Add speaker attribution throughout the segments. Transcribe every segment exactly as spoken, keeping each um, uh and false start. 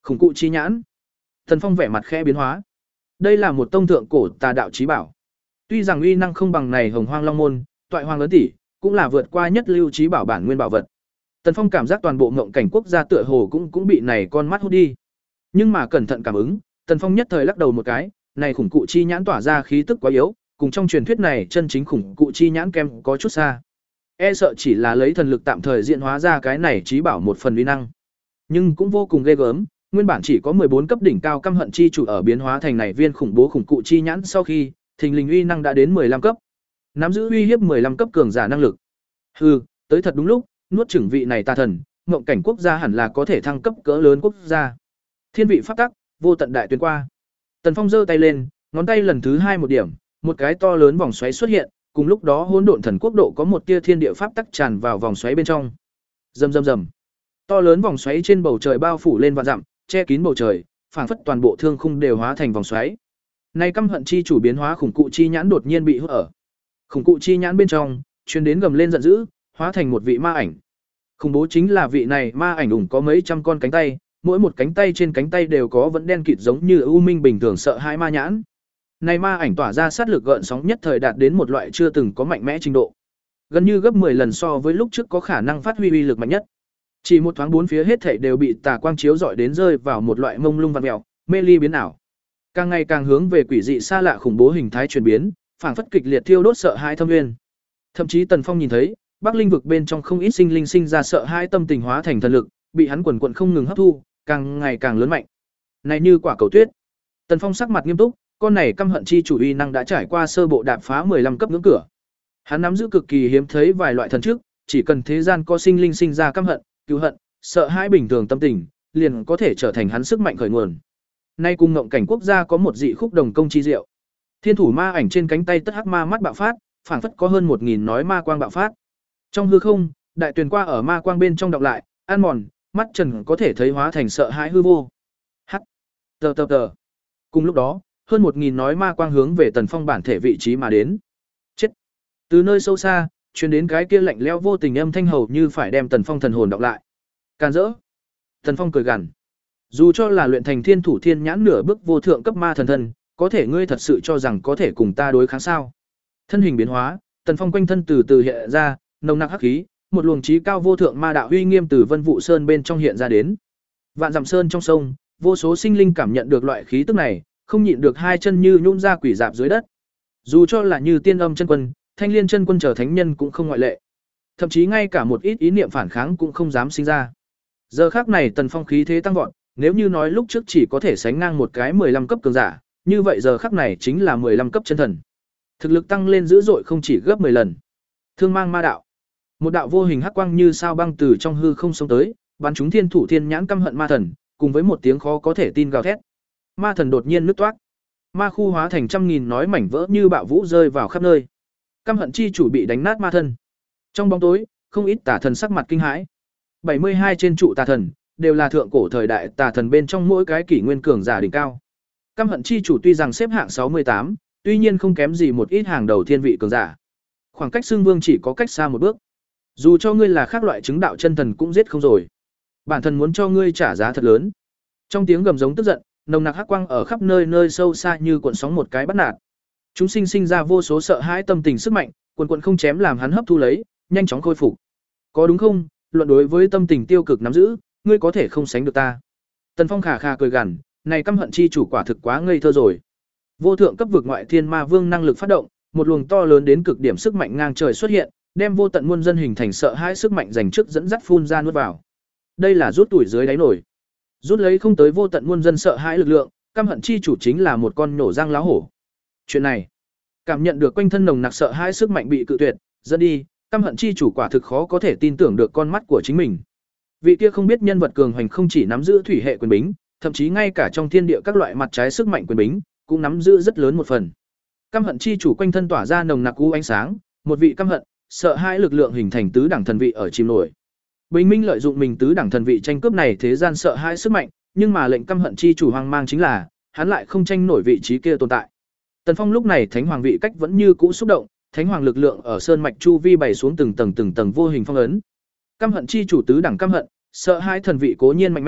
Speaker 1: Khủng cụ chi nhãn. Tần Phong vẻ mặt khẽ biến hóa. Đây là một tông thượng cổ tà đạo chí bảo. Tuy rằng uy năng không bằng này Hồng Hoang Long môn, Toại Hoàng lớn tỷ, cũng là vượt qua nhất lưu chí bảo bản nguyên bảo vật. Tần Phong cảm giác toàn bộ ngộng cảnh quốc gia tựa hồ cũng cũng bị này con mắt hút đi. Nhưng mà cẩn thận cảm ứng, Tần Phong nhất thời lắc đầu một cái, này khủng cụ chi nhãn tỏa ra khí tức quá yếu, cùng trong truyền thuyết này chân chính khủng cụ chi nhãn kem có chút xa. E sợ chỉ là lấy thần lực tạm thời diễn hóa ra cái này chí bảo một phần uy năng. Nhưng cũng vô cùng ghê gớm, nguyên bản chỉ có bốn cấp đỉnh cao căm hận chi chủ ở biến hóa thành này viên khủng bố khủng cụ chi nhãn sau khi, thình lình uy năng đã đến mười lăm cấp. Nắm giữ uy hiếp mười lăm cấp cường giả năng lực. Hừ, tới thật đúng lúc, nuốt chửng vị này tà thần, ngộng cảnh quốc gia hẳn là có thể thăng cấp cỡ lớn quốc gia. Thiên vị pháp tắc, vô tận đại tuyến qua. Tần Phong giơ tay lên, ngón tay lần thứ hai một điểm, một cái to lớn vòng xoáy xuất hiện, cùng lúc đó hỗn độn thần quốc độ có một tia thiên địa pháp tắc tràn vào vòng xoáy bên trong. Rầm rầm rầm. To lớn vòng xoáy trên bầu trời bao phủ lên vạn dặm, che kín bầu trời, phảng phất toàn bộ thương khung đều hóa thành vòng xoáy. Nay căm hận chi chủ biến hóa khủng cụ chi nhãn đột nhiên bị hút ở. Khủng cụ chi nhãn bên trong, truyền đến gầm lên giận dữ, hóa thành một vị ma ảnh. Khủng bố chính là vị này ma ảnh ủng có mấy trăm con cánh tay, mỗi một cánh tay trên cánh tay đều có vẫn đen kịt giống như u minh bình thường sợ hãi ma nhãn. Này ma ảnh tỏa ra sát lực gợn sóng nhất thời đạt đến một loại chưa từng có mạnh mẽ trình độ. Gần như gấp mười lần so với lúc trước có khả năng phát huy uy lực mạnh nhất. Chỉ một thoáng bốn phía hết thảy đều bị tà quang chiếu rọi đến rơi vào một loại mông lung vặn mèo, mê ly biến ảo. Càng ngày càng hướng về quỷ dị xa lạ khủng bố hình thái chuyển biến, phảng phất kịch liệt thiêu đốt sợ hãi thâm nguyên. Thậm chí Tần Phong nhìn thấy, Bắc Linh vực bên trong không ít sinh linh sinh ra sợ hãi tâm tình hóa thành thần lực, bị hắn quần quần không ngừng hấp thu, càng ngày càng lớn mạnh. Này như quả cầu tuyết. Tần Phong sắc mặt nghiêm túc, con này căm hận chi chủ uy năng đã trải qua sơ bộ đạp phá mười lăm cấp ngưỡng cửa. Hắn nắm giữ cực kỳ hiếm thấy vài loại thần trước, chỉ cần thế gian có sinh linh sinh ra căm hận, cứu hận, sợ hãi bình thường tâm tình, liền có thể trở thành hắn sức mạnh khởi nguồn. Nay cùng ngộng cảnh quốc gia có một dị khúc đồng công chi diệu. Thiên thủ ma ảnh trên cánh tay tất hắc ma mắt bạo phát, phảng phất có hơn một nghìn nói ma quang bạo phát. Trong hư không, đại tuyền qua ở ma quang bên trong đọc lại, ăn mòn, mắt trần có thể thấy hóa thành sợ hãi hư vô. Hắc. Tờ tờ tờ. Cùng lúc đó, hơn một nghìn nói ma quang hướng về Tần Phong bản thể vị trí mà đến. Chết. Từ nơi sâu xa, truyền đến cái kia lạnh lẽo vô tình âm thanh hầu như phải đem Tần Phong thần hồn đọc lại. Can dỡ. Tần Phong cười gằn. Dù cho là luyện thành thiên thủ thiên nhãn nửa bước vô thượng cấp ma thần thân, có thể ngươi thật sự cho rằng có thể cùng ta đối kháng sao? Thân hình biến hóa, Tần Phong quanh thân từ từ hiện ra, nồng nặc hắc khí, một luồng chí cao vô thượng ma đạo uy nghiêm từ Vân Vũ Sơn bên trong hiện ra đến. Vạn dặm sơn trong sông, vô số sinh linh cảm nhận được loại khí tức này, không nhịn được hai chân như nhũn ra quỷ dạp dưới đất. Dù cho là như Tiên Âm chân quân, Thanh Liên chân quân trở thánh nhân cũng không ngoại lệ. Thậm chí ngay cả một ít ý niệm phản kháng cũng không dám sinh ra. Giờ khắc này Tần Phong khí thế tăng vọt, nếu như nói lúc trước chỉ có thể sánh ngang một cái mười lăm cấp cường giả, như vậy giờ khắc này chính là mười lăm cấp chân thần. Thực lực tăng lên dữ dội không chỉ gấp mười lần. Thương mang ma đạo. Một đạo vô hình hắc quang như sao băng từ trong hư không xông tới, bắn trúng thiên thủ thiên nhãn căm hận ma thần, cùng với một tiếng khó có thể tin gào thét. Ma thần đột nhiên nứt toát. Ma khu hóa thành trăm nghìn nói mảnh vỡ như bạo vũ rơi vào khắp nơi. Căm hận chi chủ bị đánh nát ma thân. Trong bóng tối, không ít tà thần sắc mặt kinh hãi. bảy mươi hai trên trụ tà thần đều là thượng cổ thời đại tà thần bên trong mỗi cái kỷ nguyên cường giả đỉnh cao. Căm hận chi chủ tuy rằng xếp hạng sáu mươi tám, tuy nhiên không kém gì một ít hàng đầu thiên vị cường giả. Khoảng cách xưng vương chỉ có cách xa một bước. Dù cho ngươi là khác loại chứng đạo chân thần cũng giết không rồi. Bản thân muốn cho ngươi trả giá thật lớn. Trong tiếng gầm giống tức giận, nồng nặc hắc quang ở khắp nơi nơi sâu xa như cuộn sóng một cái bắt nạt. Chúng sinh sinh ra vô số sợ hãi tâm tình sức mạnh, cuồn cuộn không chém làm hắn hấp thu lấy, nhanh chóng khôi phục. Có đúng không? Luận đối với tâm tình tiêu cực nắm giữ, ngươi có thể không sánh được ta. Tần Phong khà khà cười gằn, này căm hận chi chủ quả thực quá ngây thơ rồi. Vô thượng cấp vực ngoại thiên ma vương năng lực phát động, một luồng to lớn đến cực điểm sức mạnh ngang trời xuất hiện, đem vô tận muôn dân hình thành sợ hãi sức mạnh dành trước dẫn dắt phun ra nuốt vào. Đây là rút tuổi dưới đáy nổi. Rút lấy không tới vô tận muôn dân sợ hãi lực lượng, căm hận chi chủ chính là một con nổ răng láo hổ. Chuyện này, cảm nhận được quanh thân nồng nặc sợ hãi sức mạnh bị cự tuyệt, dẫn đi, căm hận chi chủ quả thực khó có thể tin tưởng được con mắt của chính mình. Vị kia không biết nhân vật cường hoành không chỉ nắm giữ thủy hệ quyền bính, thậm chí ngay cả trong thiên địa các loại mặt trái sức mạnh quyền bính, cũng nắm giữ rất lớn một phần. Căm hận chi chủ quanh thân tỏa ra nồng nặc u ánh sáng, một vị căm hận, sợ hãi lực lượng hình thành tứ đẳng thần vị ở chìm nổi. Bình Minh lợi dụng mình tứ đẳng thần vị tranh cướp này thế gian sợ hãi sức mạnh, nhưng mà lệnh căm hận chi chủ hoang mang chính là, hắn lại không tranh nổi vị trí kia tồn tại. Tần Phong lúc này thánh hoàng vị cách vẫn như cũ xúc động, thánh hoàng lực lượng ở sơn mạch chu vi bày xuống từng tầng từng tầng vô hình phong ấn. Căm hận chi chủ tứ đẳng căm hận, sợ hãi thần vị cố nhiên mạnh mẽ,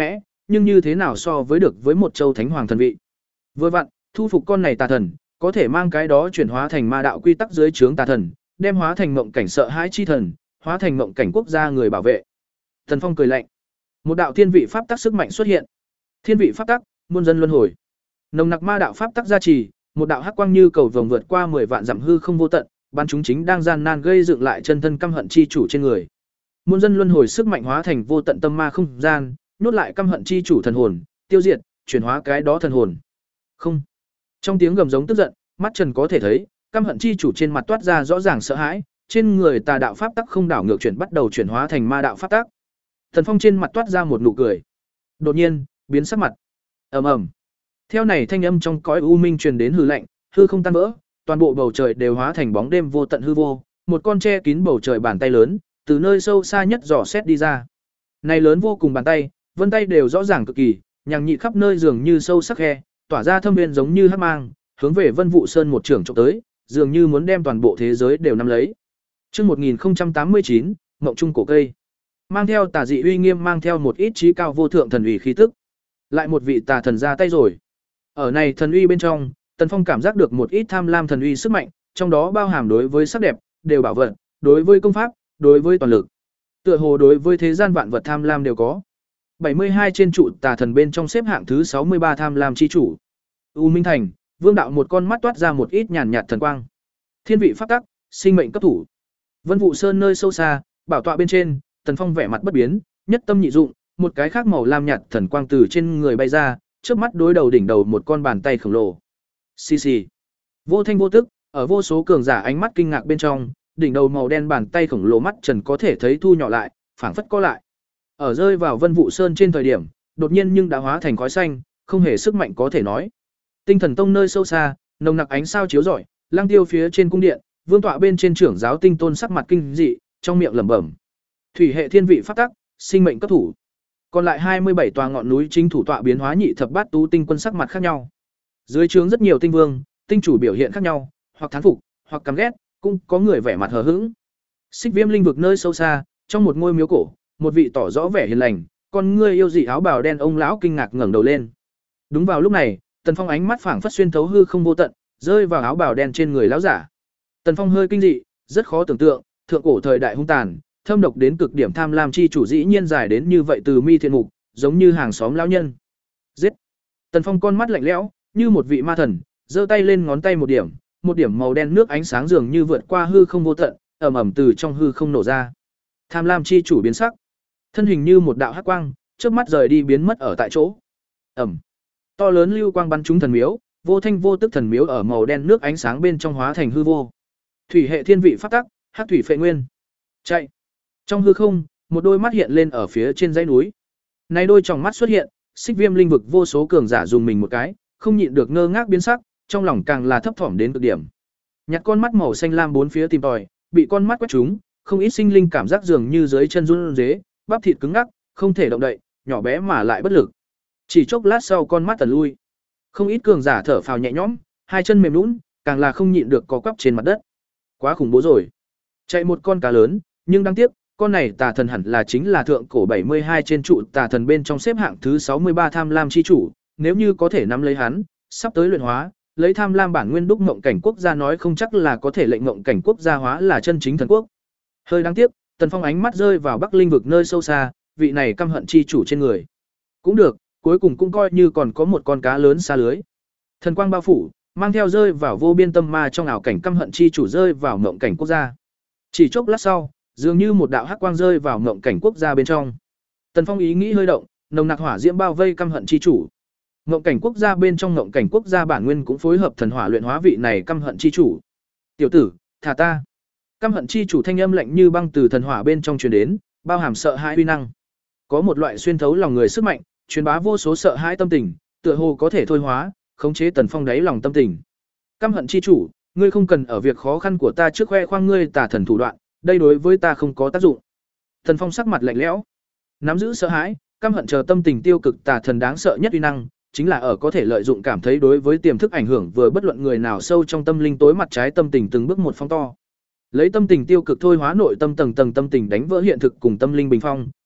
Speaker 1: nhưng như thế nào so với được với một châu thánh hoàng thần vị. Vừa vặn, thu phục con này tà thần, có thể mang cái đó chuyển hóa thành ma đạo quy tắc dưới trướng tà thần, đem hóa thành mộng cảnh sợ hãi chi thần, hóa thành mộng cảnh quốc gia người bảo vệ. Tần Phong cười lạnh. Một đạo thiên vị pháp tắc sức mạnh xuất hiện. Thiên vị pháp tắc, muôn dân luân hồi. Nồng nặc ma đạo pháp tắc gia trì, một đạo hắc quang như cầu vồng vượt qua mười vạn dặm hư không vô tận, bắn chúng chính đang gian nan gây dựng lại chân thân căm hận chi chủ trên người. Muôn dân luân hồi sức mạnh hóa thành vô tận tâm ma không gian, nhốt lại căm hận chi chủ thần hồn, tiêu diệt, chuyển hóa cái đó thần hồn. Không. Trong tiếng gầm giống tức giận, mắt Trần có thể thấy, căm hận chi chủ trên mặt toát ra rõ ràng sợ hãi, trên người tà đạo pháp tắc không đảo ngược chuyển bắt đầu chuyển hóa thành ma đạo pháp tắc. Thần Phong trên mặt toát ra một nụ cười. Đột nhiên, biến sắc mặt. Ầm ầm. Theo này thanh âm trong cõi u minh truyền đến hư lạnh, hư không tan vỡ, toàn bộ bầu trời đều hóa thành bóng đêm vô tận hư vô, một con che kín bầu trời bàn tay lớn, từ nơi sâu xa nhất dò xét đi ra. Này lớn vô cùng bàn tay, vân tay đều rõ ràng cực kỳ, nhằng nhị khắp nơi dường như sâu sắc khe, tỏa ra thâm viên giống như hắc mang, hướng về Vân Vũ Sơn một trường chụp tới, dường như muốn đem toàn bộ thế giới đều nắm lấy. Chương một nghìn không trăm tám mươi chín, Mộng Trung cổ cây. Mang theo tà dị uy nghiêm, mang theo một ít trí cao vô thượng thần uy khí tức. Lại một vị tà thần ra tay rồi. Ở này thần uy bên trong, Tần Phong cảm giác được một ít tham lam thần uy sức mạnh, trong đó bao hàm đối với sắc đẹp, đều bảo vật, đối với công pháp, đối với toàn lực. Tựa hồ đối với thế gian vạn vật tham lam đều có. bảy mươi hai trên trụ tà thần bên trong xếp hạng thứ sáu mươi ba tham lam chi chủ. U Minh Thành, Vương đạo một con mắt toát ra một ít nhàn nhạt thần quang. Thiên vị pháp tắc, sinh mệnh cấp thủ. Vân Vũ Sơn nơi sâu xa, bảo tọa bên trên, Tần Phong vẻ mặt bất biến, nhất tâm nhị dụng, một cái khác màu lam nhạt thần quang từ trên người bay ra, trước mắt đối đầu đỉnh đầu một con bàn tay khổng lồ. Xì xì. Vô thanh vô tức, ở vô số cường giả ánh mắt kinh ngạc bên trong, đỉnh đầu màu đen bàn tay khổng lồ mắt Trần có thể thấy thu nhỏ lại, phảng phất co lại. Ở rơi vào Vân Vũ Sơn trên thời điểm, đột nhiên nhưng đã hóa thành khói xanh, không hề sức mạnh có thể nói. Tinh Thần Tông nơi sâu xa, nồng nặc ánh sao chiếu rọi, lang tiêu phía trên cung điện, vương tọa bên trên trưởng giáo Tinh Tôn sắc mặt kinh dị, trong miệng lẩm bẩm. Thủy hệ thiên vị pháp tắc, sinh mệnh cấp thủ. Còn lại hai mươi bảy tòa ngọn núi chính thủ tọa biến hóa nhị thập bát tú tinh quân sắc mặt khác nhau. Dưới trướng rất nhiều tinh vương, tinh chủ biểu hiện khác nhau, hoặc thán phục, hoặc căm ghét, cũng có người vẻ mặt hờ hững. Xích Viêm linh vực nơi sâu xa, trong một ngôi miếu cổ, một vị tỏ rõ vẻ hiền lành, con ngươi yêu dị áo bào đen ông lão kinh ngạc ngẩng đầu lên. Đúng vào lúc này, Tần Phong ánh mắt phảng phất xuyên thấu hư không vô tận, rơi vào áo bào đen trên người lão giả. Tần Phong hơi kinh dị, rất khó tưởng tượng, thượng cổ thời đại hung tàn, thâm độc đến cực điểm tham lam chi chủ dĩ nhiên dài đến như vậy từ mi thiện mục, giống như hàng xóm lão nhân. Giết! Tần Phong con mắt lạnh lẽo, như một vị ma thần, giơ tay lên ngón tay một điểm, một điểm màu đen nước ánh sáng dường như vượt qua hư không vô tận, ầm ầm từ trong hư không nổ ra. Tham lam chi chủ biến sắc, thân hình như một đạo hắc quang, trước mắt rời đi biến mất ở tại chỗ. Ầm. To lớn lưu quang bắn trúng thần miếu, vô thanh vô tức thần miếu ở màu đen nước ánh sáng bên trong hóa thành hư vô. Thủy hệ thiên vị pháp tắc, hắc thủy phệ nguyên. Chạy. Trong hư không, một đôi mắt hiện lên ở phía trên dãy núi. Này đôi tròng mắt xuất hiện, Xích Viêm linh vực vô số cường giả dùng mình một cái, không nhịn được ngơ ngác biến sắc, trong lòng càng là thấp thỏm đến cực điểm. Nhặt con mắt màu xanh lam bốn phía tìm tòi, bị con mắt quét trúng, không ít sinh linh cảm giác dường như dưới chân run rế, bắp thịt cứng ngắc, không thể động đậy, nhỏ bé mà lại bất lực. Chỉ chốc lát sau con mắt tần lui. Không ít cường giả thở phào nhẹ nhõm, hai chân mềm nhũn, càng là không nhịn được có quắp trên mặt đất. Quá khủng bố rồi. Chạy một con cá lớn, nhưng đáng tiếc, con này tà thần hẳn là chính là thượng cổ bảy mươi hai trên trụ tà thần bên trong xếp hạng thứ sáu mươi ba tham lam chi chủ, nếu như có thể nắm lấy hắn, sắp tới luyện hóa, lấy tham lam bản nguyên đúc mộng cảnh quốc gia nói không chắc là có thể lệnh mộng cảnh quốc gia hóa là chân chính thần quốc. Hơi đáng tiếc, Tần Phong ánh mắt rơi vào Bắc Linh vực nơi sâu xa, vị này căm hận chi chủ trên người. Cũng được, cuối cùng cũng coi như còn có một con cá lớn xa lưới. Thần quang bao phủ, mang theo rơi vào vô biên tâm ma trong ảo cảnh căm hận chi chủ rơi vào mộng cảnh quốc gia. Chỉ chốc lát sau, dường như một đạo hắc quang rơi vào mộng cảnh quốc gia bên trong. Tần Phong ý nghĩ hơi động, nồng nặc hỏa diễm bao vây căm hận chi chủ. Mộng cảnh quốc gia bên trong mộng cảnh quốc gia bản nguyên cũng phối hợp thần hỏa luyện hóa vị này căm hận chi chủ. "Tiểu tử, thả ta." Căm hận chi chủ thanh âm lạnh như băng từ thần hỏa bên trong truyền đến, bao hàm sợ hãi uy năng. Có một loại xuyên thấu lòng người sức mạnh, truyền bá vô số sợ hãi tâm tình, tựa hồ có thể thôi hóa, khống chế Tần Phong đáy lòng tâm tình. "Căm hận chi chủ, ngươi không cần ở việc khó khăn của ta trước khoe khoang ngươi tà thần thủ đoạn, đây đối với ta không có tác dụng." Tần Phong sắc mặt lạnh lẽo, nắm giữ sợ hãi, căm hận chờ tâm tình tiêu cực tà thần đáng sợ nhất uy năng, chính là ở có thể lợi dụng cảm thấy đối với tiềm thức ảnh hưởng vừa bất luận người nào sâu trong tâm linh tối mặt trái tâm tình từng bước một phong to. Lấy tâm tình tiêu cực thôi hóa nội tâm tầng tầng tâm tình đánh vỡ hiện thực cùng tâm linh bình phong,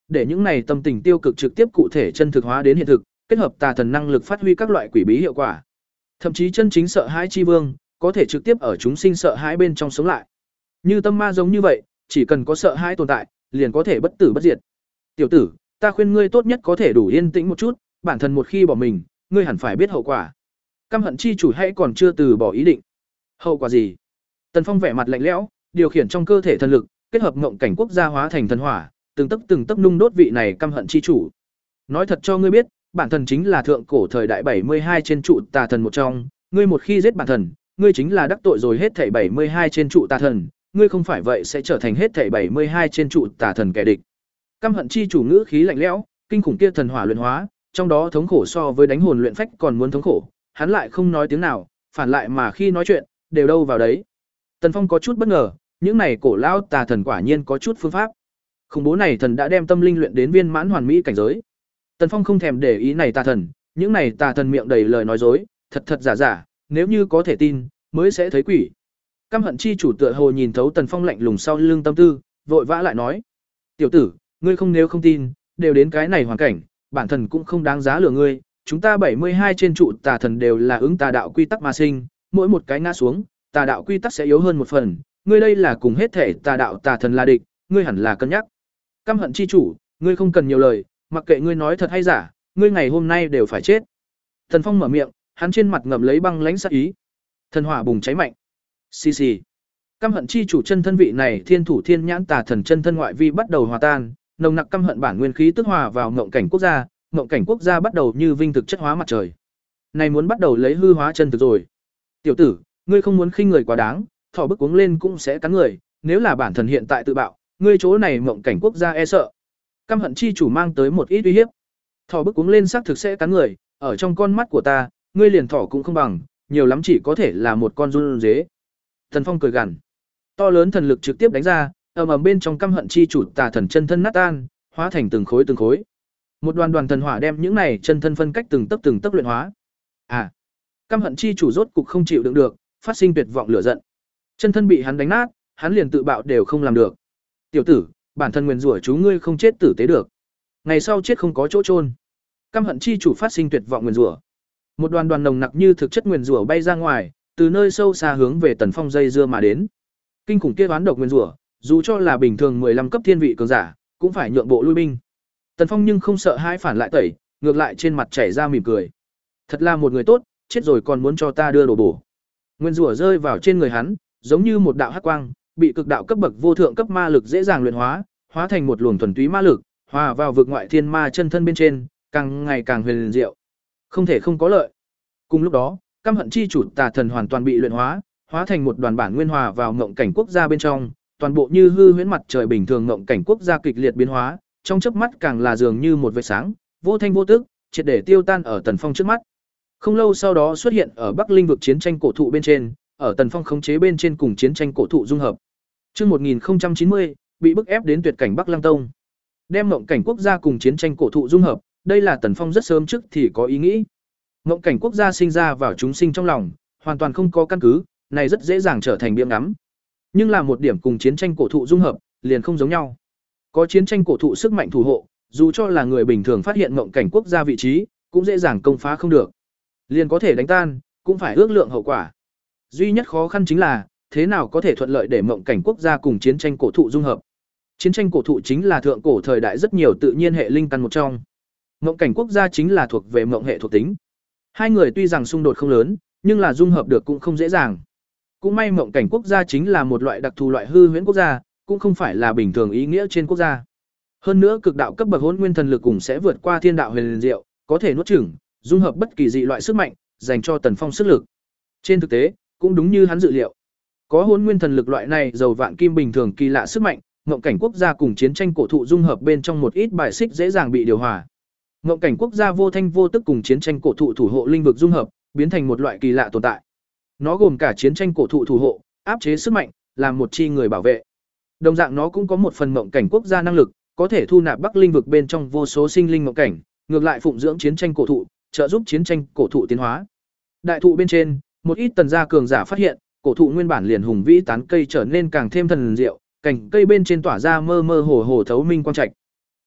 Speaker 1: để những này tâm tình tiêu cực trực tiếp cụ thể chân thực hóa đến hiện thực, kết hợp tà thần năng lực phát huy các loại quỷ bí hiệu quả. Thậm chí chân chính sợ hãi chi vương, có thể trực tiếp ở chúng sinh sợ hãi bên trong sống lại. Như tâm ma giống như vậy, chỉ cần có sợ hãi tồn tại, liền có thể bất tử bất diệt. Tiểu tử, ta khuyên ngươi tốt nhất có thể đủ yên tĩnh một chút, bản thân một khi bỏ mình, ngươi hẳn phải biết hậu quả. Căm hận chi chủ hãy còn chưa từ bỏ ý định. Hậu quả gì? Tần Phong vẻ mặt lạnh lẽo, điều khiển trong cơ thể thần lực, kết hợp ngộng cảnh quốc gia hóa thành thần hỏa, từng tấc từng tấc nung đốt vị này căm hận chi chủ. Nói thật cho ngươi biết, bản thần chính là thượng cổ thời đại bảy mươi hai trên trụ tà thần một trong, ngươi một khi giết bản thần, ngươi chính là đắc tội rồi hết thảy bảy mươi hai trên trụ tà thần, ngươi không phải vậy sẽ trở thành hết thảy bảy mươi hai trên trụ tà thần kẻ địch. Căm hận chi chủ ngữ khí lạnh lẽo, kinh khủng kia thần hỏa luyện hóa, trong đó thống khổ so với đánh hồn luyện phách còn muốn thống khổ, hắn lại không nói tiếng nào, phản lại mà khi nói chuyện, đều đâu vào đấy. Tần Phong có chút bất ngờ, những này cổ lão tà thần quả nhiên có chút phương pháp. Khủng bố này thần đã đem tâm linh luyện đến viên mãn hoàn mỹ cảnh giới. Tần Phong không thèm để ý này tà thần, những này tà thần miệng đầy lời nói dối, thật thật giả giả, nếu như có thể tin, mới sẽ thấy quỷ. Căm hận chi chủ tựa hồ nhìn thấu Tần Phong lạnh lùng sau lưng tâm tư, vội vã lại nói: "Tiểu tử, ngươi không nếu không tin, đều đến cái này hoàn cảnh, bản thần cũng không đáng giá lừa ngươi, chúng ta bảy mươi hai trên trụ tà thần đều là ứng tà đạo quy tắc mà sinh, mỗi một cái ngã xuống, tà đạo quy tắc sẽ yếu hơn một phần, ngươi đây là cùng hết thể tà đạo tà thần là địch, ngươi hẳn là cân nhắc. Căm hận chi chủ, ngươi không cần nhiều lời, mặc kệ ngươi nói thật hay giả, ngươi ngày hôm nay đều phải chết." Tần Phong mở miệng, hắn trên mặt ngậm lấy băng lãnh sát ý. Thần hỏa bùng cháy mạnh. Xì xì. Căm hận chi chủ chân thân vị này thiên thủ thiên nhãn tà thần chân thân ngoại vi bắt đầu hòa tan, nồng nặc căm hận bản nguyên khí tức hòa vào ngộng cảnh quốc gia, ngộng cảnh quốc gia bắt đầu như vinh thực chất hóa mặt trời. Này muốn bắt đầu lấy hư hóa chân thực rồi. Tiểu tử, ngươi không muốn khinh người quá đáng, thỏ bức uống lên cũng sẽ cắn người, nếu là bản thần hiện tại tự bạo, ngươi chỗ này ngộng cảnh quốc gia e sợ. Căm hận chi chủ mang tới một ít uy hiếp. Thỏ bức uống lên xác thực sẽ cắn người, ở trong con mắt của ta, ngươi liền thỏ cũng không bằng, nhiều lắm chỉ có thể là một con run dế. Thần Phong cười gằn. To lớn thần lực trực tiếp đánh ra, ầm ầm bên trong căm hận chi chủ tà thần chân thân nát tan, hóa thành từng khối từng khối. Một đoàn đoàn thần hỏa đem những này chân thân phân cách từng tấc từng tấc luyện hóa. À, căm hận chi chủ rốt cục không chịu đựng được, phát sinh tuyệt vọng lửa giận. Chân thân bị hắn đánh nát, hắn liền tự bạo đều không làm được. Tiểu tử, bản thân nguyền rủa chú ngươi không chết tử tế được. Ngày sau chết không có chỗ chôn. Căm hận chi chủ phát sinh tuyệt vọng nguyền rủa. Một đoàn đoàn nồng nặc như thực chất nguyền rủa bay ra ngoài, từ nơi sâu xa hướng về Tần Phong dây dưa mà đến. Kinh khủng kia oán độc nguyên rủa, dù cho là bình thường mười lăm cấp thiên vị cường giả, cũng phải nhượng bộ lui binh. Tần Phong nhưng không sợ hãi phản lại tẩy, ngược lại trên mặt chảy ra mỉm cười. Thật là một người tốt, chết rồi còn muốn cho ta đưa đồ bổ. Nguyên rủa rơi vào trên người hắn, giống như một đạo hắc quang, bị cực đạo cấp bậc vô thượng cấp ma lực dễ dàng luyện hóa, hóa thành một luồng thuần túy ma lực, hòa vào vực ngoại thiên ma chân thân bên trên, càng ngày càng huyền diệu. Không thể không có lợi. Cùng lúc đó, căm hận chi chủ tà thần hoàn toàn bị luyện hóa, hóa thành một đoàn bản nguyên hòa vào ngộng cảnh quốc gia bên trong, toàn bộ như hư huyễn mặt trời bình thường ngộng cảnh quốc gia kịch liệt biến hóa, trong chớp mắt càng là dường như một vệt sáng, vô thanh vô tức, triệt để tiêu tan ở Tần Phong trước mắt. Không lâu sau đó xuất hiện ở Bắc Linh vực chiến tranh cổ thụ bên trên, ở Tần Phong khống chế bên trên cùng chiến tranh cổ thụ dung hợp. Chương một nghìn không trăm chín mươi, bị bức ép đến tuyệt cảnh Bắc Lăng Tông. Đem ngộng cảnh quốc gia cùng chiến tranh cổ thụ dung hợp, đây là Tần Phong rất sớm trước thì có ý nghĩ. Ngộng cảnh quốc gia sinh ra vào chúng sinh trong lòng, hoàn toàn không có căn cứ, này rất dễ dàng trở thành biếng ngắm. Nhưng là một điểm cùng chiến tranh cổ thụ dung hợp, liền không giống nhau. Có chiến tranh cổ thụ sức mạnh thủ hộ, dù cho là người bình thường phát hiện ngộng cảnh quốc gia vị trí, cũng dễ dàng công phá không được. Liền có thể đánh tan, cũng phải ước lượng hậu quả. Duy nhất khó khăn chính là, thế nào có thể thuận lợi để ngộng cảnh quốc gia cùng chiến tranh cổ thụ dung hợp. Chiến tranh cổ thụ chính là thượng cổ thời đại rất nhiều tự nhiên hệ linh căn một trong. Ngộng cảnh quốc gia chính là thuộc về ngộng hệ thuộc tính. Hai người tuy rằng xung đột không lớn, nhưng là dung hợp được cũng không dễ dàng. Cũng may ngộng cảnh quốc gia chính là một loại đặc thù loại hư huyễn quốc gia, cũng không phải là bình thường ý nghĩa trên quốc gia. Hơn nữa cực đạo cấp bậc hỗn nguyên thần lực cũng sẽ vượt qua thiên đạo huyền diệu, có thể nuốt chửng, dung hợp bất kỳ dị loại sức mạnh, dành cho Tần Phong sức lực. Trên thực tế, cũng đúng như hắn dự liệu. Có hỗn nguyên thần lực loại này giàu vạn kim bình thường kỳ lạ sức mạnh, ngộng cảnh quốc gia cùng chiến tranh cổ thụ dung hợp bên trong một ít bài xích dễ dàng bị điều hòa. Ngộng cảnh quốc gia vô thanh vô tức cùng chiến tranh cổ thụ thủ hộ linh vực dung hợp, biến thành một loại kỳ lạ tồn tại. Nó gồm cả chiến tranh cổ thụ thủ hộ, áp chế sức mạnh, làm một chi người bảo vệ. Đồng dạng nó cũng có một phần ngộng cảnh quốc gia năng lực, có thể thu nạp Bắc Linh vực bên trong vô số sinh linh ngộng cảnh, ngược lại phụng dưỡng chiến tranh cổ thụ, trợ giúp chiến tranh cổ thụ tiến hóa. Đại thụ bên trên, một ít tần gia cường giả phát hiện, cổ thụ nguyên bản liền hùng vĩ tán cây trở nên càng thêm thần diệu, cành cây bên trên tỏa ra mơ mơ hồ hồ thấu minh quang trạch.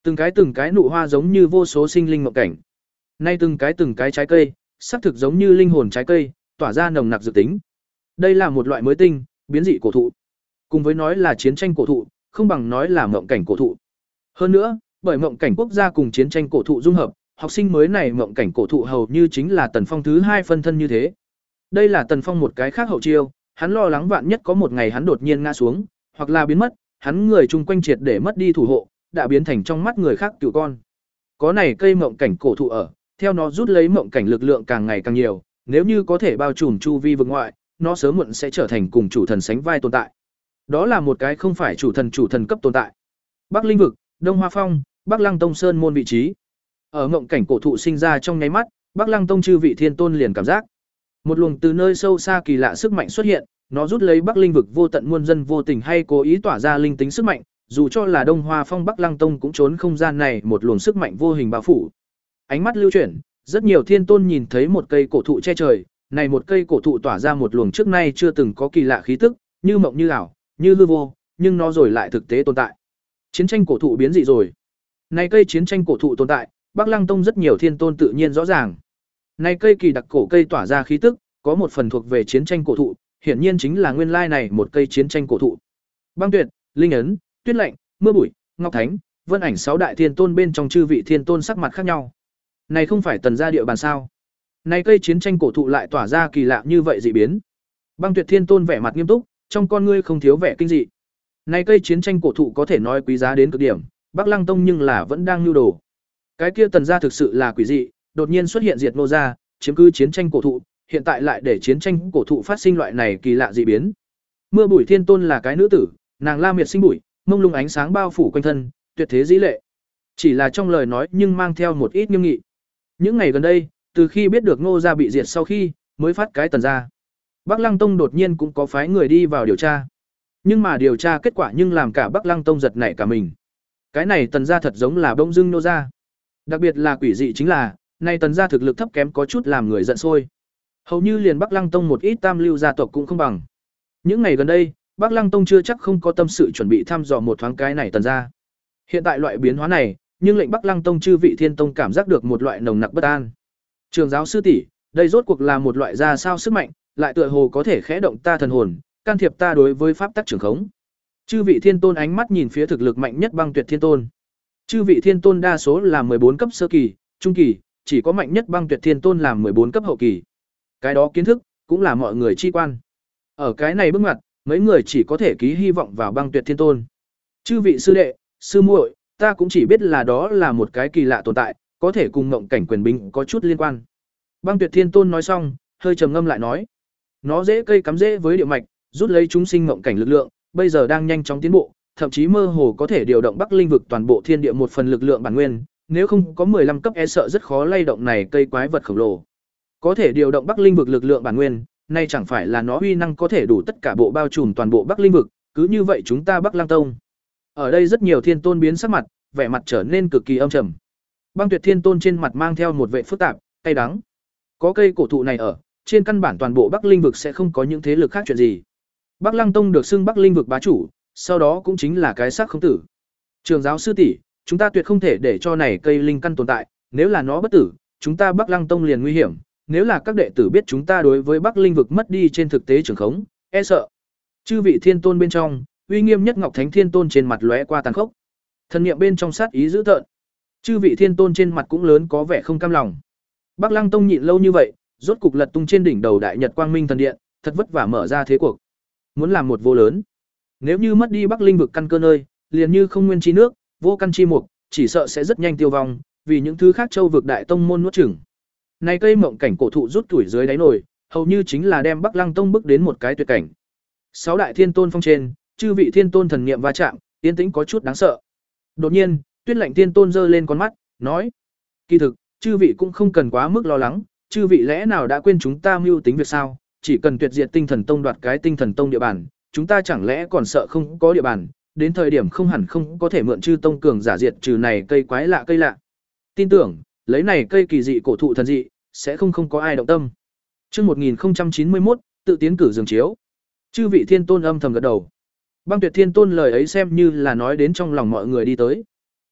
Speaker 1: Từng cái từng cái nụ hoa giống như vô số sinh linh mộng cảnh. Nay từng cái từng cái trái cây, sắc thực giống như linh hồn trái cây, tỏa ra nồng nặc dược tính. Đây là một loại mới tinh, biến dị cổ thụ. Cùng với nói là chiến tranh cổ thụ, không bằng nói là mộng cảnh cổ thụ. Hơn nữa, bởi mộng cảnh quốc gia cùng chiến tranh cổ thụ dung hợp, học sinh mới này mộng cảnh cổ thụ hầu như chính là Tần Phong thứ hai phân thân như thế. Đây là Tần Phong một cái khác hậu chiêu, hắn lo lắng vạn nhất có một ngày hắn đột nhiên ngã xuống, hoặc là biến mất, hắn người chung quanh triệt để mất đi thủ hộ, đã biến thành trong mắt người khác cựu con. Có này cây mộng cảnh cổ thụ ở, theo nó rút lấy mộng cảnh lực lượng càng ngày càng nhiều, nếu như có thể bao trùm chu vi vực ngoại, nó sớm muộn sẽ trở thành cùng chủ thần sánh vai tồn tại. Đó là một cái không phải chủ thần chủ thần cấp tồn tại. Bắc Linh vực, Đông Hoa Phong, Bắc Lăng Tông Sơn môn vị trí. Ở mộng cảnh cổ thụ sinh ra trong nháy mắt, Bắc Lăng Tông chư vị thiên tôn liền cảm giác một luồng từ nơi sâu xa kỳ lạ sức mạnh xuất hiện, nó rút lấy Bắc Linh vực vô tận muôn dân vô tình hay cố ý tỏa ra linh tính sức mạnh, dù cho là Đông Hoa Phong Bắc Lăng Tông cũng trốn không gian này một luồng sức mạnh vô hình bao phủ. Ánh mắt lưu chuyển, rất nhiều thiên tôn nhìn thấy một cây cổ thụ che trời, này một cây cổ thụ tỏa ra một luồng trước nay chưa từng có kỳ lạ khí tức, như mộng như ảo, như hư vô, nhưng nó rồi lại thực tế tồn tại. Chiến tranh cổ thụ biến dị rồi. Này cây chiến tranh cổ thụ tồn tại, Bắc Lăng Tông rất nhiều thiên tôn tự nhiên rõ ràng. Này cây kỳ đặc cổ cây tỏa ra khí tức, có một phần thuộc về chiến tranh cổ thụ, hiển nhiên chính là nguyên lai này một cây chiến tranh cổ thụ. Băng Tuyệt, Linh Ấn, Tuyết Lệnh, Mưa Bụi, Ngọc Thánh, Vân Ảnh sáu đại thiên tôn bên trong chư vị thiên tôn sắc mặt khác nhau. Này không phải Tần gia địa bàn sao? Này cây chiến tranh cổ thụ lại tỏa ra kỳ lạ như vậy dị biến. Băng Tuyệt thiên tôn vẻ mặt nghiêm túc, trong con ngươi không thiếu vẻ kinh dị. Này cây chiến tranh cổ thụ có thể nói quý giá đến cực điểm, Bắc Lăng Tông nhưng là vẫn đang nưu đồ. Cái kia Tần gia thực sự là quỷ dị, đột nhiên xuất hiện diệt Nô gia, chiếm cứ chiến tranh cổ thụ, hiện tại lại để chiến tranh cổ thụ phát sinh loại này kỳ lạ dị biến. Mưa Bụi thiên tôn là cái nữ tử, nàng la miệt sinh bụi, mông lung ánh sáng bao phủ quanh thân, tuyệt thế dĩ lệ. Chỉ là trong lời nói nhưng mang theo một ít nghiêm nghị. Những ngày gần đây, từ khi biết được Ngô gia bị diệt sau khi, mới phát cái Tần gia. Bắc Lăng Tông đột nhiên cũng có phái người đi vào điều tra. Nhưng mà điều tra kết quả nhưng làm cả Bắc Lăng Tông giật nảy cả mình. Cái này Tần gia thật giống là bỗng dưng nô gia. Đặc biệt là quỷ dị chính là, nay Tần gia thực lực thấp kém có chút làm người giận sôi. Hầu như liền Bắc Lăng Tông một ít tam lưu gia tộc cũng không bằng. Những ngày gần đây, Bắc Lăng Tông chưa chắc không có tâm sự chuẩn bị thăm dò một thoáng cái này Tần gia. Hiện tại loại biến hóa này, nhưng lệnh Bắc Lăng Tông chư vị thiên tông cảm giác được một loại nồng nặc bất an. Trường giáo sư tỷ, đây rốt cuộc là một loại ra sao sức mạnh, lại tựa hồ có thể khẽ động ta thần hồn, can thiệp ta đối với pháp tắc trường khống. Chư vị thiên tôn ánh mắt nhìn phía thực lực mạnh nhất Băng Tuyệt thiên tôn. Chư vị thiên tôn đa số là mười bốn cấp sơ kỳ, trung kỳ, chỉ có mạnh nhất Băng Tuyệt thiên tôn là mười bốn cấp hậu kỳ. Cái đó kiến thức cũng là mọi người chi quan. Ở cái này bước ngoặt, mấy người chỉ có thể ký hy vọng vào Băng Tuyệt thiên tôn. Chư vị sư đệ, sư muội, ta cũng chỉ biết là đó là một cái kỳ lạ tồn tại, có thể cùng ngộng cảnh quyền binh có chút liên quan. Băng Tuyệt thiên tôn nói xong, hơi trầm ngâm lại nói: nó dễ cây cắm dễ với địa mạch, rút lấy chúng sinh ngộng cảnh lực lượng, bây giờ đang nhanh chóng tiến bộ, thậm chí mơ hồ có thể điều động Bắc Linh vực toàn bộ thiên địa một phần lực lượng bản nguyên, nếu không có mười lăm cấp e sợ rất khó lay động này cây quái vật khổng lồ. Có thể điều động Bắc Linh vực lực lượng bản nguyên, nay chẳng phải là nó uy năng có thể đủ tất cả bộ bao trùm toàn bộ Bắc Linh vực, cứ như vậy chúng ta Bắc Lăng Tông. Ở đây rất nhiều thiên tôn biến sắc mặt, vẻ mặt trở nên cực kỳ âm trầm. Băng Tuyệt thiên tôn trên mặt mang theo một vẻ phức tạp, cay đắng. Có cây cổ thụ này ở, trên căn bản toàn bộ Bắc Linh vực sẽ không có những thế lực khác chuyện gì. Bắc Lăng Tông được xưng Bắc Linh vực bá chủ, sau đó cũng chính là cái xác không tử. Trường giáo sư tỷ, chúng ta tuyệt không thể để cho này cây linh căn tồn tại, nếu là nó bất tử, chúng ta Bắc Lăng Tông liền nguy hiểm, nếu là các đệ tử biết chúng ta đối với Bắc Linh vực mất đi trên thực tế trường khống, e sợ. Chư vị thiên tôn bên trong, uy nghiêm nhất Ngọc Thánh thiên tôn trên mặt lóe qua tàn khốc. Thần niệm bên trong sát ý dữ tợn. Chư vị thiên tôn trên mặt cũng lớn có vẻ không cam lòng. Bắc Lăng Tông nhịn lâu như vậy, rốt cục lật tung trên đỉnh đầu Đại Nhật Quang Minh thần điện, thật vất vả mở ra thế cuộc. Muốn làm một vô lớn. Nếu như mất đi Bắc Linh vực căn cơ nơi, liền như không nguyên chi nước, vô căn chi mục, chỉ sợ sẽ rất nhanh tiêu vong, vì những thứ khác châu vực đại tông môn nuốt chửng. Này cây mộng cảnh cổ thụ rút tuổi dưới đáy nồi, hầu như chính là đem Bắc Lăng Tông bước đến một cái tuyệt cảnh. Sáu đại thiên tôn phong trên, chư vị thiên tôn thần niệm va chạm, yên tĩnh có chút đáng sợ. Đột nhiên, Tuyết Lệnh thiên tôn giơ lên con mắt, nói: "Kỳ thực, chư vị cũng không cần quá mức lo lắng, chư vị lẽ nào đã quên chúng ta mưu tính việc sao? Chỉ cần tuyệt diệt Tinh Thần Tông đoạt cái Tinh Thần Tông địa bàn, chúng ta chẳng lẽ còn sợ không có địa bàn, đến thời điểm không hẳn không có thể mượn chư tông cường giả diệt trừ này cây quái lạ cây lạ. Tin tưởng, lấy này cây kỳ dị cổ thụ thần dị, sẽ không không có ai động tâm." Chương một nghìn không trăm chín mươi mốt, tự tiến cử giường chiếu. Chư vị thiên tôn âm thầm gật đầu. Băng Tuyệt thiên tôn lời ấy xem như là nói đến trong lòng mọi người đi tới.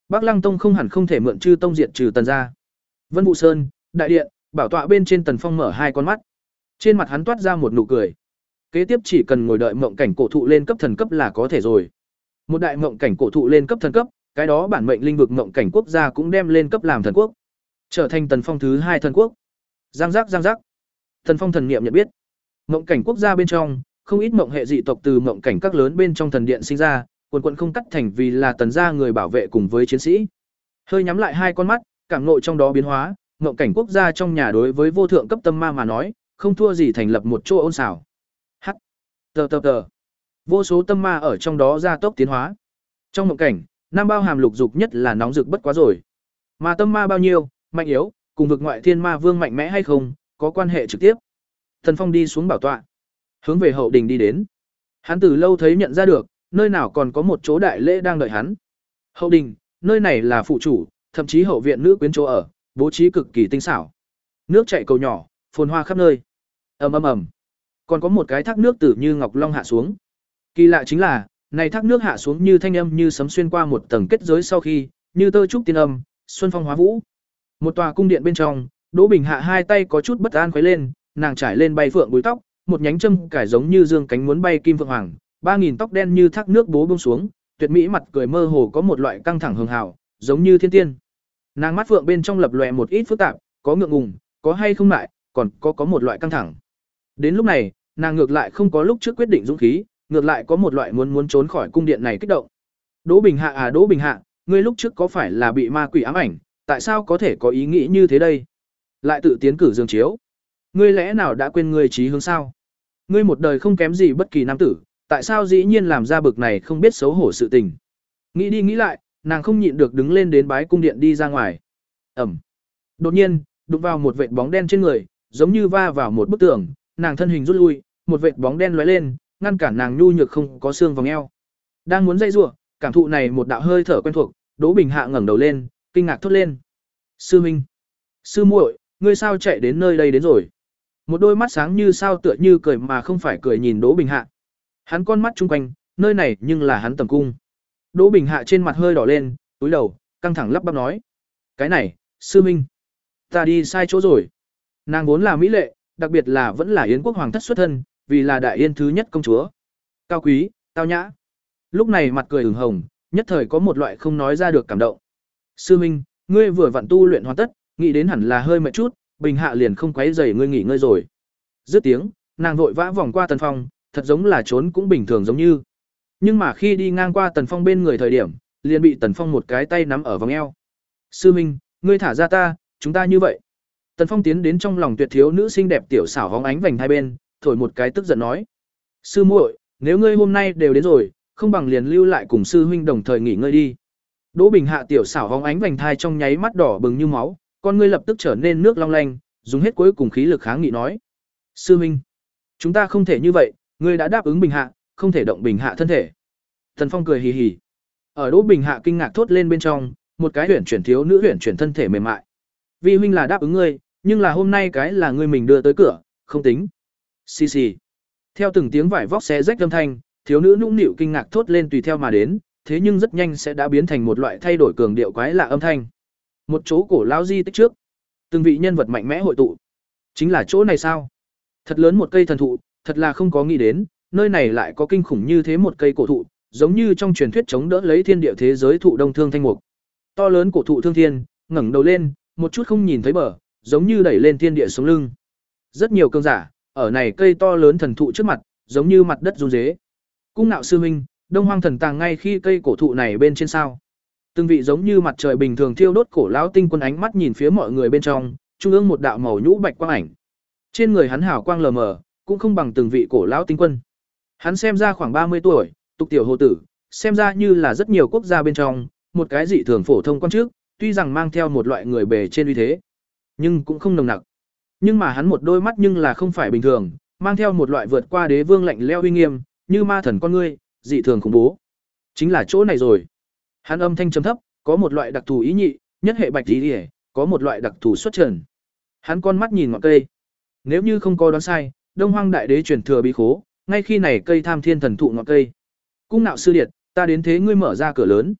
Speaker 1: Bắc Lăng Tông không hẳn không thể mượn Chư Tông diệt trừ Tần gia. Vân Vũ Sơn, đại điện, bảo tọa bên trên Tần Phong mở hai con mắt. Trên mặt hắn toát ra một nụ cười. Kế tiếp chỉ cần ngồi đợi mộng cảnh cổ thụ lên cấp thần cấp là có thể rồi. Một đại mộng cảnh cổ thụ lên cấp thần cấp, cái đó bản mệnh linh vực mộng cảnh quốc gia cũng đem lên cấp làm thần quốc, trở thành Tần Phong thứ hai thần quốc. Giang giác giang giác. Tần Phong thần niệm nhận biết, mộng cảnh quốc gia bên trong, không ít mộng hệ dị tộc từ mộng cảnh các lớn bên trong thần điện sinh ra, quần quần không cắt thành vì là Tần gia người bảo vệ cùng với chiến sĩ. Hơi nhắm lại hai con mắt, cảm ngộ trong đó biến hóa, mộng cảnh quốc gia trong nhà đối với vô thượng cấp tâm ma mà nói, không thua gì thành lập một chỗ ôn xảo. Hắc. Tờ tờ tờ. Vô số tâm ma ở trong đó gia tốc tiến hóa. Trong mộng cảnh, nam bao hàm lục dục nhất là nóng rực bất quá rồi. Mà tâm ma bao nhiêu, mạnh yếu, cùng vực ngoại thiên ma vương mạnh mẽ hay không, có quan hệ trực tiếp. Thần Phong đi xuống bảo tọa, hướng về hậu đình đi đến. Hắn từ lâu thấy nhận ra được, nơi nào còn có một chỗ đại lễ đang đợi hắn. Hậu đình, nơi này là phụ chủ, thậm chí hậu viện nữ quyến chỗ ở, bố trí cực kỳ tinh xảo. Nước chảy cầu nhỏ, phồn hoa khắp nơi. Ầm ầm ầm. Còn có một cái thác nước tử như ngọc long hạ xuống. Kỳ lạ chính là, này thác nước hạ xuống như thanh âm như sấm xuyên qua một tầng kết giới sau khi, như tơ trúc tiên âm, xuân phong hóa vũ. Một tòa cung điện bên trong, Đỗ Bình Hạ hai tay có chút bất an khuấy lên, nàng trải lên bay phượng búi tóc, một nhánh châm cải giống như dương cánh muốn bay kim phượng hoàng, ba nghìn tóc đen như thác nước bố buông xuống, tuyệt mỹ mặt cười mơ hồ có một loại căng thẳng hường hào, giống như thiên tiên. Nàng mắt phượng bên trong lập lòe một ít phức tạp, có ngượng ngùng, có hay không lại, còn có có một loại căng thẳng. Đến lúc này, nàng ngược lại không có lúc trước quyết định dũng khí, ngược lại có một loại muốn muốn trốn khỏi cung điện này kích động. Đỗ Bình Hạ à Đỗ Bình Hạ, ngươi lúc trước có phải là bị ma quỷ ám ảnh, tại sao có thể có ý nghĩ như thế đây? Lại tự tiến cử dương chiếu. Ngươi lẽ nào đã quên ngươi chí hướng sao? Ngươi một đời không kém gì bất kỳ nam tử, tại sao dĩ nhiên làm ra bực này không biết xấu hổ sự tình? Nghĩ đi nghĩ lại, nàng không nhịn được đứng lên đến bái cung điện đi ra ngoài. Ẩm. Đột nhiên, đụng vào một vệt bóng đen trên người, giống như va vào một bức tường, nàng thân hình rút lui, một vệt bóng đen lóe lên, ngăn cản nàng nhu nhược không có xương vòng eo. Đang muốn dây rủa, cảm thụ này một đạo hơi thở quen thuộc, Đỗ Bình Hạ ngẩng đầu lên, kinh ngạc thốt lên. Sư Minh, sư muội, ngươi sao chạy đến nơi đây đến rồi? Một đôi mắt sáng như sao tựa như cười mà không phải cười nhìn Đỗ Bình Hạ. Hắn con mắt chung quanh, nơi này nhưng là hắn tầm cung. Đỗ Bình Hạ trên mặt hơi đỏ lên, túi đầu, căng thẳng lắp bắp nói: "Cái này, sư Minh, ta đi sai chỗ rồi." Nàng vốn là mỹ lệ, đặc biệt là vẫn là Yến quốc hoàng thất xuất thân, vì là đại yên thứ nhất công chúa. Cao quý, tao nhã. Lúc này mặt cười ửng hồng, nhất thời có một loại không nói ra được cảm động. "Sư Minh, ngươi vừa vặn tu luyện hoàn tất, nghĩ đến hẳn là hơi mệt chút, Bình Hạ liền không quấy rầy ngươi nghỉ ngơi rồi." Dứt tiếng, nàng vội vã vòng qua Tần Phong, thật giống là trốn cũng bình thường giống như. Nhưng mà khi đi ngang qua Tần Phong bên người thời điểm, liền bị Tần Phong một cái tay nắm ở vòng eo. "Sư Minh, ngươi thả ra ta, chúng ta như vậy." Tần Phong tiến đến trong lòng tuyệt thiếu nữ xinh đẹp tiểu xảo hóng ánh vành hai bên, thổi một cái tức giận nói: "Sư muội, nếu ngươi hôm nay đều đến rồi, không bằng liền lưu lại cùng sư huynh đồng thời nghỉ ngơi đi." Đỗ Bình Hạ tiểu xảo hóng ánh vành thai trong nháy mắt đỏ bừng như máu, con ngươi lập tức trở nên nước long lanh, dùng hết cuối cùng khí lực kháng nghị nói: "Sư huynh, chúng ta không thể như vậy, ngươi đã đáp ứng Bình Hạ, không thể động Bình Hạ thân thể." Tần Phong cười hì hì. Ở Đỗ Bình Hạ kinh ngạc thốt lên bên trong, một cái huyền chuyển thiếu nữ huyền chuyển thân thể mềm mại. "Vi huynh là đáp ứng ngươi, nhưng là hôm nay cái là ngươi mình đưa tới cửa, không tính." Xì xì. Theo từng tiếng vải vóc xé rách âm thanh, thiếu nữ nũng nịu kinh ngạc thốt lên tùy theo mà đến, thế nhưng rất nhanh sẽ đã biến thành một loại thay đổi cường điệu quái lạ âm thanh. Một chỗ cổ lão di tích trước, từng vị nhân vật mạnh mẽ hội tụ. Chính là chỗ này sao? Thật lớn một cây thần thụ, thật là không có nghĩ đến, nơi này lại có kinh khủng như thế một cây cổ thụ, giống như trong truyền thuyết chống đỡ lấy thiên địa thế giới thụ đông thương thanh mục. To lớn cổ thụ thương thiên, ngẩng đầu lên, một chút không nhìn thấy bờ, giống như đẩy lên thiên địa sống lưng. Rất nhiều cường giả, ở này cây to lớn thần thụ trước mặt, giống như mặt đất run rế. Cung Nạo sư huynh, Đông Hoang thần tàng ngay khi cây cổ thụ này bên trên sao? Từng vị giống như mặt trời bình thường thiêu đốt cổ lão tinh quân ánh mắt nhìn phía mọi người bên trong, trung ương một đạo màu nhũ bạch quang ảnh. Trên người hắn hào quang lờ mờ, cũng không bằng từng vị cổ lão tinh quân. Hắn xem ra khoảng ba mươi tuổi, tục tiểu hồ tử, xem ra như là rất nhiều quốc gia bên trong, một cái dị thường phổ thông quan trước, tuy rằng mang theo một loại người bề trên uy thế, nhưng cũng không nồng nặc. Nhưng mà hắn một đôi mắt nhưng là không phải bình thường, mang theo một loại vượt qua đế vương lạnh lẽo uy nghiêm, như ma thần con ngươi, dị thường khủng bố. Chính là chỗ này rồi. Hắn âm thanh trầm thấp, có một loại đặc thù ý nhị, nhất hệ bạch ý, ý có một loại đặc thù xuất trần. Hắn con mắt nhìn ngọn cây. Nếu như không có đoán sai, Đông Hoang đại đế truyền thừa bí khố, ngay khi này cây tham thiên thần thụ ngọn cây. Cung Nạo sư điệt, ta đến thế ngươi mở ra cửa lớn.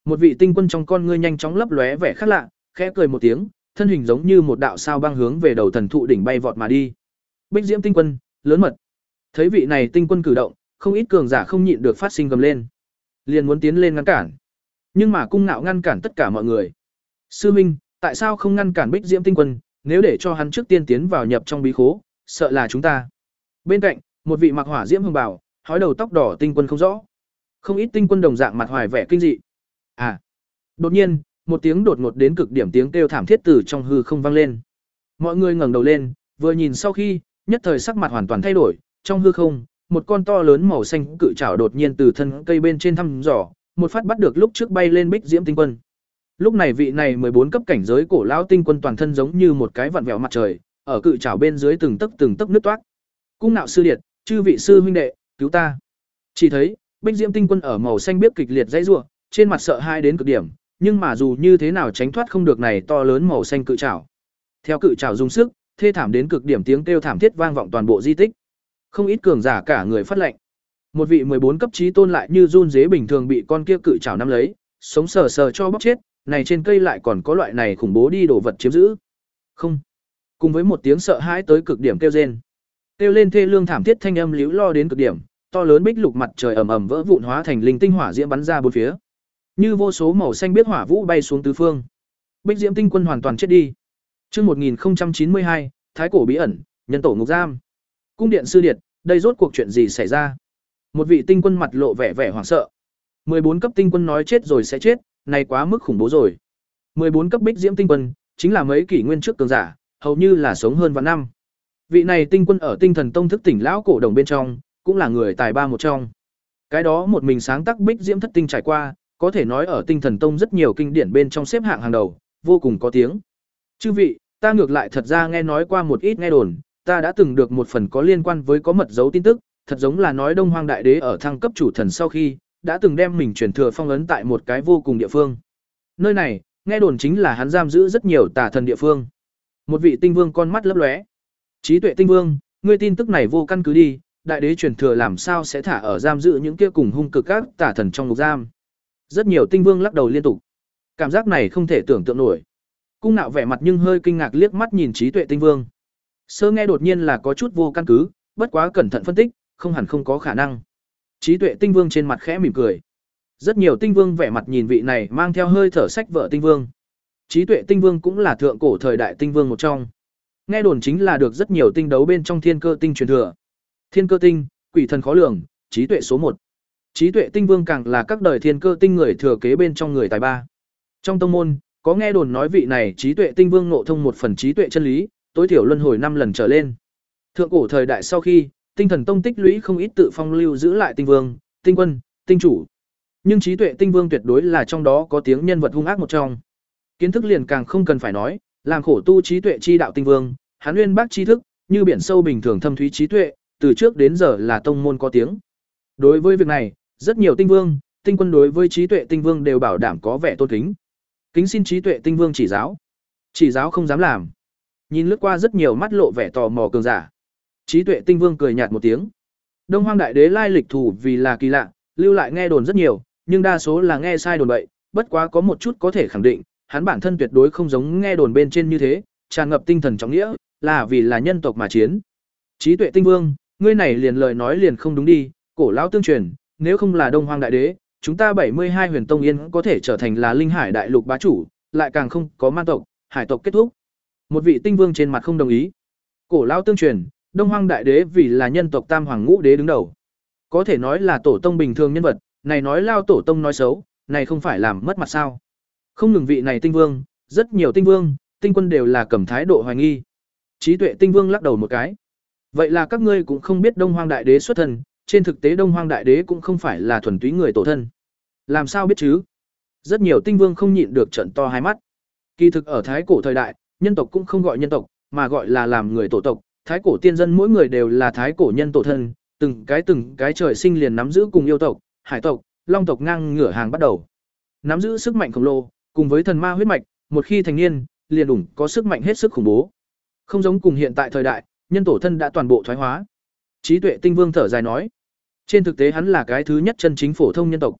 Speaker 1: Một vị tinh quân trong con ngươi nhanh chóng lấp lóe vẻ khác lạ, khẽ cười một tiếng, thân hình giống như một đạo sao băng hướng về đầu thần thụ đỉnh bay vọt mà đi. Bích Diễm tinh quân, lớn mật. Thấy vị này tinh quân cử động, không ít cường giả không nhịn được phát sinh gầm lên, liền muốn tiến lên ngăn cản. Nhưng mà Cung Ngạo ngăn cản tất cả mọi người. Sư minh, tại sao không ngăn cản Bích Diễm tinh quân, nếu để cho hắn trước tiên tiến vào nhập trong bí khố, sợ là chúng ta. Bên cạnh, một vị mặc hỏa diễm hương bảo, hói đầu tóc đỏ tinh quân không rõ. Không ít tinh quân đồng dạng mặt hoài vẻ kinh dị. À. Đột nhiên, một tiếng đột ngột đến cực điểm tiếng kêu thảm thiết từ trong hư không vang lên. Mọi người ngẩng đầu lên, vừa nhìn sau khi, nhất thời sắc mặt hoàn toàn thay đổi, trong hư không, một con to lớn màu xanh cự trảo đột nhiên từ thân cây bên trên thăm dò, một phát bắt được lúc trước bay lên Bích Diễm tinh quân. Lúc này vị này mười bốn cấp cảnh giới cổ lão tinh quân toàn thân giống như một cái vặn vẹo mặt trời, ở cự trảo bên dưới từng tấc từng tấc nứt toát. Cung Nạo sư điệt, chư vị sư huynh đệ, cứu ta. Chỉ thấy, Bích Diễm tinh quân ở màu xanh biếc kịch liệt dãy rủa, trên mặt sợ hãi đến cực điểm, nhưng mà dù như thế nào tránh thoát không được này to lớn màu xanh cự trảo. Theo cự trảo dùng sức, thê thảm đến cực điểm tiếng kêu thảm thiết vang vọng toàn bộ di tích. Không ít cường giả cả người phát lệnh. Một vị mười bốn cấp chí tôn lại như run dế bình thường bị con kia cự trảo nắm lấy, sống sờ sờ cho bóc chết, này trên cây lại còn có loại này khủng bố đi đồ vật chiếm giữ. Không. Cùng với một tiếng sợ hãi tới cực điểm kêu rên. Kêu lên thê lương thảm thiết thanh âm líu lo đến cực điểm, to lớn bích lục mặt trời ầm ầm vỡ vụn hóa thành linh tinh hỏa diễm bắn ra bốn phía. Như vô số màu xanh biết hỏa vũ bay xuống tứ phương. Bích Diễm tinh quân hoàn toàn chết đi. Chương một nghìn không trăm chín mươi hai, Thái cổ bí ẩn, nhân tổ ngục giam. Cung điện sư điệt, đây rốt cuộc chuyện gì xảy ra? Một vị tinh quân mặt lộ vẻ vẻ hoảng sợ. mười bốn cấp tinh quân nói chết rồi sẽ chết, này quá mức khủng bố rồi. mười bốn cấp Bích Diễm tinh quân, chính là mấy kỷ nguyên trước cường giả, hầu như là sống hơn vạn năm. Vị này tinh quân ở Tinh Thần Tông thức tỉnh lão cổ đồng bên trong, cũng là người tài ba một trong. Cái đó một mình sáng tác Bích Diễm thất tinh trải qua, có thể nói ở Tinh Thần Tông rất nhiều kinh điển bên trong xếp hạng hàng đầu, vô cùng có tiếng. Chư vị, ta ngược lại thật ra nghe nói qua một ít nghe đồn, ta đã từng được một phần có liên quan với có mật dấu tin tức, thật giống là nói Đông Hoang Đại Đế ở thăng cấp chủ thần sau khi, đã từng đem mình truyền thừa phong ấn tại một cái vô cùng địa phương. Nơi này, nghe đồn chính là hắn giam giữ rất nhiều tà thần địa phương. Một vị tinh vương con mắt lấp lóe. Trí tuệ tinh vương, ngươi tin tức này vô căn cứ đi, Đại Đế truyền thừa làm sao sẽ thả ở giam giữ những kia cùng hung cực các tà thần trong ngục giam. Rất nhiều tinh vương lắc đầu liên tục. Cảm giác này không thể tưởng tượng nổi. Cung Nạo vẻ mặt nhưng hơi kinh ngạc liếc mắt nhìn trí tuệ tinh vương. Sơ nghe đột nhiên là có chút vô căn cứ, bất quá cẩn thận phân tích, không hẳn không có khả năng. Trí tuệ tinh vương trên mặt khẽ mỉm cười. Rất nhiều tinh vương vẻ mặt nhìn vị này mang theo hơi thở sách vợ tinh vương. Trí tuệ tinh vương cũng là thượng cổ thời đại tinh vương một trong. Nghe đồn chính là được rất nhiều tinh đấu bên trong thiên cơ tinh truyền thừa. Thiên cơ tinh, quỷ thần khó lường, trí tuệ số một. Trí tuệ tinh vương càng là các đời thiên cơ tinh người thừa kế bên trong người tài ba. Trong tông môn, có nghe đồn nói vị này trí tuệ tinh vương ngộ thông một phần trí tuệ chân lý, tối thiểu luân hồi năm lần trở lên. Thượng cổ thời đại sau khi, Tinh Thần Tông tích lũy không ít tự phong lưu giữ lại tinh vương, tinh quân, tinh chủ. Nhưng trí tuệ tinh vương tuyệt đối là trong đó có tiếng nhân vật hung ác một trong. Kiến thức liền càng không cần phải nói, làm khổ tu trí tuệ chi đạo tinh vương, hắn uyên bác tri thức, như biển sâu bình thường thâm thúy trí tuệ, từ trước đến giờ là tông môn có tiếng. Đối với việc này, rất nhiều tinh vương, tinh quân đối với trí tuệ tinh vương đều bảo đảm có vẻ tôn kính. Kính xin trí tuệ tinh vương chỉ giáo. Chỉ giáo không dám làm. Nhìn lướt qua rất nhiều mắt lộ vẻ tò mò cường giả. Trí tuệ tinh vương cười nhạt một tiếng. Đông Hoang Đại Đế lai lịch thủ vì là kỳ lạ, lưu lại nghe đồn rất nhiều, nhưng đa số là nghe sai đồn bậy, bất quá có một chút có thể khẳng định, hắn bản thân tuyệt đối không giống nghe đồn bên trên như thế, tràn ngập tinh thần trọng nghĩa, là vì là nhân tộc mà chiến. Trí tuệ tinh vương, ngươi này liền lời nói liền không đúng đi, cổ lão tương truyền, nếu không là Đông Hoang Đại Đế, chúng ta bảy mươi hai huyền tông yên có thể trở thành là linh hải đại lục bá chủ, lại càng không có man tộc, hải tộc kết thúc. Một vị tinh vương trên mặt không đồng ý. Cổ lão tương truyền, Đông Hoang Đại Đế vì là nhân tộc Tam Hoàng Ngũ Đế đứng đầu. Có thể nói là tổ tông bình thường nhân vật, này nói lao tổ tông nói xấu, này không phải làm mất mặt sao? Không ngừng vị này tinh vương, rất nhiều tinh vương, tinh quân đều là cầm thái độ hoài nghi. Trí tuệ tinh vương lắc đầu một cái. Vậy là các ngươi cũng không biết Đông Hoang Đại Đế xuất thân, trên thực tế Đông Hoang Đại Đế cũng không phải là thuần túy người tổ thân. Làm sao biết chứ? Rất nhiều tinh vương không nhịn được trợn to hai mắt. Kỳ thực ở thái cổ thời đại, nhân tộc cũng không gọi nhân tộc, mà gọi là làm người tổ tộc. Thái cổ tiên dân mỗi người đều là thái cổ nhân tổ thân, từng cái từng cái trời sinh liền nắm giữ cùng yêu tộc, hải tộc, long tộc ngang ngửa hàng bắt đầu. Nắm giữ sức mạnh khổng lồ, cùng với thần ma huyết mạch, một khi thành niên, liền ủng có sức mạnh hết sức khủng bố. Không giống cùng hiện tại thời đại, nhân tổ thân đã toàn bộ thoái hóa. Trí tuệ tinh vương thở dài nói, trên thực tế hắn là cái thứ nhất chân chính phổ thông nhân tộc.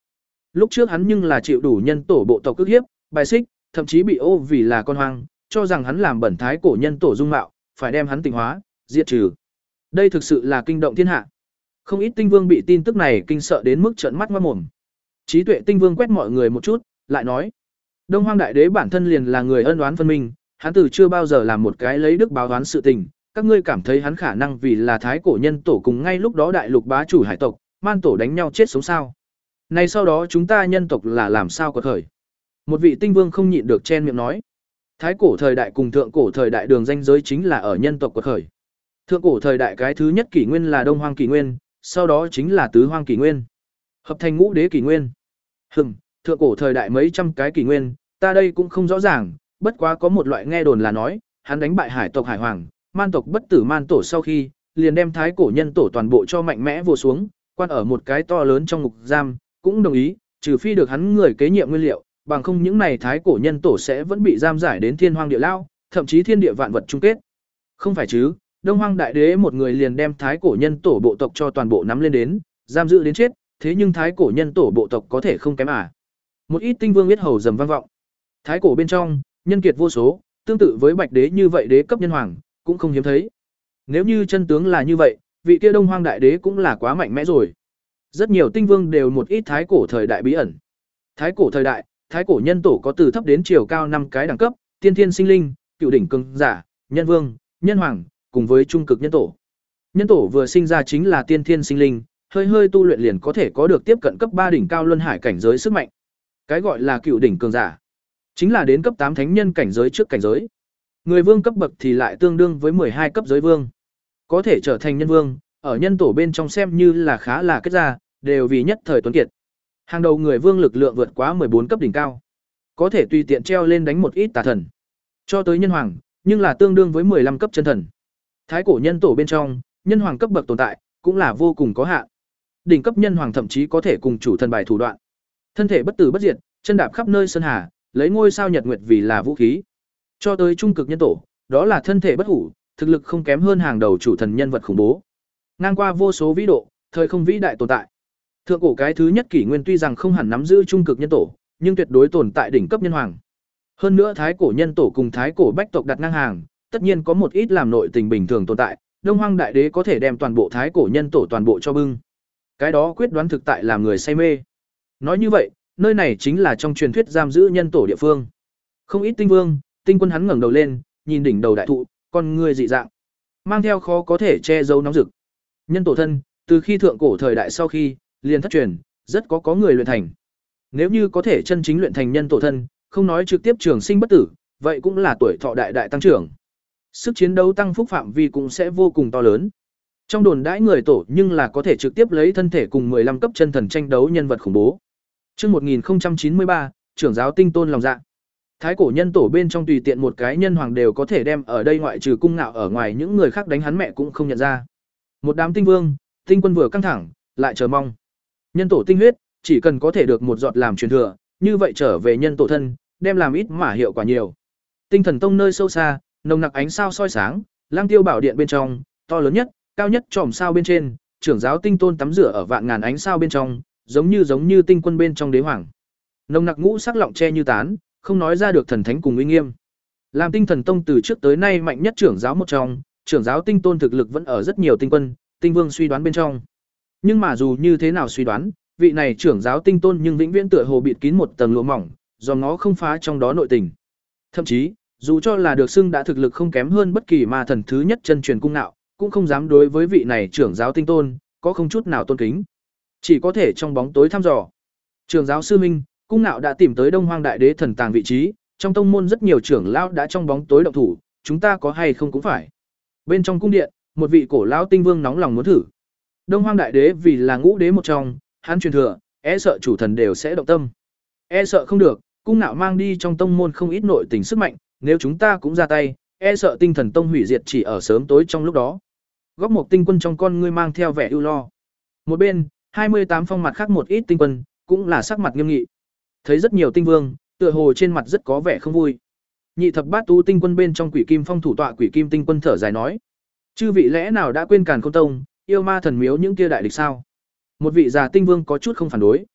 Speaker 1: Lúc trước hắn nhưng là chịu đủ nhân tổ bộ tộc ức hiếp, bài xích, thậm chí bị ô vì là con hoang, cho rằng hắn làm bẩn thái cổ nhân tổ dung mạo, phải đem hắn tịnh hóa, diệt trừ. Đây thực sự là kinh động thiên hạ. Không ít tinh vương bị tin tức này kinh sợ đến mức trợn mắt ngoác mồm. Trí tuệ tinh vương quét mọi người một chút, lại nói: Đông Hoang đại đế bản thân liền là người ân oán phân minh, hắn từ chưa bao giờ làm một cái lấy đức báo oán sự tình, các ngươi cảm thấy hắn khả năng vì là thái cổ nhân tổ cùng ngay lúc đó đại lục bá chủ hải tộc, man tổ đánh nhau chết sống sao? Này sau đó chúng ta nhân tộc là làm sao có khởi? Một vị tinh vương không nhịn được chen miệng nói: Thái cổ thời đại cùng thượng cổ thời đại đường ranh giới chính là ở nhân tộc quật khởi. Thượng cổ thời đại cái thứ nhất kỷ nguyên là Đông Hoang kỷ nguyên, sau đó chính là Tứ Hoang kỷ nguyên, hợp thành Ngũ Đế kỷ nguyên. Hừm, thượng cổ thời đại mấy trăm cái kỷ nguyên, ta đây cũng không rõ ràng, bất quá có một loại nghe đồn là nói, hắn đánh bại hải tộc hải hoàng, man tộc bất tử man tổ sau khi, liền đem thái cổ nhân tổ toàn bộ cho mạnh mẽ vồ xuống, quan ở một cái to lớn trong ngục giam, cũng đồng ý, trừ phi được hắn người kế nhiệm nguyên liệu, bằng không những này thái cổ nhân tổ sẽ vẫn bị giam giải đến thiên hoang địa lao, thậm chí thiên địa vạn vật chung kết. Không phải chứ, Đông Hoang đại đế một người liền đem thái cổ nhân tổ bộ tộc cho toàn bộ nắm lên đến, giam giữ đến chết, thế nhưng thái cổ nhân tổ bộ tộc có thể không kém à? Một ít tinh vương biết hầu dầm vang vọng. Thái cổ bên trong, nhân kiệt vô số, tương tự với Bạch đế như vậy đế cấp nhân hoàng, cũng không hiếm thấy. Nếu như chân tướng là như vậy, vị kia Đông Hoang đại đế cũng là quá mạnh mẽ rồi. Rất nhiều tinh vương đều một ít thái cổ thời đại bí ẩn. Thái cổ thời đại, thái cổ nhân tổ có từ thấp đến chiều cao năm cái đẳng cấp, tiên thiên sinh linh, cựu đỉnh cường giả, nhân vương, nhân hoàng, cùng với trung cực nhân tổ. Nhân tổ vừa sinh ra chính là tiên thiên sinh linh, hơi hơi tu luyện liền có thể có được tiếp cận cấp ba đỉnh cao luân hải cảnh giới sức mạnh. Cái gọi là cựu đỉnh cường giả, chính là đến cấp tám thánh nhân cảnh giới trước cảnh giới. Người vương cấp bậc thì lại tương đương với mười hai cấp giới vương. Có thể trở thành nhân vương, ở nhân tổ bên trong xem như là khá là kết ra, đều vì nhất thời tuấn kiệt. Hàng đầu người vương lực lượng vượt quá mười bốn cấp đỉnh cao, có thể tùy tiện treo lên đánh một ít tà thần. Cho tới nhân hoàng, nhưng là tương đương với mười lăm cấp chân thần. Thái cổ nhân tổ bên trong, nhân hoàng cấp bậc tồn tại, cũng là vô cùng có hạn. Đỉnh cấp nhân hoàng thậm chí có thể cùng chủ thần bài thủ đoạn. Thân thể bất tử bất diệt, chân đạp khắp nơi sơn hà, lấy ngôi sao nhật nguyệt vì là vũ khí. Cho tới trung cực nhân tổ, đó là thân thể bất hủ, thực lực không kém hơn hàng đầu chủ thần nhân vật khủng bố. Ngang qua vô số vĩ độ, thời không vĩ đại tồn tại. Thượng cổ cái thứ nhất kỷ nguyên tuy rằng không hẳn nắm giữ trung cực nhân tổ, nhưng tuyệt đối tồn tại đỉnh cấp nhân hoàng. Hơn nữa thái cổ nhân tổ cùng thái cổ bách tộc đặt ngang hàng, tất nhiên có một ít làm nội tình bình thường tồn tại, Đông Hoang đại đế có thể đem toàn bộ thái cổ nhân tổ toàn bộ cho bưng. Cái đó quyết đoán thực tại làm người say mê. Nói như vậy, nơi này chính là trong truyền thuyết giam giữ nhân tổ địa phương. Không ít tinh vương, tinh quân hắn ngẩng đầu lên, nhìn đỉnh đầu đại thụ, con người dị dạng, mang theo khó có thể che giấu nóng rực. Nhân tổ thân, từ khi thượng cổ thời đại sau khi liền thất truyền, rất có có người luyện thành. Nếu như có thể chân chính luyện thành nhân tổ thân, không nói trực tiếp trường sinh bất tử, vậy cũng là tuổi thọ đại đại tăng trưởng. Sức chiến đấu tăng phúc phạm vi cũng sẽ vô cùng to lớn. Trong đồn đãi người tổ nhưng là có thể trực tiếp lấy thân thể cùng mười lăm cấp chân thần tranh đấu nhân vật khủng bố. Chương một nghìn không trăm chín mươi ba, trưởng giáo tinh tôn lòng dạ. Thái cổ nhân tổ bên trong tùy tiện một cái nhân hoàng đều có thể đem ở đây ngoại trừ cung ngạo ở ngoài những người khác đánh hắn mẹ cũng không nhận ra. Một đám tinh vương, tinh quân vừa căng thẳng, lại chờ mong. Nhân tổ tinh huyết, chỉ cần có thể được một giọt làm truyền thừa, như vậy trở về nhân tổ thân, đem làm ít mà hiệu quả nhiều. Tinh thần tông nơi sâu xa, nồng nặc ánh sao soi sáng, Lang Tiêu bảo điện bên trong, to lớn nhất, cao nhất chòm sao bên trên, trưởng giáo tinh tôn tắm rửa ở vạn ngàn ánh sao bên trong, giống như giống như tinh quân bên trong đế hoàng. Nồng nặc ngũ sắc lọng che như tán, không nói ra được thần thánh cùng uy nghiêm. Làm Tinh Thần Tông từ trước tới nay mạnh nhất trưởng giáo một trong, trưởng giáo tinh tôn thực lực vẫn ở rất nhiều tinh quân, tinh vương suy đoán bên trong. Nhưng mà dù như thế nào suy đoán, vị này trưởng giáo tinh tôn nhưng vĩnh viễn tựa hồ bịt kín một tầng lụa mỏng, do ngó không phá trong đó nội tình. Thậm chí, dù cho là được xưng đã thực lực không kém hơn bất kỳ ma thần thứ nhất chân truyền cung nạo, cũng không dám đối với vị này trưởng giáo tinh tôn có không chút nào tôn kính, chỉ có thể trong bóng tối thăm dò. Trưởng giáo sư minh, cung nạo đã tìm tới Đông Hoang đại đế thần tàng vị trí, trong tông môn rất nhiều trưởng lão đã trong bóng tối động thủ, chúng ta có hay không cũng phải. Bên trong cung điện, một vị cổ lão tinh vương nóng lòng muốn thử. Đông Hoang đại đế vì là ngũ đế một trong, hắn truyền thừa, e sợ chủ thần đều sẽ động tâm. E sợ không được, cung nạo mang đi trong tông môn không ít nội tình sức mạnh, nếu chúng ta cũng ra tay, e sợ Tinh Thần Tông hủy diệt chỉ ở sớm tối trong lúc đó. Góc một tinh quân trong con ngươi mang theo vẻ ưu lo. Một bên, hai mươi tám phong mặt khác một ít tinh quân, cũng là sắc mặt nghiêm nghị. Thấy rất nhiều tinh vương, tựa hồ trên mặt rất có vẻ không vui. Nhị thập bát tu tinh quân bên trong Quỷ Kim Phong thủ tọa Quỷ Kim tinh quân thở dài nói: "Chư vị lẽ nào đã quên Càn Khôn Tông, yêu ma thần miếu những kia đại địch sao?" Một vị già tinh vương có chút không phản đối.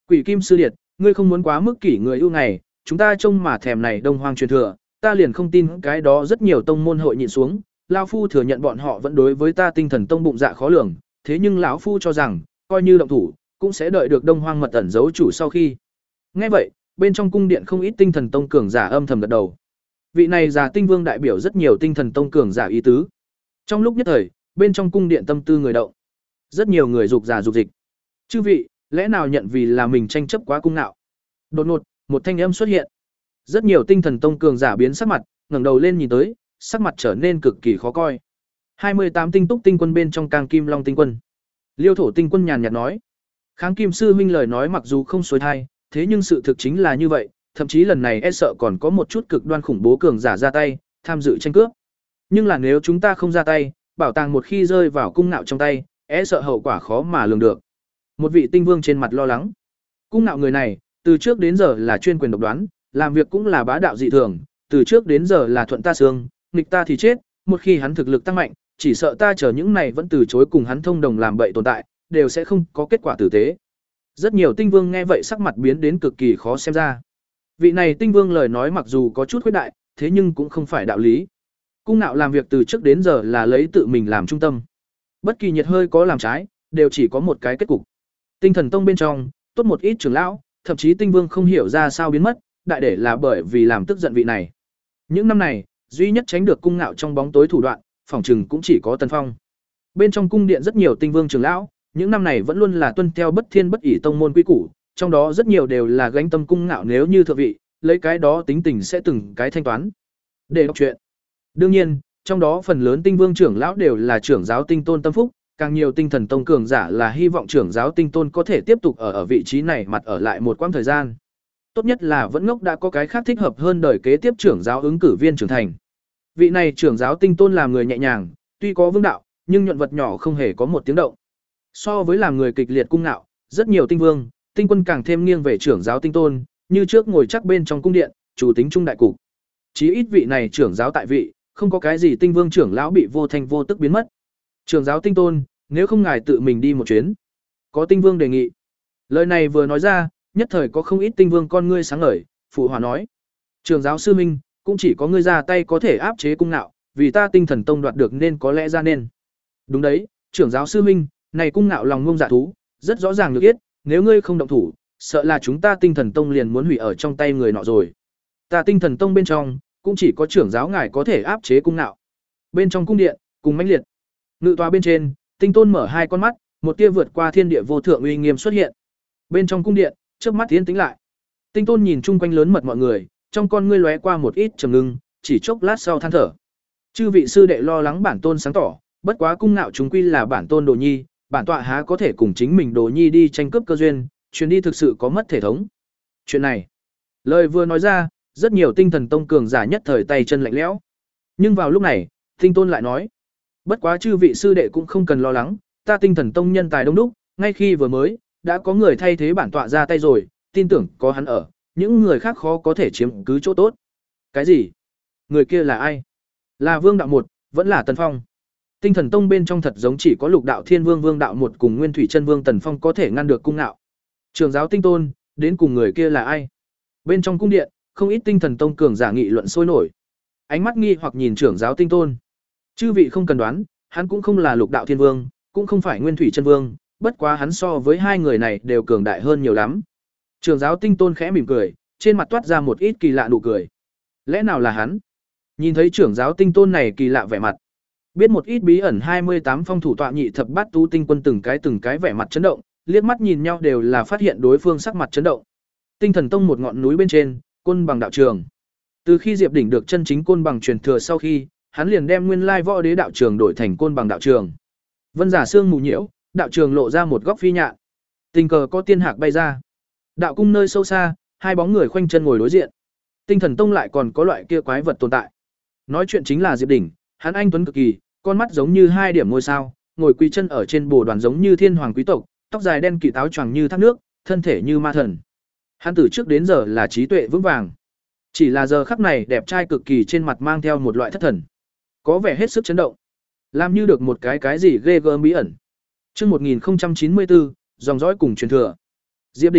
Speaker 1: Quỷ Kim Sư Điệt, ngươi không muốn quá mức kỷ người ưu ngày, chúng ta trông mà thèm này Đông Hoang truyền thừa, ta liền không tin cái đó rất nhiều tông môn hội nhịn xuống, lão phu thừa nhận bọn họ vẫn đối với ta Tinh Thần Tông bụng dạ khó lường, thế nhưng lão phu cho rằng, coi như động thủ, cũng sẽ đợi được Đông Hoang mật ẩn giấu chủ sau khi. Nghe vậy, bên trong cung điện không ít Tinh Thần Tông cường giả âm thầm gật đầu. Vị này già Tinh Vương đại biểu rất nhiều Tinh Thần Tông cường giả ý tứ. Trong lúc nhất thời, bên trong cung điện tâm tư người động. Rất nhiều người dục giả dục dịch. Chư vị, lẽ nào nhận vì là mình tranh chấp quá cung nạo? Đột ngột, một thanh âm xuất hiện. Rất nhiều Tinh Thần Tông cường giả biến sắc mặt, ngẩng đầu lên nhìn tới, sắc mặt trở nên cực kỳ khó coi. hai mươi tám tinh túc tinh quân bên trong Cang Kim Long tinh quân. Liêu Thổ tinh quân nhàn nhạt nói: "Kháng Kim sư huynh lời nói mặc dù không xuôi thai, thế nhưng sự thực chính là như vậy, thậm chí lần này e sợ còn có một chút cực đoan khủng bố cường giả ra tay, tham dự tranh cướp. Nhưng là nếu chúng ta không ra tay, bảo tàng một khi rơi vào cung nạo trong tay, e sợ hậu quả khó mà lường được." Một vị tinh vương trên mặt lo lắng. Cung nạo người này, từ trước đến giờ là chuyên quyền độc đoán, làm việc cũng là bá đạo dị thường, từ trước đến giờ là thuận ta xương, nghịch ta thì chết, một khi hắn thực lực tăng mạnh, chỉ sợ ta chờ những này vẫn từ chối cùng hắn thông đồng làm bậy tồn tại, đều sẽ không có kết quả tử tế. Rất nhiều tinh vương nghe vậy sắc mặt biến đến cực kỳ khó xem ra. Vị này tinh vương lời nói mặc dù có chút khuyết đại, thế nhưng cũng không phải đạo lý. Cung nạo làm việc từ trước đến giờ là lấy tự mình làm trung tâm. Bất kỳ nhiệt hơi có làm trái, đều chỉ có một cái kết cục. Tinh Thần Tông bên trong, tốt một ít trưởng lão, thậm chí tinh vương không hiểu ra sao biến mất, đại để là bởi vì làm tức giận vị này. Những năm này, duy nhất tránh được cung nạo trong bóng tối thủ đoạn, phỏng chừng cũng chỉ có Tần Phong. Bên trong cung điện rất nhiều tinh vương trưởng lão, những năm này vẫn luôn là tuân theo bất thiên bất ỷ tông môn quy củ, trong đó rất nhiều đều là gánh tâm cung ngạo, nếu như thượng vị, lấy cái đó tính tình sẽ từng cái thanh toán. Để đọc chuyện. Đương nhiên, trong đó phần lớn tinh vương trưởng lão đều là trưởng giáo tinh tôn tâm phúc, càng nhiều tinh thần tông cường giả là hy vọng trưởng giáo tinh tôn có thể tiếp tục ở ở vị trí này mặt ở lại một quãng thời gian. Tốt nhất là vẫn ngốc đã có cái khác thích hợp hơn đời kế tiếp trưởng giáo ứng cử viên trưởng thành. Vị này trưởng giáo tinh tôn làm người nhẹ nhàng, tuy có vương đạo, nhưng nhuận vật nhỏ không hề có một tiếng động. So với làm người kịch liệt cung ngạo, rất nhiều tinh vương, tinh quân càng thêm nghiêng về trưởng giáo tinh tôn, như trước ngồi chắc bên trong cung điện, chủ tính trung đại cục. Chí ít vị này trưởng giáo tại vị, không có cái gì tinh vương trưởng lão bị vô thanh vô tức biến mất. Trưởng giáo tinh tôn, nếu không ngài tự mình đi một chuyến. Có tinh vương đề nghị. Lời này vừa nói ra, nhất thời có không ít tinh vương con ngươi sáng ngời, phụ hòa nói: "Trưởng giáo sư minh, cũng chỉ có ngươi ra tay có thể áp chế cung ngạo, vì ta Tinh Thần Tông đoạt được nên có lẽ ra nên." "Đúng đấy, trưởng giáo sư minh, này cung ngạo lòng ngông dạ thú, rất rõ ràng được biết, nếu ngươi không động thủ, sợ là chúng ta Tinh Thần Tông liền muốn hủy ở trong tay người nọ rồi. Ta Tinh Thần Tông bên trong, cũng chỉ có trưởng giáo ngài có thể áp chế cung ngạo." Bên trong cung điện, cùng mãnh liệt. Ngự tòa bên trên, Tinh Tôn mở hai con mắt, một tia vượt qua thiên địa vô thượng uy nghiêm xuất hiện. Bên trong cung điện, trước mắt tiến tĩnh lại. Tinh Tôn nhìn chung quanh lớn mật mọi người, trong con ngươi lóe qua một ít trầm ngưng, chỉ chốc lát sau than thở. Chư vị sư đệ lo lắng bản tôn sáng tỏ, bất quá cung ngạo chúng quy là bản tôn đồ nhi, bản tọa há có thể cùng chính mình đồ nhi đi tranh cướp cơ duyên, chuyến đi thực sự có mất thể thống. Chuyện này, lời vừa nói ra, rất nhiều Tinh Thần Tông cường giả nhất thời tay chân lạnh lẽo. Nhưng vào lúc này, Tinh Tôn lại nói: "Bất quá chư vị sư đệ cũng không cần lo lắng, ta Tinh Thần Tông nhân tài đông đúc, ngay khi vừa mới đã có người thay thế bản tọa ra tay rồi, tin tưởng có hắn ở, những người khác khó có thể chiếm cứ chỗ tốt." "Cái gì? Người kia là ai? Là Vương đạo một, vẫn là Tần Phong?" Tinh Thần Tông bên trong thật giống chỉ có Lục đạo Thiên Vương Vương đạo một cùng Nguyên Thủy Chân Vương Tần Phong có thể ngăn được cung ngạo. Trưởng giáo Tinh Tôn, đến cùng người kia là ai? Bên trong cung điện, không ít Tinh Thần Tông cường giả nghị luận sôi nổi. Ánh mắt nghi hoặc nhìn trưởng giáo Tinh Tôn. Chư vị không cần đoán, hắn cũng không là Lục đạo Thiên Vương, cũng không phải Nguyên Thủy Chân Vương, bất quá hắn so với hai người này đều cường đại hơn nhiều lắm. Trưởng giáo Tinh Tôn khẽ mỉm cười, trên mặt toát ra một ít kỳ lạ nụ cười. Lẽ nào là hắn? Nhìn thấy trưởng giáo Tinh Tôn này kỳ lạ vẻ mặt, biết một ít bí ẩn hai mươi tám phong thủ tọa nhị thập bát tu tinh quân từng cái từng cái vẻ mặt chấn động, liếc mắt nhìn nhau đều là phát hiện đối phương sắc mặt chấn động. Tinh Thần Tông một ngọn núi bên trên, Côn Bằng đạo trường. Từ khi Diệp Đỉnh được chân chính Côn Bằng truyền thừa sau khi, hắn liền đem nguyên lai võ đế đạo trường đổi thành Côn Bằng đạo trường. Vân giả sương mù nhiễu, đạo trường lộ ra một góc phi nhạn. Tình cờ có tiên hạc bay ra. Đạo cung nơi sâu xa, hai bóng người khoanh chân ngồi đối diện. Tinh Thần Tông lại còn có loại kia quái vật tồn tại. Nói chuyện chính là Diệp Đỉnh, hắn anh tuấn cực kỳ, con mắt giống như hai điểm ngôi sao, ngồi quỳ chân ở trên bồ đoàn giống như thiên hoàng quý tộc, tóc dài đen kịt áo choàng như thác nước, thân thể như ma thần. Hắn từ trước đến giờ là trí tuệ vững vàng. Chỉ là giờ khắc này đẹp trai cực kỳ, trên mặt mang theo một loại thất thần, có vẻ hết sức chấn động, làm như được một cái cái gì ghê gớm bí ẩn. Chương một nghìn không trăm chín mươi bốn, dòng dõi cùng truyền thừa. Diệp Đỉnh,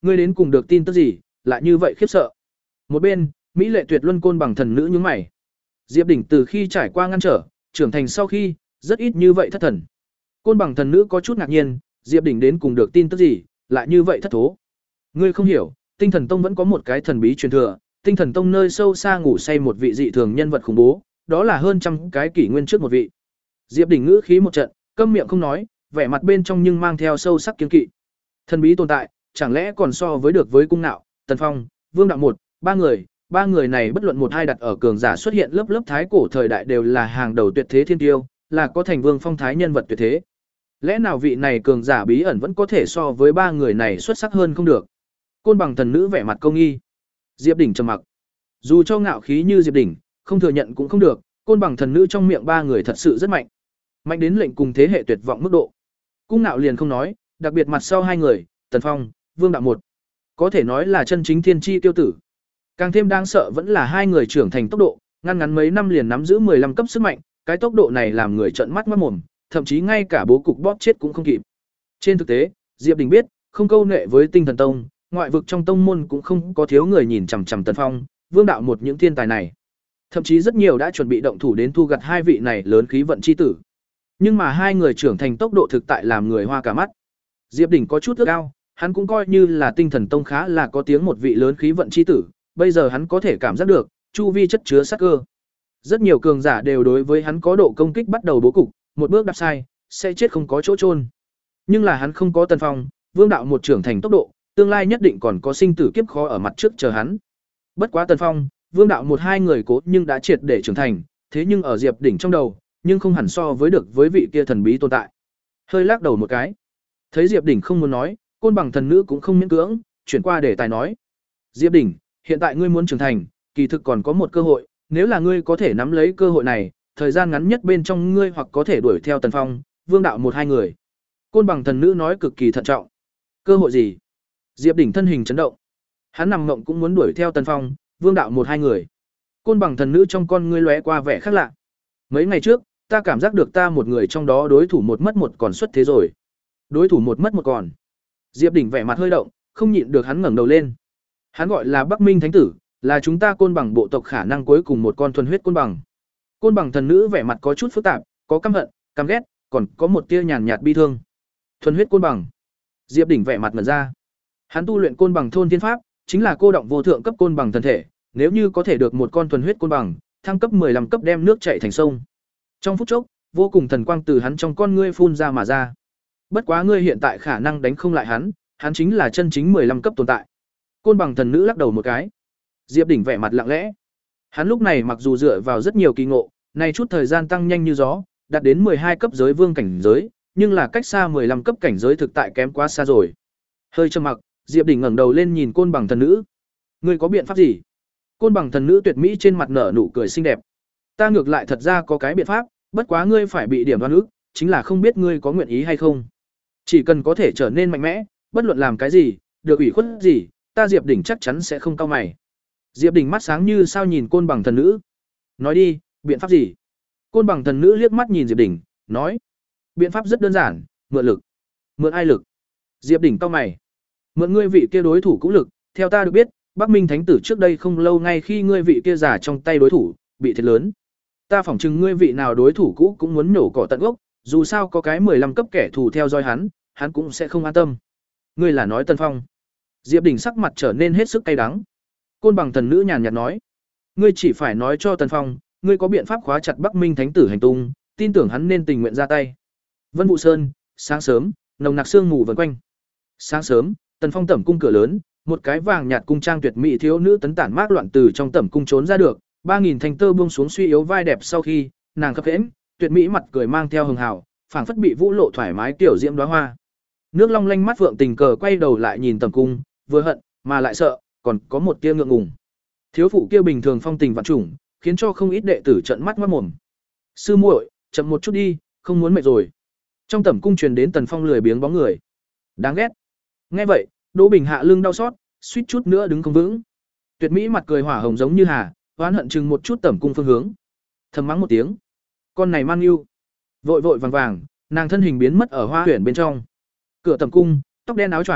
Speaker 1: Ngươi đến cùng được tin tức gì, lại như vậy khiếp sợ. Một bên, mỹ lệ tuyệt luân côn bằng thần nữ nhướng mày. Diệp Đỉnh từ khi trải qua ngăn trở, trưởng thành sau khi, rất ít như vậy thất thần. Côn bằng thần nữ có chút ngạc nhiên, Diệp Đỉnh đến cùng được tin tức gì, lại như vậy thất thố. Ngươi không hiểu, Tinh Thần Tông vẫn có một cái thần bí truyền thừa, Tinh Thần Tông nơi sâu xa ngủ say một vị dị thường nhân vật khủng bố, đó là hơn trăm cái kỷ nguyên trước một vị. Diệp Đỉnh ngữ khí một trận, câm miệng không nói, vẻ mặt bên trong nhưng mang theo sâu sắc kiêng kỵ. Thần bí tồn tại, chẳng lẽ còn so với được với cung nạo, Tần Phong, Vương Đạo một, ba người, ba người này bất luận một hai đặt ở cường giả xuất hiện lớp lớp thái cổ thời đại đều là hàng đầu tuyệt thế thiên tiêu, là có thành vương phong thái nhân vật tuyệt thế. Lẽ nào vị này cường giả bí ẩn vẫn có thể so với ba người này xuất sắc hơn không được? Côn bằng thần nữ vẻ mặt câu nghi. Diệp Đỉnh trầm mặc. Dù cho ngạo khí như Diệp Đỉnh, không thừa nhận cũng không được, côn bằng thần nữ trong miệng ba người thật sự rất mạnh. Mạnh đến lệnh cùng thế hệ tuyệt vọng mức độ. Cung nạo liền không nói, đặc biệt mặt sau hai người, Tần Phong, Vương Đạo một, có thể nói là chân chính thiên chi tiêu tử. Càng thêm đáng sợ vẫn là hai người trưởng thành tốc độ, ngăn ngắn mấy năm liền nắm giữ mười lăm cấp sức mạnh, cái tốc độ này làm người trợn mắt mắt mồm, thậm chí ngay cả bố cục bóp chết cũng không kịp. Trên thực tế, Diệp Đình biết, không câu nệ với Tinh Thần Tông, ngoại vực trong tông môn cũng không có thiếu người nhìn chằm chằm Tần Phong, Vương Đạo một những thiên tài này. Thậm chí rất nhiều đã chuẩn bị động thủ đến thu gặt hai vị này lớn khí vận chi tử. Nhưng mà hai người trưởng thành tốc độ thực tại làm người hoa cả mắt. Diệp Đình có chút ước ao, hắn cũng coi như là Tinh Thần Tông khá là có tiếng một vị lớn khí vận chi tử, bây giờ hắn có thể cảm giác được, chu vi chất chứa sát cơ. Rất nhiều cường giả đều đối với hắn có độ công kích bắt đầu bố cục, một bước đạp sai, sẽ chết không có chỗ chôn. Nhưng là hắn không có Tần Phong, Vương Đạo một trưởng thành tốc độ, tương lai nhất định còn có sinh tử kiếp khó ở mặt trước chờ hắn. Bất quá Tần Phong, Vương Đạo một hai người cố nhưng đã triệt để trưởng thành, thế nhưng ở Diệp Đỉnh trong đầu, nhưng không hẳn so với được với vị kia thần bí tồn tại. Hơi lắc đầu một cái. Thấy Diệp Đỉnh không muốn nói, côn bằng thần nữ cũng không miễn cưỡng, chuyển qua để tài nói. Diệp Đỉnh, hiện tại ngươi muốn trưởng thành, kỳ thực còn có một cơ hội, nếu là ngươi có thể nắm lấy cơ hội này, thời gian ngắn nhất bên trong ngươi hoặc có thể đuổi theo Tần Phong, Vương Đạo một hai người. Côn bằng thần nữ nói cực kỳ thận trọng. Cơ hội gì? Diệp Đỉnh thân hình chấn động. Hắn nằm mộng cũng muốn đuổi theo Tần Phong, Vương Đạo một hai người. Côn bằng thần nữ trong con ngươi lóe qua vẻ khác lạ. Mấy ngày trước, ta cảm giác được ta một người trong đó đối thủ một mất một còn xuất thế rồi. Đối thủ một mất một còn. Diệp Đỉnh vẻ mặt hơi động, không nhịn được hắn ngẩng đầu lên. Hắn gọi là Bắc Minh Thánh tử, là chúng ta côn bằng bộ tộc khả năng cuối cùng một con thuần huyết côn bằng. Côn bằng thần nữ vẻ mặt có chút phức tạp, có căm hận, căm ghét, còn có một tia nhàn nhạt bi thương. Thuần huyết côn bằng. Diệp Đỉnh vẻ mặt ngẩn ra. Hắn tu luyện côn bằng thôn thiên pháp, chính là cô động vô thượng cấp côn bằng thần thể, nếu như có thể được một con thuần huyết côn bằng, thăng cấp mười lăm cấp đem nước chảy thành sông. Trong phút chốc, vô cùng thần quang từ hắn trong con ngươi phun ra mà ra. Bất quá ngươi hiện tại khả năng đánh không lại hắn, hắn chính là chân chính mười lăm cấp tồn tại. Côn bằng thần nữ lắc đầu một cái. Diệp Đỉnh vẻ mặt lặng lẽ. Hắn lúc này mặc dù dựa vào rất nhiều kỳ ngộ, này chút thời gian tăng nhanh như gió, đạt đến mười hai cấp giới vương cảnh giới, nhưng là cách xa mười lăm cấp cảnh giới thực tại kém quá xa rồi. Hơi trầm mặc, Diệp Đỉnh ngẩng đầu lên nhìn côn bằng thần nữ. Ngươi có biện pháp gì? Côn bằng thần nữ tuyệt mỹ trên mặt nở nụ cười xinh đẹp. Ta ngược lại thật ra có cái biện pháp, bất quá ngươi phải bị điểm đoan ức, chính là không biết ngươi có nguyện ý hay không. Chỉ cần có thể trở nên mạnh mẽ, bất luận làm cái gì, được ủy khuất gì, ta Diệp Đỉnh chắc chắn sẽ không cau mày. Diệp Đỉnh mắt sáng như sao nhìn côn bằng thần nữ. Nói đi, biện pháp gì? Côn bằng thần nữ liếc mắt nhìn Diệp Đỉnh, nói. Biện pháp rất đơn giản, mượn lực. Mượn ai lực? Diệp Đỉnh cau mày. Mượn ngươi vị kia đối thủ cũng lực, theo ta được biết, Bắc Minh Thánh tử trước đây không lâu ngay khi ngươi vị kia giả trong tay đối thủ, bị thiệt lớn. Ta phỏng chừng ngươi vị nào đối thủ cũ cũng muốn nổ cỏ tận gốc, dù sao có cái mười lăm cấp kẻ thù theo dõi hắn, hắn cũng sẽ không an tâm. Ngươi là nói Tần Phong? Diệp Đỉnh sắc mặt trở nên hết sức cay đắng. Côn bằng thần nữ nhàn nhạt nói, ngươi chỉ phải nói cho Tần Phong, ngươi có biện pháp khóa chặt Bắc Minh Thánh tử hành tung, tin tưởng hắn nên tình nguyện ra tay. Vân Vũ Sơn, sáng sớm, nồng nặc sương mù vần quanh. Sáng sớm, Tần Phong tẩm cung cửa lớn, một cái vàng nhạt cung trang tuyệt mỹ thiếu nữ tấn tản mát loạn từ trong tẩm cung trốn ra được, ba nghìn thanh tơ buông xuống suy yếu vai đẹp sau khi, nàng khập khẽnh, tuyệt mỹ mặt cười mang theo hường hào, phảng phất bị vũ lộ thoải mái tiểu diễm đóa hoa. Nước long lanh mắt vượng tình cờ quay đầu lại nhìn tẩm cung, vừa hận mà lại sợ, còn có một tia ngượng ngùng. Thiếu phụ kia bình thường phong tình vạn trùng, khiến cho không ít đệ tử trợn mắt ngoác mồm. Sư muội, chậm một chút đi, không muốn mệt rồi. Trong tẩm cung truyền đến Tần Phong lười biếng bóng người. Đáng ghét. Nghe vậy, Đỗ Bình hạ lưng đau xót, suýt chút nữa đứng không vững. Tuyệt mỹ mặt cười hỏa hồng giống như hà, oán hận chừng một chút tẩm cung phương hướng. Thầm mắng một tiếng. Con này man yêu. Vội vội vàng vàng, nàng thân hình biến mất ở hoa huyền bên trong. Cửa tẩm cung, tóc đen áo choàng,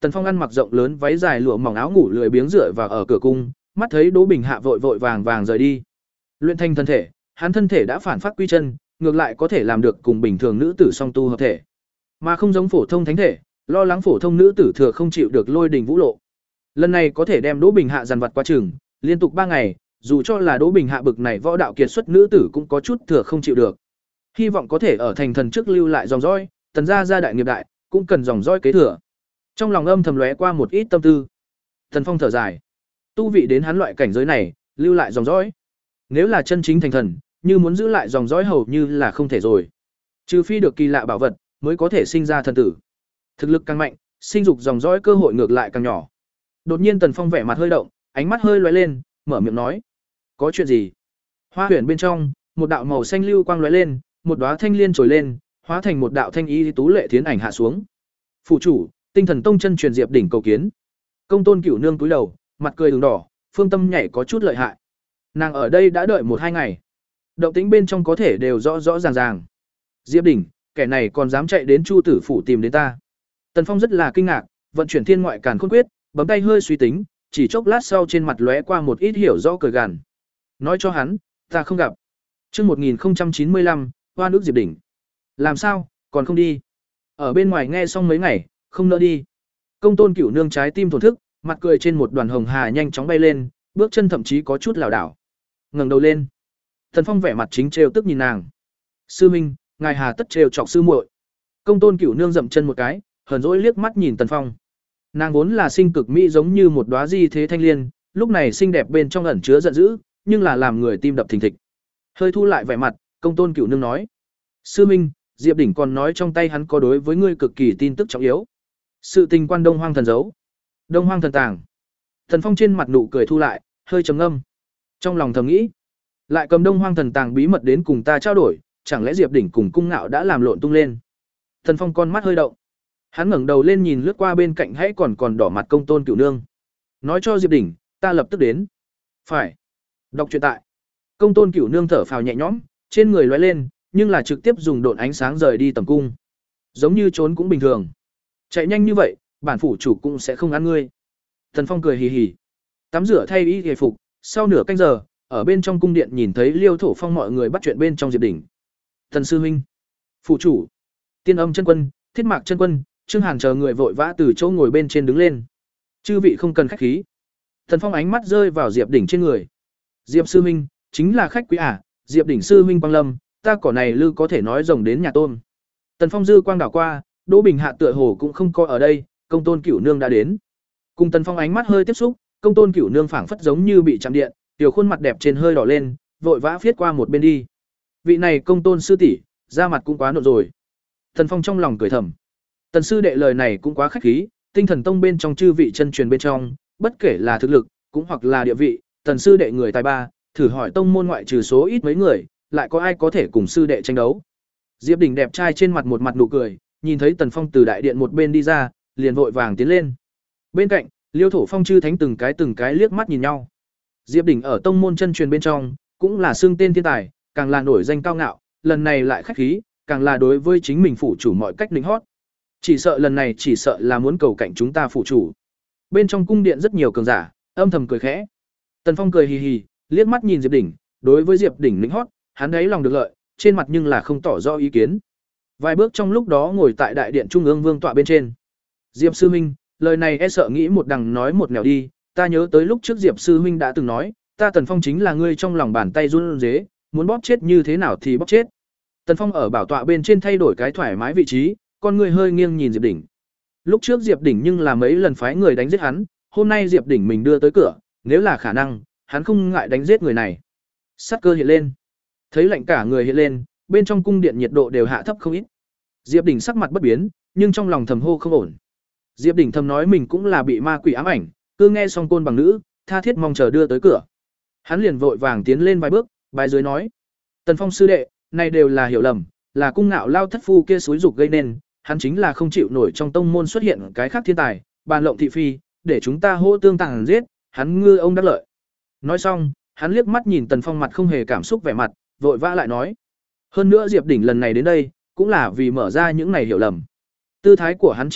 Speaker 1: Tần Phong ăn mặc rộng lớn váy dài lụa mỏng áo ngủ lười biếng dựa vào ở cửa cung, mắt thấy Đỗ Bình Hạ vội vội vàng vàng rời đi. Luyện thành thân thể, hắn thân thể đã phản phát quy chân, ngược lại có thể làm được cùng bình thường nữ tử song tu hợp thể, mà không giống phổ thông thánh thể, lo lắng phổ thông nữ tử thừa không chịu được lôi đình vũ lộ. Lần này có thể đem Đỗ Bình Hạ dằn vặt qua chừng, liên tục ba ngày, dù cho là Đỗ Bình Hạ bực này võ đạo kiệt xuất nữ tử cũng có chút thừa không chịu được. Hy vọng có thể ở thành thần trước lưu lại dòng dõi, Tần gia gia đại nghiệp đại, cũng cần dòng dõi kế thừa. Trong lòng âm thầm lóe qua một ít tâm tư. Tần Phong thở dài, tu vị đến hắn loại cảnh giới này, lưu lại dòng dõi. Nếu là chân chính thành thần, như muốn giữ lại dòng dõi hầu như là không thể rồi. Trừ phi được kỳ lạ bảo vật, mới có thể sinh ra thần tử. Thực lực càng mạnh, sinh dục dòng dõi cơ hội ngược lại càng nhỏ. Đột nhiên Tần Phong vẻ mặt hơi động, ánh mắt hơi lóe lên, mở miệng nói: "Có chuyện gì?" Hoa huyền bên trong, một đạo màu xanh lưu quang lóe lên, một đóa thanh liên trồi lên, hóa thành một đạo thanh y tú lệ thiến ảnh hạ xuống. "Phủ chủ, Tinh Thần Tông chân truyền Diệp đỉnh cầu kiến." Công Tôn Cửu Nương cúi đầu, mặt cười ửng đỏ, phương tâm nhảy có chút lợi hại. Nàng ở đây đã đợi một hai ngày, động tĩnh bên trong có thể đều rõ rõ ràng ràng. Diệp đỉnh, kẻ này còn dám chạy đến Chu tử phủ tìm đến ta. Tần Phong rất là kinh ngạc, vận chuyển thiên ngoại càn khôn quyết, bấm tay hơi suy tính, chỉ chốc lát sau trên mặt lóe qua một ít hiểu rõ cười gằn. Nói cho hắn, ta không gặp. Chương một nghìn không trăm chín mươi lăm, Hoa nước Diệp đỉnh. Làm sao, còn không đi? Ở bên ngoài nghe xong mấy ngày, không nỡ đi. Công Tôn Cửu Nương trái tim thổn thức, mặt cười trên một đoàn hồng hà nhanh chóng bay lên, bước chân thậm chí có chút lảo đảo. Ngẩng đầu lên, Tần Phong vẻ mặt chính trêu tức nhìn nàng. "Sư minh, ngài hà tất trêu chọc sư muội?" Công Tôn Cửu Nương dậm chân một cái, hờn dỗi liếc mắt nhìn Tần Phong. Nàng vốn là sinh cực mỹ giống như một đóa di thế thanh liên, lúc này xinh đẹp bên trong ẩn chứa giận dữ, nhưng là làm người tim đập thình thịch. Hơi thu lại vẻ mặt, Công Tôn Cửu Nương nói: "Sư minh, Diệp đỉnh còn nói trong tay hắn có đối với ngươi cực kỳ tin tức trọng yếu. Sự tình quan Đông Hoang thần giấu, Đông Hoang thần tàng." Tần Phong trên mặt nụ cười thu lại, hơi trầm ngâm. Trong lòng thầm nghĩ, lại cầm Đông Hoang thần tàng bí mật đến cùng ta trao đổi, chẳng lẽ Diệp đỉnh cùng Cung Ngạo đã làm lộn tung lên. Tần Phong con mắt hơi động. Hắn ngẩng đầu lên nhìn lướt qua bên cạnh hãy còn còn đỏ mặt Công Tôn Cửu Nương. Nói cho Diệp đỉnh, ta lập tức đến. Phải. Đọc truyện tại. Công Tôn Cửu Nương thở phào nhẹ nhõm, trên người lóe lên, nhưng là trực tiếp dùng độn ánh sáng rời đi tầm cung. Giống như trốn cũng bình thường. Chạy nhanh như vậy, bản phủ chủ cũng sẽ không ăn ngươi. Tần Phong cười hì hì. Tắm rửa thay y hề phục, sau nửa canh giờ, ở bên trong cung điện nhìn thấy Liêu Thổ Phong mọi người bắt chuyện bên trong Diệp đỉnh. Tần sư huynh, phủ chủ, Tiên Âm chân quân, Thiết Mạc chân quân, Trương Hàn chờ người vội vã từ chỗ ngồi bên trên đứng lên. Chư vị không cần khách khí. Tần Phong ánh mắt rơi vào Diệp đỉnh trên người. Diệp sư huynh, chính là khách quý à? Diệp đỉnh sư huynh quang lâm, ta cỏ này lư có thể nói rồng đến nhà tôm. Tần Phong dư quang đảo qua, Đỗ Bình Hạ tựa hồ cũng không coi ở đây, Công Tôn Cửu Nương đã đến. Cùng Tần Phong ánh mắt hơi tiếp xúc, Công Tôn Cửu Nương phảng phất giống như bị chạm điện, tiểu khuôn mặt đẹp trên hơi đỏ lên, vội vã viết qua một bên đi. Vị này Công Tôn sư tỷ, da mặt cũng quá nộn rồi. Tần Phong trong lòng cười thầm. Tần sư đệ lời này cũng quá khách khí, Tinh Thần Tông bên trong chư vị chân truyền bên trong, bất kể là thực lực, cũng hoặc là địa vị, Tần sư đệ người tài ba, thử hỏi tông môn ngoại trừ số ít mấy người, lại có ai có thể cùng sư đệ tranh đấu. Diệp đỉnh đẹp trai trên mặt một mặt nụ cười, nhìn thấy Tần Phong từ đại điện một bên đi ra, liền vội vàng tiến lên. Bên cạnh, Liêu Thổ Phong chư thánh từng cái từng cái liếc mắt nhìn nhau. Diệp đỉnh ở tông môn chân truyền bên trong, cũng là xưng tên thiên tài, càng là nổi danh cao ngạo, lần này lại khách khí, càng là đối với chính mình phủ chủ mọi cách lĩnh hót. Chỉ sợ lần này chỉ sợ là muốn cầu cạnh chúng ta phủ chủ. Bên trong cung điện rất nhiều cường giả, âm thầm cười khẽ. Tần Phong cười hì hì, liếc mắt nhìn Diệp đỉnh, đối với Diệp đỉnh lĩnh hót, hắn ấy lòng được lợi, trên mặt nhưng là không tỏ rõ ý kiến. Vài bước trong lúc đó ngồi tại đại điện trung ương vương tọa bên trên. Diệp sư huynh, lời này e sợ nghĩ một đằng nói một nẻo đi, ta nhớ tới lúc trước Diệp sư huynh đã từng nói, ta Tần Phong chính là ngươi trong lòng bàn tay run rế, muốn bóp chết như thế nào thì bóp chết. Tần Phong ở bảo tọa bên trên thay đổi cái thoải mái vị trí, con người hơi nghiêng nhìn Diệp đỉnh. Lúc trước Diệp đỉnh nhưng là mấy lần phái người đánh giết hắn, hôm nay Diệp đỉnh mình đưa tới cửa, nếu là khả năng, hắn không ngại đánh giết người này. Sát cơ hiện lên. Thấy lạnh cả người hiện lên, bên trong cung điện nhiệt độ đều hạ thấp không ít. Diệp đỉnh sắc mặt bất biến, nhưng trong lòng thầm hô không ổn. Diệp đỉnh thầm nói mình cũng là bị ma quỷ ám ảnh, cứ nghe xong côn bằng nữ, tha thiết mong chờ đưa tới cửa. Hắn liền vội vàng tiến lên vài bước, bài dưới nói: Tần Phong sư đệ, này đều là hiểu lầm, là cung ngạo lao thất phu kia xúi dục gây nên, hắn chính là không chịu nổi trong tông môn xuất hiện cái khác thiên tài, bàn lộng thị phi, để chúng ta hô tương tàng giết, hắn ngư ông đắc lợi. Nói xong, hắn liếc mắt nhìn Tần Phong mặt không hề cảm xúc vẻ mặt, vội vã lại nói: hơn nữa Diệp đỉnh lần này đến đây, cũng là vì mở ra những này hiểu lầm. Tư thái của hắn chi thấp,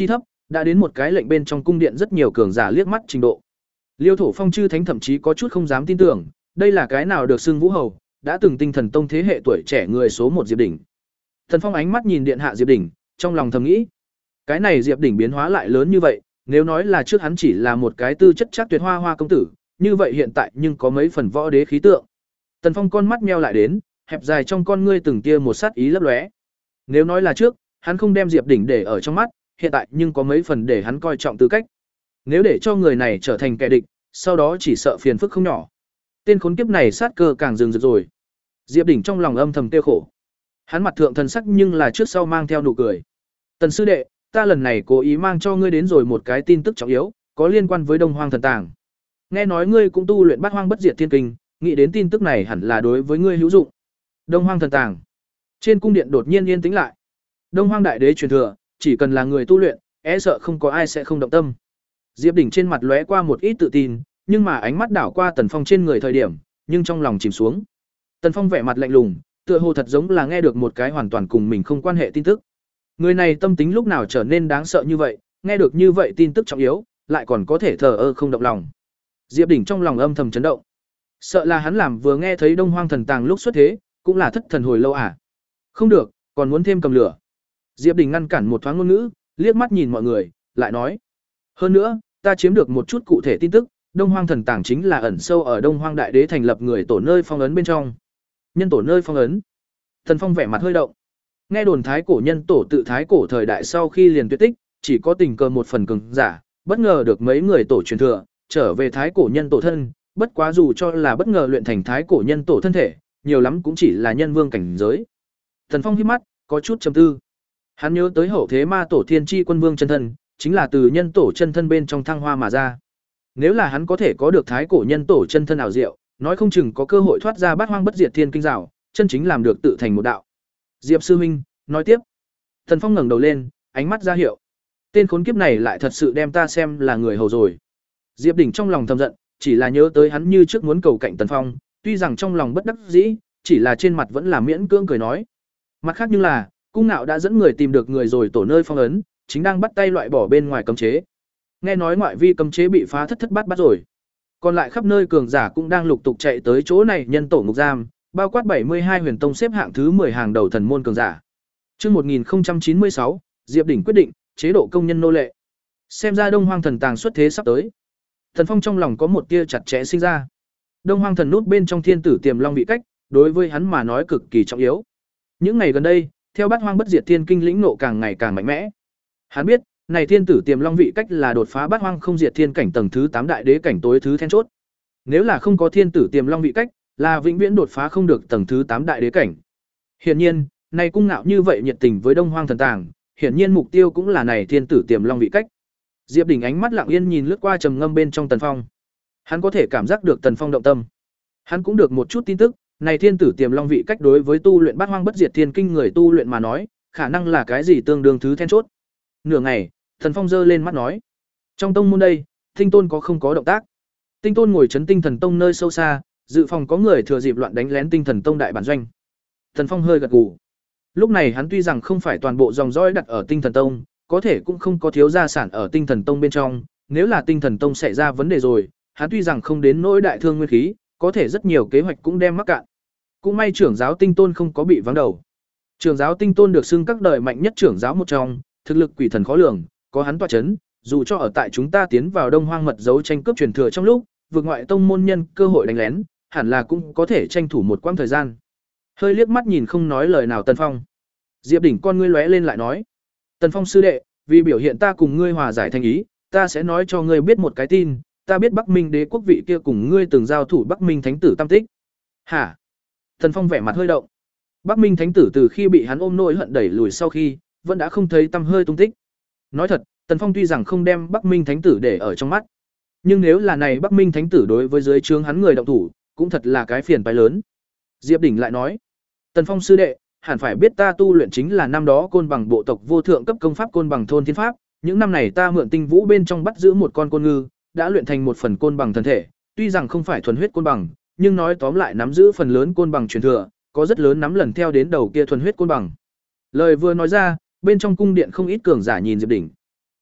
Speaker 1: đã đến một cái lệnh bên trong cung điện rất nhiều cường giả liếc mắt trình độ. Liêu Thổ Phong chư thánh thậm chí có chút không dám tin tưởng, đây là cái nào được xưng Vũ Hầu, đã từng Tinh Thần Tông thế hệ tuổi trẻ người số một Diệp Đỉnh. Thần Phong ánh mắt nhìn điện hạ Diệp Đỉnh, trong lòng thầm nghĩ, cái này Diệp Đỉnh biến hóa lại lớn như vậy, nếu nói là trước hắn chỉ là một cái tư chất chắc tuyệt hoa hoa công tử, như vậy hiện tại nhưng có mấy phần võ đế khí tượng. Tần Phong con mắt meo lại đến, hẹp dài trong con ngươi từng tia một sát ý lấp lóe. Nếu nói là trước, hắn không đem Diệp Đỉnh để ở trong mắt, hiện tại nhưng có mấy phần để hắn coi trọng tư cách. Nếu để cho người này trở thành kẻ địch, sau đó chỉ sợ phiền phức không nhỏ. Tên khốn kiếp này sát cơ càng rừng rực rồi. Diệp Đỉnh trong lòng âm thầm tiêu khổ. Hắn mặt thượng thần sắc nhưng là trước sau mang theo nụ cười. Tần sư đệ, ta lần này cố ý mang cho ngươi đến rồi một cái tin tức trọng yếu, có liên quan với Đông Hoang thần tàng. Nghe nói ngươi cũng tu luyện Bát Hoang Bất Diệt Thiên Kinh, nghĩ đến tin tức này hẳn là đối với ngươi hữu dụng. Đông Hoang thần tàng. Trên cung điện đột nhiên yên tĩnh lại. Đông Hoang đại đế truyền thừa, chỉ cần là người tu luyện, e sợ không có ai sẽ không động tâm. Diệp Đỉnh trên mặt lóe qua một ít tự tin, nhưng mà ánh mắt đảo qua Tần Phong trên người thời điểm, nhưng trong lòng chìm xuống. Tần Phong vẻ mặt lạnh lùng, tựa hồ thật giống là nghe được một cái hoàn toàn cùng mình không quan hệ tin tức. Người này tâm tính lúc nào trở nên đáng sợ như vậy, nghe được như vậy tin tức trọng yếu, lại còn có thể thờ ơ không động lòng. Diệp Đỉnh trong lòng âm thầm chấn động. Sợ là hắn làm vừa nghe thấy Đông Hoang thần tàng lúc xuất thế, cũng là thất thần hồi lâu à? Không được, còn muốn thêm cầm lửa. Diệp Đỉnh ngăn cản một thoáng ngôn ngữ, liếc mắt nhìn mọi người, lại nói: "Hơn nữa, ta chiếm được một chút cụ thể tin tức, Đông Hoang thần tàng chính là ẩn sâu ở Đông Hoang đại đế thành lập người tổ nơi phong ấn bên trong." Nhân tổ nơi phong ấn. Thần Phong vẻ mặt hơi động. Nghe đồn thái cổ nhân tổ tự thái cổ thời đại sau khi liền tuyệt tích, chỉ có tình cờ một phần cường giả, bất ngờ được mấy người tổ truyền thừa, trở về thái cổ nhân tổ thân, bất quá dù cho là bất ngờ luyện thành thái cổ nhân tổ thân thể, nhiều lắm cũng chỉ là nhân vương cảnh giới. Thần Phong híp mắt, có chút trầm tư. Hắn nhớ tới hậu thế ma tổ Thiên Chi Quân Vương chân thân, chính là từ nhân tổ chân thân bên trong thăng hoa mà ra. Nếu là hắn có thể có được thái cổ nhân tổ chân thân ảo diệu, nói không chừng có cơ hội thoát ra Bát Hoang Bất Diệt Thiên Kinh rào, chân chính làm được tự thành một đạo. Diệp sư huynh, nói tiếp. Thần Phong ngẩng đầu lên, ánh mắt ra hiệu. Tên khốn kiếp này lại thật sự đem ta xem là người hầu rồi. Diệp Đỉnh trong lòng thầm giận, chỉ là nhớ tới hắn như trước muốn cầu cạnh Tần Phong, tuy rằng trong lòng bất đắc dĩ, chỉ là trên mặt vẫn là miễn cưỡng cười nói. Mặt khác nhưng là, cung nạo đã dẫn người tìm được người rồi tổ nơi phong ấn, chính đang bắt tay loại bỏ bên ngoài cấm chế. Nghe nói ngoại vi cấm chế bị phá thất thất bát bát rồi. Còn lại khắp nơi cường giả cũng đang lục tục chạy tới chỗ này nhân tổ ngục giam, bao quát bảy mươi hai huyền tông xếp hạng thứ mười hàng đầu thần môn cường giả. Chương một nghìn không trăm chín mươi sáu, Diệp Đỉnh quyết định chế độ công nhân nô lệ. Xem ra Đông Hoang thần tàng xuất thế sắp tới. Thần Phong trong lòng có một tia chặt chẽ sinh ra. Đông Hoang thần nút bên trong thiên tử tiềm long vị cách, đối với hắn mà nói cực kỳ trọng yếu. Những ngày gần đây, theo Bát Hoang Bất Diệt Thiên Kinh lĩnh nộ càng ngày càng mạnh mẽ. Hắn biết, này thiên tử tiềm long vị cách là đột phá Bát Hoang không diệt thiên cảnh tầng thứ tám đại đế cảnh tối thứ then chốt. Nếu là không có thiên tử tiềm long vị cách, là vĩnh viễn đột phá không được tầng thứ tám đại đế cảnh. Hiển nhiên, này cung ngạo như vậy nhiệt tình với Đông Hoang thần tàng, hiển nhiên mục tiêu cũng là này thiên tử tiềm long vị cách. Diệp Đỉnh ánh mắt lặng yên nhìn lướt qua trầm ngâm bên trong Tần Phong. Hắn có thể cảm giác được Tần Phong động tâm. Hắn cũng được một chút tin tức, này thiên tử tiềm long vị cách đối với tu luyện Bát Hoang Bất Diệt Thiên Kinh người tu luyện mà nói, khả năng là cái gì tương đương thứ then chốt. Nửa ngày, Tần Phong giơ lên mắt nói: "Trong tông môn đây, Tinh Tôn có không có động tác?" Tinh Tôn ngồi trấn Tinh Thần Tông nơi sâu xa, dự phòng có người thừa dịp loạn đánh lén Tinh Thần Tông đại bản doanh. Tần Phong hơi gật gù. Lúc này hắn tuy rằng không phải toàn bộ dòng dõi đặt ở Tinh Thần Tông, có thể cũng không có thiếu gia sản ở Tinh Thần Tông bên trong, nếu là Tinh Thần Tông xảy ra vấn đề rồi, hắn tuy rằng không đến nỗi đại thương nguyên khí, có thể rất nhiều kế hoạch cũng đem mắc cạn. Cũng may trưởng giáo Tinh Tôn không có bị vắng đầu. Trưởng giáo Tinh Tôn được xưng các đời mạnh nhất trưởng giáo một trong, thực lực quỷ thần khó lường, có hắn tọa chấn, dù cho ở tại chúng ta tiến vào Đông Hoang mật dấu tranh cướp truyền thừa trong lúc, vượt ngoại tông môn nhân cơ hội đánh lén, hẳn là cũng có thể tranh thủ một quãng thời gian. Hơi liếc mắt nhìn không nói lời nào Tần Phong. Diệp Đỉnh con ngươi lóe lên lại nói: "Tần Phong sư đệ, vì biểu hiện ta cùng ngươi hòa giải thành ý, ta sẽ nói cho ngươi biết một cái tin, ta biết Bắc Minh Đế quốc vị kia cùng ngươi từng giao thủ Bắc Minh Thánh tử tam tích." "Hả?" Tần Phong vẻ mặt hơi động. Bắc Minh Thánh tử từ khi bị hắn ôm nỗi hận đẩy lùi sau khi, vẫn đã không thấy tăm hơi tung tích. Nói thật, Tần Phong tuy rằng không đem Bắc Minh Thánh tử để ở trong mắt, nhưng nếu là này Bắc Minh Thánh tử đối với dưới trướng hắn người động thủ, cũng thật là cái phiền toái lớn. Diệp Đỉnh lại nói: "Tần Phong sư đệ, hẳn phải biết ta tu luyện chính là năm đó côn bằng bộ tộc vô thượng cấp công pháp côn bằng thôn thiên pháp, những năm này ta mượn tinh vũ bên trong bắt giữ một con côn ngư, đã luyện thành một phần côn bằng thần thể, tuy rằng không phải thuần huyết côn bằng, nhưng nói tóm lại nắm giữ phần lớn côn bằng truyền thừa, có rất lớn nắm lần theo đến đầu kia thuần huyết côn bằng." Lời vừa nói ra, bên trong cung điện không ít cường giả nhìn Diệp Đỉnh.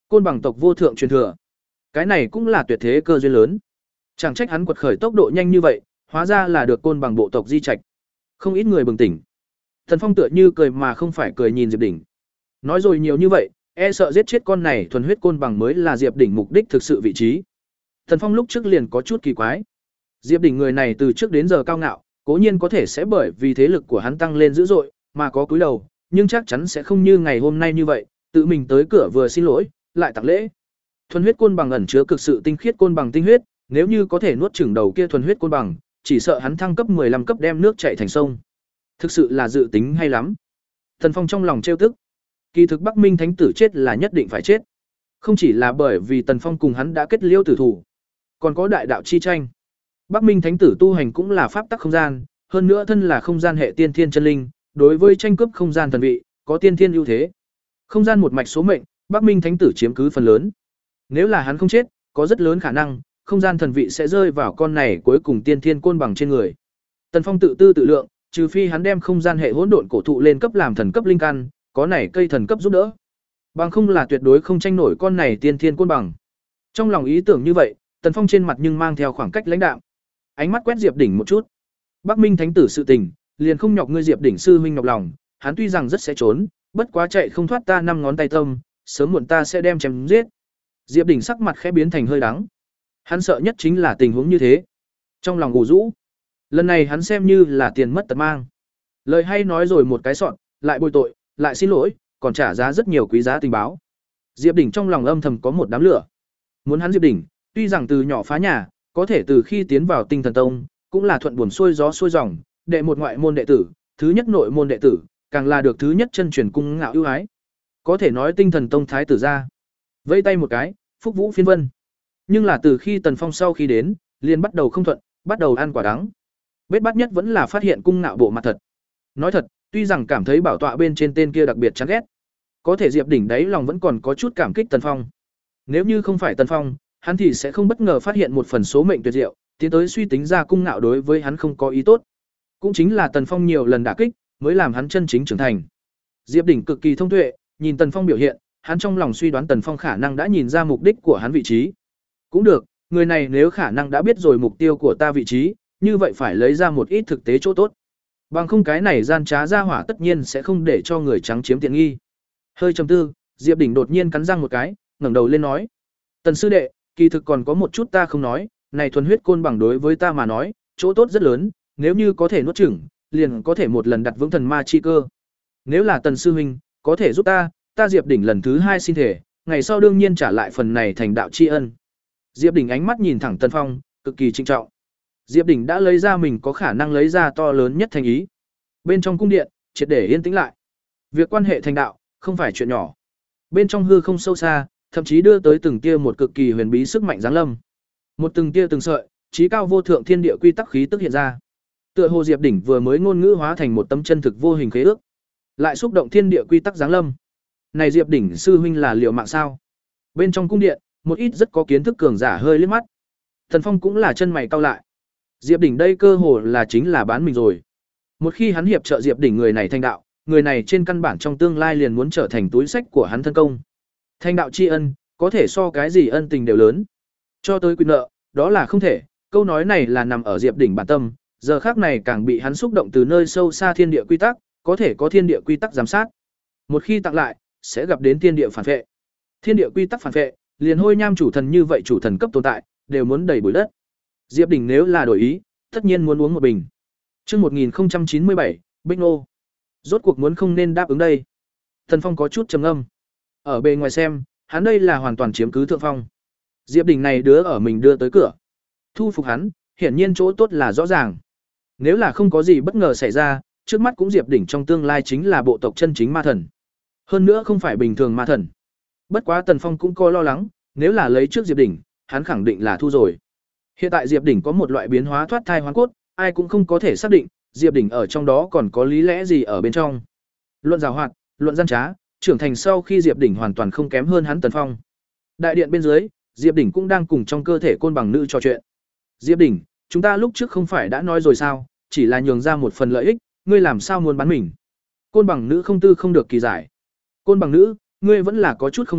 Speaker 1: Côn bằng tộc vô thượng truyền thừa. Cái này cũng là tuyệt thế cơ duyên lớn. Chẳng trách hắn quật khởi tốc độ nhanh như vậy, hóa ra là được côn bằng bộ tộc di trạch. Không ít người bừng tỉnh. Thần Phong tựa như cười mà không phải cười nhìn Diệp Đỉnh. Nói rồi nhiều như vậy, e sợ giết chết con này thuần huyết côn bằng mới là Diệp Đỉnh mục đích thực sự vị trí. Thần Phong lúc trước liền có chút kỳ quái. Diệp Đỉnh người này từ trước đến giờ cao ngạo, cố nhiên có thể sẽ bởi vì thế lực của hắn tăng lên dữ dội, mà có cúi đầu, nhưng chắc chắn sẽ không như ngày hôm nay như vậy, tự mình tới cửa vừa xin lỗi, lại tặng lễ. Thuần huyết côn bằng ẩn chứa cực sự tinh khiết côn bằng tinh huyết, nếu như có thể nuốt chửng đầu kia thuần huyết côn bằng, chỉ sợ hắn thăng cấp mười lăm cấp đem nước chảy thành sông. Thực sự là dự tính hay lắm. Thần Phong trong lòng trêu tức. Kỳ thực Bắc Minh Thánh tử chết là nhất định phải chết. Không chỉ là bởi vì Tần Phong cùng hắn đã kết liễu tử thủ, còn có đại đạo chi tranh. Bắc Minh Thánh tử tu hành cũng là pháp tắc không gian, hơn nữa thân là không gian hệ tiên thiên chân linh, đối với tranh cướp không gian thần vị, có tiên thiên ưu thế. Không gian một mạch số mệnh, Bắc Minh Thánh tử chiếm cứ phần lớn. Nếu là hắn không chết, có rất lớn khả năng không gian thần vị sẽ rơi vào con này cuối cùng tiên thiên côn bằng trên người. Tần Phong tự tư tự lượng, trừ phi hắn đem không gian hệ hỗn độn cổ thụ lên cấp làm thần cấp linh căn, có này cây thần cấp giúp đỡ. Bằng không là tuyệt đối không tranh nổi con này tiên thiên côn bằng. Trong lòng ý tưởng như vậy, Tần Phong trên mặt nhưng mang theo khoảng cách lãnh đạm. Ánh mắt quét Diệp Đỉnh một chút. Bắc Minh Thánh tử sự tình, liền không nhọc ngươi Diệp Đỉnh sư huynh nhọc lòng, hắn tuy rằng rất sẽ trốn, bất quá chạy không thoát ta năm ngón tay tâm, sớm muộn ta sẽ đem chém giết. Diệp Đỉnh sắc mặt khẽ biến thành hơi đắng. Hắn sợ nhất chính là tình huống như thế. Trong lòng ủ rũ. Lần này hắn xem như là tiền mất tật mang. Lời hay nói rồi một cái sọn, lại bồi tội, lại xin lỗi, còn trả giá rất nhiều quý giá tình báo. Diệp Đỉnh trong lòng âm thầm có một đám lửa. Muốn hắn Diệp Đỉnh, tuy rằng từ nhỏ phá nhà, có thể từ khi tiến vào Tinh Thần Tông, cũng là thuận buồm xuôi gió xuôi dòng, đệ một ngoại môn đệ tử, thứ nhất nội môn đệ tử, càng là được thứ nhất chân truyền cung ngạo ưu ái. Có thể nói Tinh Thần Tông thái tử ra. Vẫy tay một cái, phúc vũ phiên vân. Nhưng là từ khi Tần Phong sau khi đến, liền bắt đầu không thuận, bắt đầu ăn quả đắng. Bết bát nhất vẫn là phát hiện cung ngạo bộ mặt thật. Nói thật, tuy rằng cảm thấy bảo tọa bên trên tên kia đặc biệt chán ghét, có thể Diệp Đỉnh đấy lòng vẫn còn có chút cảm kích Tần Phong. Nếu như không phải Tần Phong, hắn thì sẽ không bất ngờ phát hiện một phần số mệnh tuyệt diệu, tiến tới suy tính ra cung ngạo đối với hắn không có ý tốt. Cũng chính là Tần Phong nhiều lần đả kích, mới làm hắn chân chính trưởng thành. Diệp Đỉnh cực kỳ thông tuệ, nhìn Tần Phong biểu hiện, hắn trong lòng suy đoán Tần Phong khả năng đã nhìn ra mục đích của hắn vị trí. Cũng được, người này nếu khả năng đã biết rồi mục tiêu của ta vị trí, như vậy phải lấy ra một ít thực tế chỗ tốt. Bằng không cái này gian trá ra hỏa tất nhiên sẽ không để cho người trắng chiếm tiện nghi. Hơi trầm tư, Diệp Đỉnh đột nhiên cắn răng một cái, ngẩng đầu lên nói: "Tần sư đệ, kỳ thực còn có một chút ta không nói, này thuần huyết côn bằng đối với ta mà nói, chỗ tốt rất lớn, nếu như có thể nuốt chửng, liền có thể một lần đặt vững thần ma chi cơ. Nếu là Tần sư huynh có thể giúp ta, ta Diệp Đỉnh lần thứ hai xin thể, ngày sau đương nhiên trả lại phần này thành đạo tri ân." Diệp Đỉnh ánh mắt nhìn thẳng Tần Phong, cực kỳ trịnh trọng. Diệp Đỉnh đã lấy ra mình có khả năng lấy ra to lớn nhất thành ý. Bên trong cung điện, triệt để yên tĩnh lại. Việc quan hệ thành đạo, không phải chuyện nhỏ. Bên trong hư không sâu xa, thậm chí đưa tới từng tia một cực kỳ huyền bí sức mạnh giáng lâm. Một từng tia từng sợi, chí cao vô thượng thiên địa quy tắc khí tức hiện ra. Tựa hồ Diệp Đỉnh vừa mới ngôn ngữ hóa thành một tấm chân thực vô hình khế ước, lại xúc động thiên địa quy tắc giáng lâm. Này Diệp Đỉnh sư huynh là liệu mạng sao? Bên trong cung điện, một ít rất có kiến thức cường giả hơi liếc mắt. Thần Phong cũng là chân mày cau lại. Diệp Đỉnh đây cơ hồ là chính là bán mình rồi. Một khi hắn hiệp trợ Diệp Đỉnh người này thành đạo, người này trên căn bản trong tương lai liền muốn trở thành túi sách của hắn thân công. Thành đạo tri ân, có thể so cái gì ân tình đều lớn. Cho tới quyền nợ, đó là không thể, câu nói này là nằm ở Diệp Đỉnh bản tâm, giờ khác này càng bị hắn xúc động từ nơi sâu xa thiên địa quy tắc, có thể có thiên địa quy tắc giám sát. Một khi tặng lại, sẽ gặp đến thiên địa phản vệ. Thiên địa quy tắc phản vệ, liền hôi nham chủ thần như vậy chủ thần cấp tồn tại, đều muốn đầy bụi đất. Diệp Đỉnh nếu là đổi ý, tất nhiên muốn uống một bình. Chương một nghìn không trăm chín mươi bảy, Bích Nô. Rốt cuộc muốn không nên đáp ứng đây. Thần Phong có chút trầm ngâm. Ở bề ngoài xem, hắn đây là hoàn toàn chiếm cứ thượng phong. Diệp Đỉnh này đứa ở mình đưa tới cửa. Thu phục hắn, hiển nhiên chỗ tốt là rõ ràng. Nếu là không có gì bất ngờ xảy ra, trước mắt cũng Diệp Đỉnh trong tương lai chính là bộ tộc chân chính ma thần. Hơn nữa không phải bình thường ma thần. Bất quá Tần Phong cũng có lo lắng, nếu là lấy trước Diệp Đỉnh, hắn khẳng định là thu rồi. Hiện tại Diệp Đỉnh có một loại biến hóa thoát thai hoán cốt, ai cũng không có thể xác định, Diệp Đỉnh ở trong đó còn có lý lẽ gì ở bên trong. Luận giàu hoạt, luận gian trá, trưởng thành sau khi Diệp Đỉnh hoàn toàn không kém hơn hắn Tần Phong. Đại điện bên dưới, Diệp Đỉnh cũng đang cùng trong cơ thể côn bằng nữ trò chuyện. Diệp Đỉnh, chúng ta lúc trước không phải đã nói rồi sao, chỉ là nhường ra một phần lợi ích, ngươi làm sao muốn bán mình? Côn bằng nữ không tư không được kỳ giải. Côn bằng nữ, ngươi vẫn là có chút không rõ,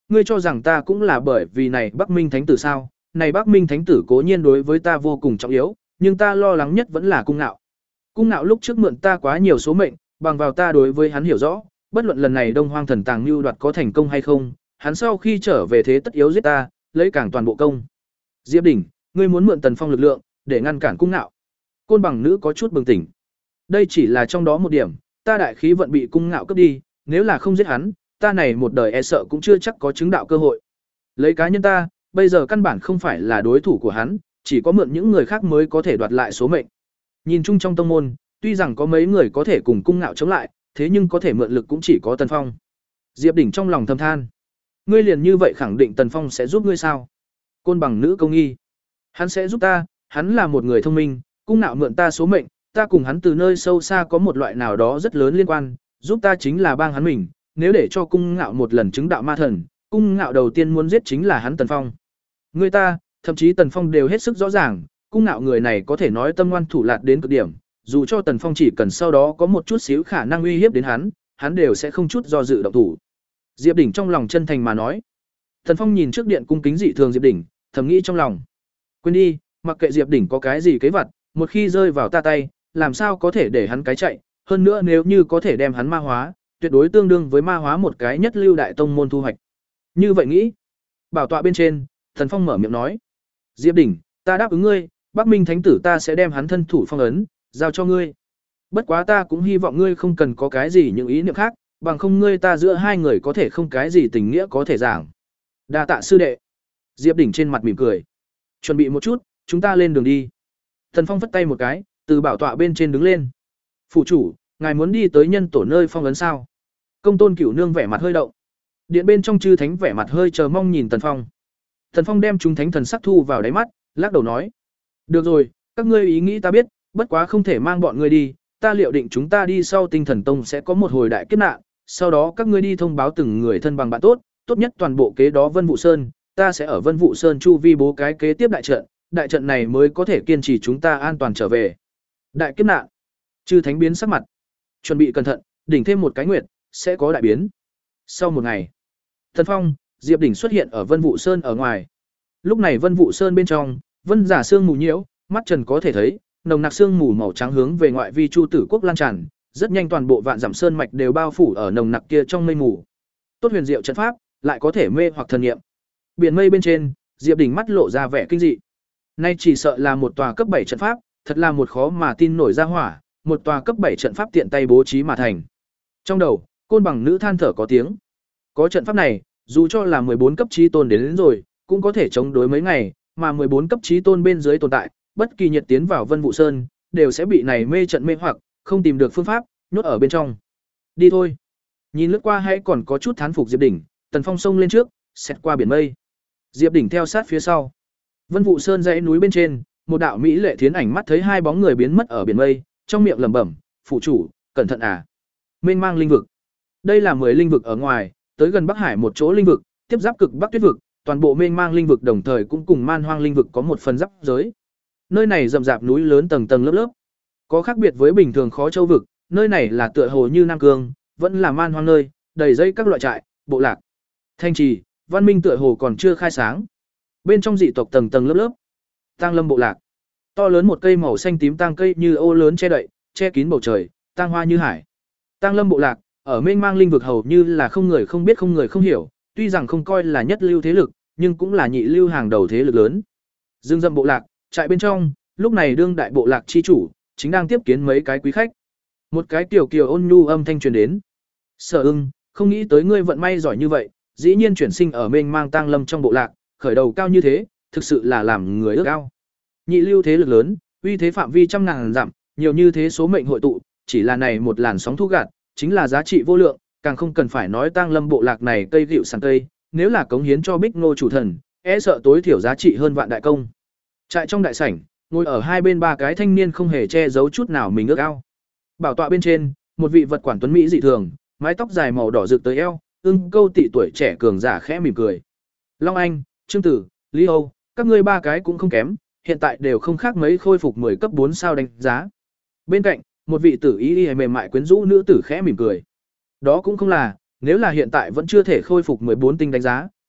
Speaker 1: ngươi cho rằng ta cũng là bởi vì này Bắc Minh Thánh tử sao? Này Bắc Minh Thánh tử cố nhiên đối với ta vô cùng trọng yếu, nhưng ta lo lắng nhất vẫn là Cung Ngạo. Cung Ngạo lúc trước mượn ta quá nhiều số mệnh, bằng vào ta đối với hắn hiểu rõ, bất luận lần này Đông Hoang Thần Tàng mưu đoạt có thành công hay không, hắn sau khi trở về thế tất yếu giết ta, lấy càng toàn bộ công. Diệp Đỉnh, ngươi muốn mượn Tần Phong lực lượng để ngăn cản Cung Ngạo. Côn Bằng nữ có chút bừng tỉnh. Đây chỉ là trong đó một điểm, ta đại khí vận bị Cung Ngạo cướp đi, nếu là không giết hắn, ta này một đời e sợ cũng chưa chắc có chứng đạo cơ hội. Lấy cá nhân ta, bây giờ căn bản không phải là đối thủ của hắn, chỉ có mượn những người khác mới có thể đoạt lại số mệnh. Nhìn chung trong tông môn, tuy rằng có mấy người có thể cùng Cung Ngạo chống lại, thế nhưng có thể mượn lực cũng chỉ có Tần Phong. Diệp Đỉnh trong lòng thầm than, ngươi liền như vậy khẳng định Tần Phong sẽ giúp ngươi sao? Côn Bằng nữ công nghi, hắn sẽ giúp ta, hắn là một người thông minh, Cung Ngạo mượn ta số mệnh, ta cùng hắn từ nơi sâu xa có một loại nào đó rất lớn liên quan, giúp ta chính là bang hắn mình, nếu để cho Cung Ngạo một lần chứng đạo ma thần, Cung Ngạo đầu tiên muốn giết chính là hắn Tần Phong. Người ta, thậm chí Tần Phong đều hết sức rõ ràng, Cung Ngạo người này có thể nói tâm ngoan thủ lạt đến cực điểm, dù cho Tần Phong chỉ cần sau đó có một chút xíu khả năng uy hiếp đến hắn, hắn đều sẽ không chút do dự động thủ. Diệp Đỉnh trong lòng chân thành mà nói. Tần Phong nhìn trước điện cung kính dị thường Diệp Đỉnh, thầm nghĩ trong lòng, quên đi, mặc kệ Diệp Đỉnh có cái gì kế vật, một khi rơi vào ta tay, làm sao có thể để hắn cái chạy, hơn nữa nếu như có thể đem hắn ma hóa, tuyệt đối tương đương với ma hóa một cái nhất lưu đại tông môn thu hoạch. Như vậy nghĩ, bảo tọa bên trên, Thần Phong mở miệng nói, Diệp Đỉnh, ta đáp ứng ngươi, Bắc Minh Thánh tử ta sẽ đem hắn thân thủ phong ấn, giao cho ngươi. Bất quá ta cũng hy vọng ngươi không cần có cái gì những ý niệm khác, bằng không ngươi ta giữa hai người có thể không cái gì tình nghĩa có thể giảng. Đa tạ sư đệ. Diệp Đỉnh trên mặt mỉm cười. Chuẩn bị một chút, chúng ta lên đường đi. Thần Phong vất tay một cái, từ bảo tọa bên trên đứng lên. Phủ chủ, ngài muốn đi tới nhân tổ nơi phong ấn sao? Công tôn Cửu Nương vẻ mặt hơi động. Điện bên trong chư thánh vẻ mặt hơi chờ mong nhìn Tần Phong. Tần Phong đem chúng thánh thần sắc thu vào đáy mắt, lắc đầu nói: "Được rồi, các ngươi ý nghĩ ta biết, bất quá không thể mang bọn ngươi đi, ta liệu định chúng ta đi sau Tinh Thần Tông sẽ có một hồi đại kiếp nạn, sau đó các ngươi đi thông báo từng người thân bằng bạn tốt, tốt nhất toàn bộ kế đó Vân Vũ Sơn, ta sẽ ở Vân Vũ Sơn chu vi bố cái kế tiếp đại trận, đại trận này mới có thể kiên trì chúng ta an toàn trở về." Đại kiếp nạn. Chư thánh biến sắc mặt. Chuẩn bị cẩn thận, đỉnh thêm một cái nguyệt, sẽ có đại biến. Sau một ngày, Tần Phong, Diệp Đỉnh xuất hiện ở Vân Vũ Sơn ở ngoài. Lúc này Vân Vũ Sơn bên trong, vân giả sương mù nhiễu, mắt trần có thể thấy, nồng nặc sương mù màu trắng hướng về ngoại vi Chu Tử Quốc lan tràn, rất nhanh toàn bộ vạn dặm sơn mạch đều bao phủ ở nồng nặc kia trong mây mù. Tốt huyền diệu trận pháp, lại có thể mê hoặc thần niệm. Biển mây bên trên, Diệp Đỉnh mắt lộ ra vẻ kinh dị. Nay chỉ sợ là một tòa cấp bảy trận pháp, thật là một khó mà tin nổi ra hỏa, một tòa cấp bảy trận pháp tiện tay bố trí mà thành. Trong đầu, Côn Bằng nữ than thở có tiếng. Có trận pháp này, dù cho là mười bốn cấp chí tôn đến, đến rồi, cũng có thể chống đối mấy ngày, mà mười bốn cấp chí tôn bên dưới tồn tại, bất kỳ nhiệt tiến vào Vân Vũ Sơn, đều sẽ bị này mê trận mê hoặc, không tìm được phương pháp, nhốt ở bên trong. Đi thôi. Nhìn lướt qua hãy còn có chút thán phục Diệp Đỉnh, Tần Phong xông lên trước, xẹt qua biển mây. Diệp Đỉnh theo sát phía sau. Vân Vũ Sơn dãy núi bên trên, một đạo mỹ lệ thiến ảnh mắt thấy hai bóng người biến mất ở biển mây, trong miệng lẩm bẩm, "Phụ chủ, cẩn thận à." Mênh mang linh vực. Đây là mười linh vực ở ngoài, tới gần Bắc Hải một chỗ linh vực, tiếp giáp cực Bắc Tuyết vực, toàn bộ mênh mang linh vực đồng thời cũng cùng Man Hoang linh vực có một phần giáp giới. Nơi này rậm rạp núi lớn tầng tầng lớp lớp. Có khác biệt với bình thường Khó Châu vực, nơi này là tựa hồ như Nam Cương, vẫn là man hoang nơi, đầy dây các loại trại, bộ lạc. Thanh trì, văn minh tựa hồ còn chưa khai sáng. Bên trong dị tộc tầng tầng lớp lớp. Tang Lâm bộ lạc. To lớn một cây màu xanh tím tang cây như ô lớn che đậy, che kín bầu trời, tang hoa như hải. Tang Lâm bộ lạc, ở mênh mang linh vực hầu như là không người không biết không người không hiểu, tuy rằng không coi là nhất lưu thế lực, nhưng cũng là nhị lưu hàng đầu thế lực lớn. Dương Dâm bộ lạc, trại bên trong, lúc này đương đại bộ lạc chi chủ, chính đang tiếp kiến mấy cái quý khách. Một cái tiểu kiều ôn nhu âm thanh truyền đến. "Sở Ưng, không nghĩ tới ngươi vận may giỏi như vậy, dĩ nhiên chuyển sinh ở mênh mang tang lâm trong bộ lạc, khởi đầu cao như thế, thực sự là làm người ước ao." Nhị lưu thế lực lớn, uy thế phạm vi trăm ngàn dặm, nhiều như thế số mệnh hội tụ, chỉ là này một làn sóng thu gạt, chính là giá trị vô lượng, càng không cần phải nói tang lâm bộ lạc này cây gịu sản cây, nếu là cống hiến cho Bích Ngô chủ thần, e sợ tối thiểu giá trị hơn vạn đại công. Trại trong đại sảnh, ngồi ở hai bên ba cái thanh niên không hề che giấu chút nào mình ước ao. Bảo tọa bên trên, một vị vật quản tuấn mỹ dị thường, mái tóc dài màu đỏ rực tới eo, ưng câu tị tuổi trẻ cường giả khẽ mỉm cười. "Long Anh, Trương Tử, Lý Âu, các ngươi ba cái cũng không kém, hiện tại đều không khác mấy khôi phục mười cấp bốn sao đánh giá." Bên cạnh, một vị tử ý y mềm mại quyến rũ nữ tử khẽ mỉm cười. "Đó cũng không là, nếu là hiện tại vẫn chưa thể khôi phục mười bốn tinh đánh giá,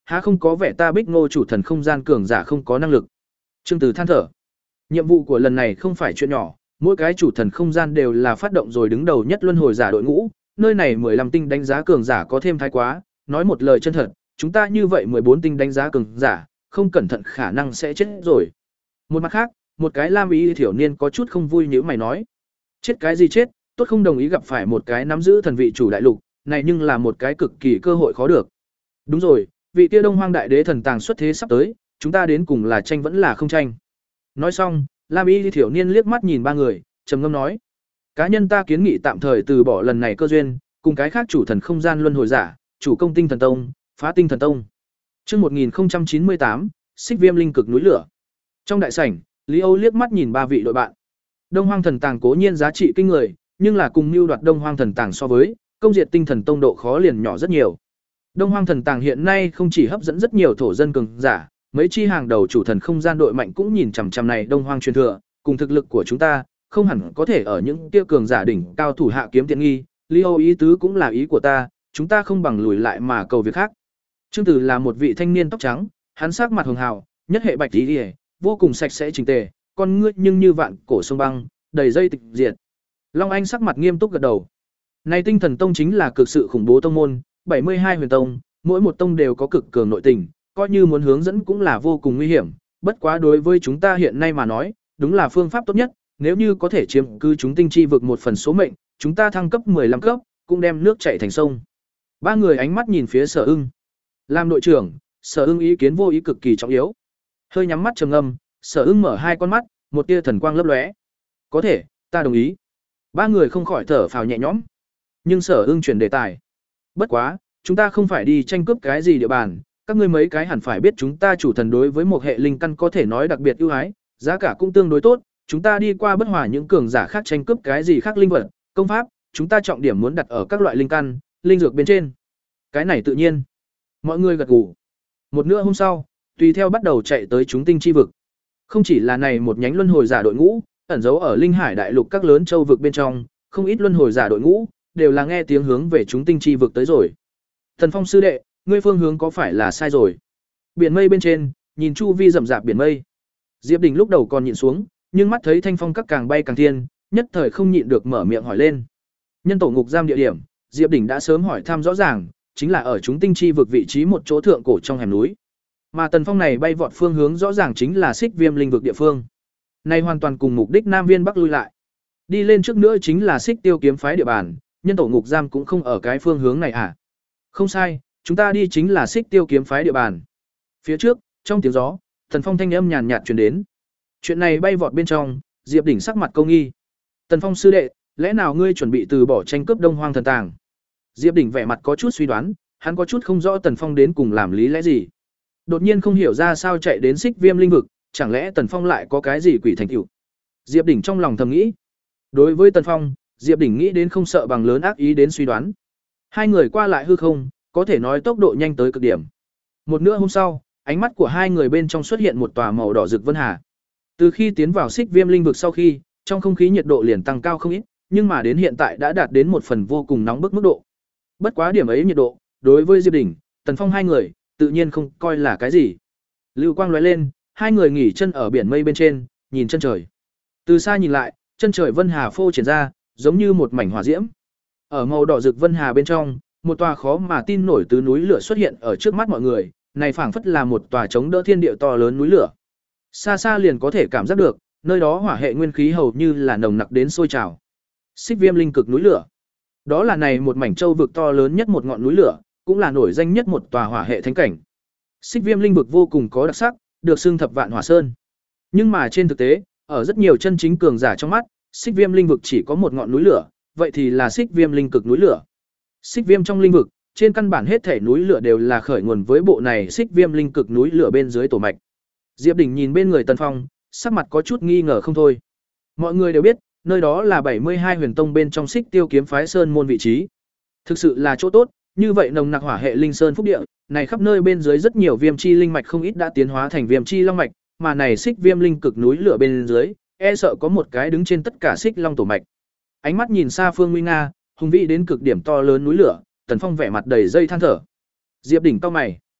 Speaker 1: há không có vẻ ta Bích Ngô chủ thần không gian cường giả không có năng lực. Trương Từ than thở. Nhiệm vụ của lần này không phải chuyện nhỏ, mỗi cái chủ thần không gian đều là phát động rồi đứng đầu nhất luân hồi giả đội ngũ, nơi này mười lăm tinh đánh giá cường giả có thêm thái quá, nói một lời chân thật, chúng ta như vậy mười bốn tinh đánh giá cường giả, không cẩn thận khả năng sẽ chết rồi. Một mặt khác, một cái lam ý thiểu niên có chút không vui nhíu mày nói, chết cái gì chết, tốt không đồng ý gặp phải một cái nắm giữ thần vị chủ đại lục, này nhưng là một cái cực kỳ cơ hội khó được. Đúng rồi, vị kia Đông Hoang đại đế thần tàng xuất thế sắp tới, chúng ta đến cùng là tranh vẫn là không tranh. Nói xong, lam ý thiểu niên liếc mắt nhìn ba người, trầm ngâm nói, cá nhân ta kiến nghị tạm thời từ bỏ lần này cơ duyên, cùng cái khác chủ thần không gian luân hồi giả, chủ công tinh thần tông, phá tinh thần tông. Chương một nghìn không trăm chín mươi tám, Xích Viêm linh cực núi lửa. Trong đại sảnh, Lý Âu liếc mắt nhìn ba vị đội bạn. Đông Hoang thần tàng cố nhiên giá trị kinh người, nhưng là cùng mưu đoạt Đông Hoang thần tàng so với, công diệt tinh thần tông độ khó liền nhỏ rất nhiều. Đông Hoang thần tàng hiện nay không chỉ hấp dẫn rất nhiều thổ dân cường giả, mấy chi hàng đầu chủ thần không gian đội mạnh cũng nhìn chằm chằm này Đông Hoang truyền thừa, cùng thực lực của chúng ta, không hẳn có thể ở những tiêu cường giả đỉnh cao thủ hạ kiếm tiện nghi. Lý Âu ý tứ cũng là ý của ta, chúng ta không bằng lùi lại mà cầu việc khác. Trương Tử là một vị thanh niên tóc trắng, hắn sắc mặt hường hào, nhất hệ bạch tí liễu, vô cùng sạch sẽ chỉnh tề, con ngươi nhưng như vạn cổ sông băng, đầy dây tịch diệt. Long Anh sắc mặt nghiêm túc gật đầu. Này Tinh Thần Tông chính là cực sự khủng bố tông môn, bảy mươi hai huyền tông, mỗi một tông đều có cực cường nội tình, coi như muốn hướng dẫn cũng là vô cùng nguy hiểm, bất quá đối với chúng ta hiện nay mà nói, đúng là phương pháp tốt nhất, nếu như có thể chiếm cứ chúng tinh chi vực một phần số mệnh, chúng ta thăng cấp mười lăm cấp, cũng đem nước chảy thành sông. Ba người ánh mắt nhìn phía Sở Ưng. Làm đội trưởng, Sở Ưng ý kiến vô ý cực kỳ trọng yếu. Hơi nhắm mắt trầm ngâm, Sở Ưng mở hai con mắt, một tia thần quang lấp lóe. Có thể, ta đồng ý. Ba người không khỏi thở phào nhẹ nhõm. Nhưng Sở Ưng chuyển đề tài. Bất quá, chúng ta không phải đi tranh cướp cái gì địa bàn, các ngươi mấy cái hẳn phải biết chúng ta chủ thần đối với một hệ linh căn có thể nói đặc biệt ưu ái, giá cả cũng tương đối tốt, chúng ta đi qua bất hòa những cường giả khác tranh cướp cái gì khác linh vật, công pháp, chúng ta trọng điểm muốn đặt ở các loại linh căn, linh dược bên trên. Cái này tự nhiên. Mọi người gật gù. Một nửa hôm sau, tùy theo bắt đầu chạy tới chúng tinh chi vực. Không chỉ là này một nhánh luân hồi giả đội ngũ, ẩn giấu ở linh hải đại lục các lớn châu vực bên trong, không ít luân hồi giả đội ngũ đều là nghe tiếng hướng về chúng tinh chi vực tới rồi. Thần Phong sư đệ, ngươi phương hướng có phải là sai rồi? Biển mây bên trên, nhìn chu vi rậm rạp biển mây. Diệp Đình lúc đầu còn nhịn xuống, nhưng mắt thấy thanh phong các càng bay càng thiên, nhất thời không nhịn được mở miệng hỏi lên. Nhân tổ ngục giam địa điểm, Diệp Đình đã sớm hỏi thăm rõ ràng, chính là ở chúng tinh chi vực vị trí một chỗ thượng cổ trong hẻm núi. Mà Tần Phong này bay vọt phương hướng rõ ràng chính là Xích Viêm linh vực địa phương. Này hoàn toàn cùng mục đích Nam Viên Bắc lui lại. Đi lên trước nữa chính là Xích Tiêu kiếm phái địa bàn, nhân tổ ngục giam cũng không ở cái phương hướng này à? Không sai, chúng ta đi chính là Xích Tiêu kiếm phái địa bàn. Phía trước, trong tiếng gió, Tần Phong thanh âm nhàn nhạt truyền đến. Chuyện này bay vọt bên trong, Diệp Đỉnh sắc mặt câu nghi. Tần Phong sư đệ, lẽ nào ngươi chuẩn bị từ bỏ tranh cướp Đông Hoang thần tàng? Diệp Đỉnh vẻ mặt có chút suy đoán, hắn có chút không rõ Tần Phong đến cùng làm lý lẽ gì. Đột nhiên không hiểu ra sao chạy đến Xích Viêm linh vực, chẳng lẽ Tần Phong lại có cái gì quỷ thành tựu? Diệp Đỉnh trong lòng thầm nghĩ. Đối với Tần Phong, Diệp Đỉnh nghĩ đến không sợ bằng lớn ác ý đến suy đoán. Hai người qua lại hư không, có thể nói tốc độ nhanh tới cực điểm. Một nửa hôm sau, ánh mắt của hai người bên trong xuất hiện một tòa màu đỏ rực vân hà. Từ khi tiến vào Xích Viêm linh vực sau khi, trong không khí nhiệt độ liền tăng cao không ít, nhưng mà đến hiện tại đã đạt đến một phần vô cùng nóng bức mức độ. Bất quá điểm ấy nhiệt độ, đối với Diệp Đỉnh, Tần Phong hai người, tự nhiên không coi là cái gì. Lưu quang lóe lên, hai người nghỉ chân ở biển mây bên trên, nhìn chân trời. Từ xa nhìn lại, chân trời vân hà phô triển ra, giống như một mảnh hỏa diễm. Ở màu đỏ rực vân hà bên trong, một tòa khó mà tin nổi tứ núi lửa xuất hiện ở trước mắt mọi người, này phảng phất là một tòa chống đỡ thiên địa to lớn núi lửa. Xa xa liền có thể cảm giác được, nơi đó hỏa hệ nguyên khí hầu như là nồng nặc đến sôi trào. Xích Viêm linh cực núi lửa. Đó là này một mảnh châu vực to lớn nhất một ngọn núi lửa, cũng là nổi danh nhất một tòa hỏa hệ thánh cảnh. Xích Viêm linh vực vô cùng có đặc sắc, được xưng thập vạn hỏa sơn. Nhưng mà trên thực tế, ở rất nhiều chân chính cường giả trong mắt, Xích Viêm linh vực chỉ có một ngọn núi lửa, vậy thì là Xích Viêm linh cực núi lửa. Xích Viêm trong linh vực, trên căn bản hết thể núi lửa đều là khởi nguồn với bộ này Xích Viêm linh cực núi lửa bên dưới tổ mạch. Diệp Đỉnh nhìn bên người Tần Phong, sắc mặt có chút nghi ngờ không thôi. Mọi người đều biết, nơi đó là bảy mươi hai huyền tông bên trong Xích Tiêu kiếm phái sơn môn vị trí. Thực sự là chỗ tốt, như vậy nồng nặc hỏa hệ linh sơn phúc địa, này khắp nơi bên dưới rất nhiều viêm chi linh mạch không ít đã tiến hóa thành viêm chi long mạch, mà này Xích Viêm linh cực núi lửa bên dưới, e sợ có một cái đứng trên tất cả Xích Long tổ mạch. Ánh mắt nhìn xa phương nguy nga, hùng vĩ đến cực điểm to lớn núi lửa, Tần Phong vẻ mặt đầy dây than thở. Diệp Đỉnh cau mày.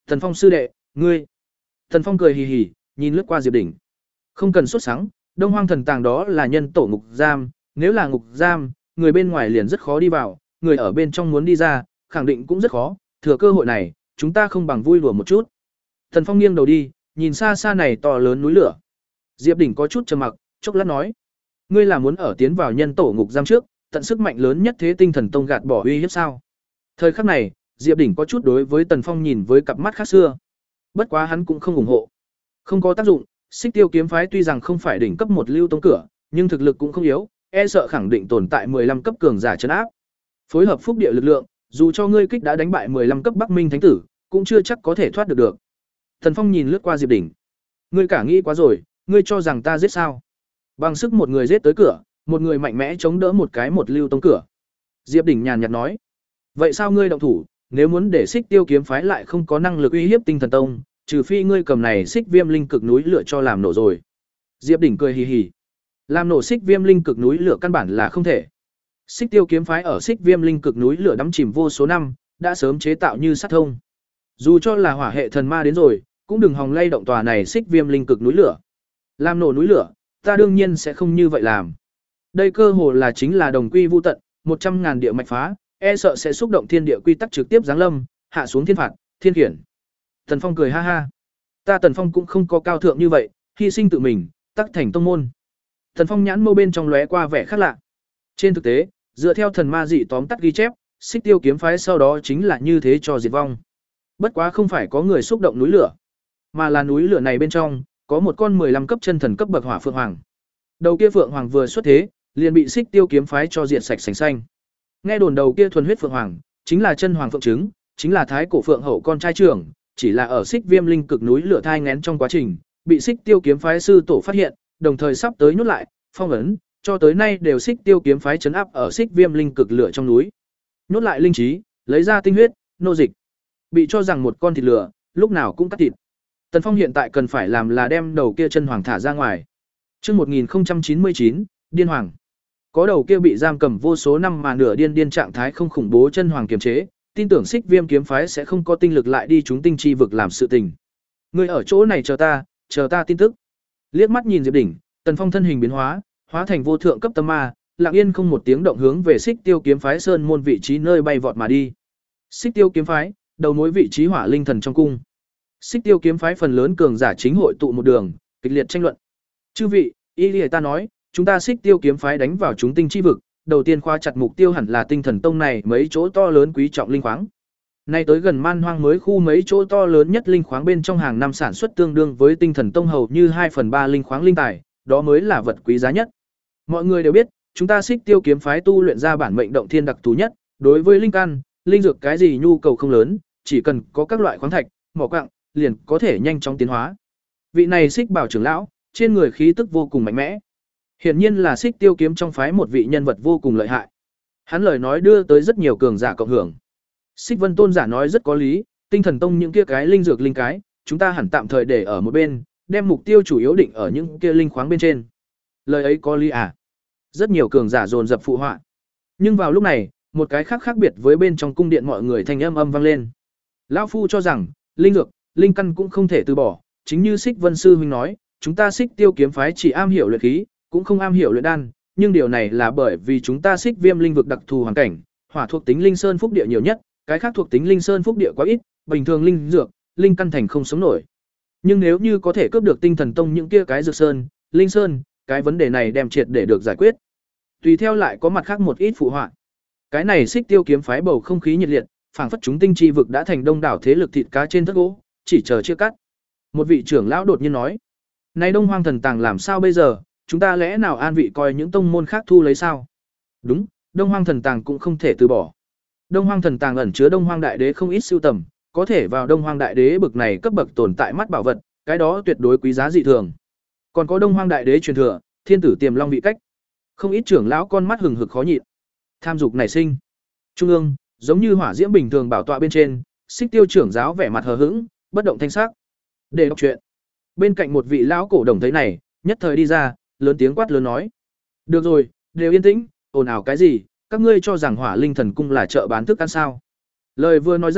Speaker 1: Tần Phong sư đệ, ngươi. Tần Phong cười hì hì, nhìn lướt qua Diệp Đỉnh. Không cần sốt sắng, Đông Hoang thần tàng đó là nhân tổ ngục giam, nếu là ngục giam, người bên ngoài liền rất khó đi vào, người ở bên trong muốn đi ra, khẳng định cũng rất khó, thừa cơ hội này, chúng ta không bằng vui đùa một chút. Tần Phong nghiêng đầu đi, nhìn xa xa này to lớn núi lửa. Diệp Đỉnh có chút trầm mặc, chốc lát nói: "Ngươi là muốn ở tiến vào nhân tổ ngục giam trước, tận sức mạnh lớn nhất thế tinh thần tông gạt bỏ uy hiếp sao?" Thời khắc này, Diệp Đỉnh có chút đối với Tần Phong nhìn với cặp mắt khác xưa. Bất quá hắn cũng không ủng hộ. Không có tác dụng, Xích Tiêu kiếm phái tuy rằng không phải đỉnh cấp một lưu tông cửa, nhưng thực lực cũng không yếu, e sợ khẳng định tồn tại mười lăm cấp cường giả trấn áp. Phối hợp phúc địa lực lượng, dù cho ngươi kích đã đánh bại mười lăm cấp Bắc Minh Thánh tử, cũng chưa chắc có thể thoát được được. Tần Phong nhìn lướt qua Diệp Đỉnh. Ngươi cả nghĩ quá rồi, ngươi cho rằng ta giết sao? Bằng sức một người giết tới cửa, một người mạnh mẽ chống đỡ một cái một lưu tông cửa. Diệp Đỉnh nhàn nhạt nói: "Vậy sao ngươi động thủ, nếu muốn để Xích Tiêu kiếm phái lại không có năng lực uy hiếp Tinh Thần tông, trừ phi ngươi cầm này Xích Viêm linh cực núi lửa cho làm nổ rồi." Diệp Đỉnh cười hì hì. Làm nổ Xích Viêm linh cực núi lửa căn bản là không thể. Xích Tiêu kiếm phái ở Xích Viêm linh cực núi lửa đắm chìm vô số năm, đã sớm chế tạo như sát thông. Dù cho là hỏa hệ thần ma đến rồi, cũng đừng hòng lay động tòa này Xích Viêm linh cực núi lửa. Làm nổ núi lửa, ta đương nhiên sẽ không như vậy làm. Đây cơ hồ là chính là đồng quy vu tận, một trăm ngàn địa mạch phá, e sợ sẽ xúc động thiên địa quy tắc trực tiếp giáng lâm, hạ xuống thiên phạt, thiên khiển. Tần Phong cười ha ha. Ta Tần Phong cũng không có cao thượng như vậy, hy sinh tự mình, tắc thành tông môn. Tần Phong nhãn mâu bên trong lóe qua vẻ khác lạ. Trên thực tế, dựa theo thần ma dị tóm tắt ghi chép, Xích Tiêu kiếm phái sau đó chính là như thế cho diệt vong. Bất quá không phải có người xúc động núi lửa, mà là núi lửa này bên trong có một con mười lăm cấp chân thần cấp bậc hỏa phượng hoàng. Đầu kia phượng hoàng vừa xuất thế, liền bị Xích Tiêu kiếm phái cho diệt sạch sành xanh. Nghe đồn đầu kia thuần huyết phượng hoàng, chính là chân hoàng phượng trứng, chính là thái cổ phượng hậu con trai trưởng, chỉ là ở Xích Viêm linh cực núi lửa thai nghén trong quá trình, bị Xích Tiêu kiếm phái sư tổ phát hiện, đồng thời sắp tới nhốt lại, phong ấn, cho tới nay đều Xích Tiêu kiếm phái trấn áp ở Xích Viêm linh cực lửa trong núi. Nhốt lại linh trí, lấy ra tinh huyết, nô dịch. Bị cho rằng một con thịt lửa, lúc nào cũng cắt thịt. Tần Phong hiện tại cần phải làm là đem đầu kia chân hoàng thả ra ngoài. Chương một nghìn không trăm chín mươi chín, điên hoàng. Có đầu kia bị giam cầm vô số năm mà nửa điên điên trạng thái không khủng bố chân hoàng kiềm chế, tin tưởng Xích Viêm kiếm phái sẽ không có tinh lực lại đi chúng tinh chi vực làm sự tình. Ngươi ở chỗ này chờ ta, chờ ta tin tức. Liếc mắt nhìn Diệp Đỉnh, Tần Phong thân hình biến hóa, hóa thành vô thượng cấp tâm ma, lặng yên không một tiếng động hướng về Xích Tiêu kiếm phái sơn môn vị trí nơi bay vọt mà đi. Xích Tiêu kiếm phái, đầu mối vị trí Hỏa Linh thần trong cung. Xích Tiêu kiếm phái phần lớn cường giả chính hội tụ một đường, kịch liệt tranh luận. Chư vị, ý lý ta nói, chúng ta Xích Tiêu kiếm phái đánh vào chúng tinh chi vực, đầu tiên khóa chặt mục tiêu hẳn là Tinh Thần tông này mấy chỗ to lớn quý trọng linh khoáng. Nay tới gần Man Hoang mới khu mấy chỗ to lớn nhất linh khoáng bên trong hàng năm sản xuất tương đương với Tinh Thần tông hầu như hai phần ba linh khoáng linh tài, đó mới là vật quý giá nhất. Mọi người đều biết, chúng ta Xích Tiêu kiếm phái tu luyện ra bản mệnh động thiên đặc thù nhất, đối với linh căn, linh dược cái gì nhu cầu không lớn, chỉ cần có các loại khoáng thạch, mỏ quặng, liền có thể nhanh chóng tiến hóa. Vị này Xích Bảo trưởng lão, trên người khí tức vô cùng mạnh mẽ. Hiển nhiên là Xích Tiêu kiếm trong phái một vị nhân vật vô cùng lợi hại. Hắn lời nói đưa tới rất nhiều cường giả cộng hưởng. Xích Vân Tôn giả nói rất có lý, Tinh Thần tông những kia cái linh dược linh cái, chúng ta hẳn tạm thời để ở một bên, đem mục tiêu chủ yếu định ở những kia linh khoáng bên trên. Lời ấy có lý à? Rất nhiều cường giả dồn dập phụ họa. Nhưng vào lúc này, một cái khác khác biệt với bên trong cung điện mọi người thanh âm âm vang lên. Lão phu cho rằng, linh dược, linh căn cũng không thể từ bỏ, chính như Xích Vân sư huynh nói, chúng ta Xích Tiêu kiếm phái chỉ am hiểu luyện khí, cũng không am hiểu luyện đan, nhưng điều này là bởi vì chúng ta Xích Viêm linh vực đặc thù hoàn cảnh, hỏa thuộc tính linh sơn phúc địa nhiều nhất, cái khác thuộc tính linh sơn phúc địa quá ít, bình thường linh dược, linh căn thành không sống nổi. Nhưng nếu như có thể cướp được Tinh Thần tông những kia cái dược sơn, linh sơn, cái vấn đề này đem triệt để được giải quyết. Tùy theo lại có mặt khác một ít phụ họa. Cái này Xích Tiêu kiếm phái bầu không khí nhiệt liệt, phảng phất chúng tinh chi vực đã thành đông đảo thế lực thịt cá trên thất gỗ, chỉ chờ chia cắt. Một vị trưởng lão đột nhiên nói: "Này Đông Hoang thần tàng làm sao bây giờ, chúng ta lẽ nào an vị coi những tông môn khác thu lấy sao?" Đúng, Đông Hoang thần tàng cũng không thể từ bỏ. Đông Hoang thần tàng ẩn chứa Đông Hoang đại đế không ít sưu tầm, có thể vào Đông Hoang đại đế bực này cấp bậc tồn tại mắt bảo vật, cái đó tuyệt đối quý giá dị thường. Còn có Đông Hoang đại đế truyền thừa, thiên tử tiềm long vị cách. Không ít trưởng lão con mắt hừng hực khó nhịn. Tham dục nảy sinh. Trung ương, giống như hỏa diễm bình thường bảo tọa bên trên, Xích Tiêu trưởng giáo vẻ mặt hờ hững, bất động thanh sắc. Để đọc chuyện. Bên cạnh một vị lão cổ đồng thấy này, nhất thời đi ra, lớn tiếng quát lớn nói: "Được rồi, đều yên tĩnh, ồn ào cái gì, các ngươi cho rằng Hỏa Linh thần cung là chợ bán thức ăn sao?" Lời vừa nói ra,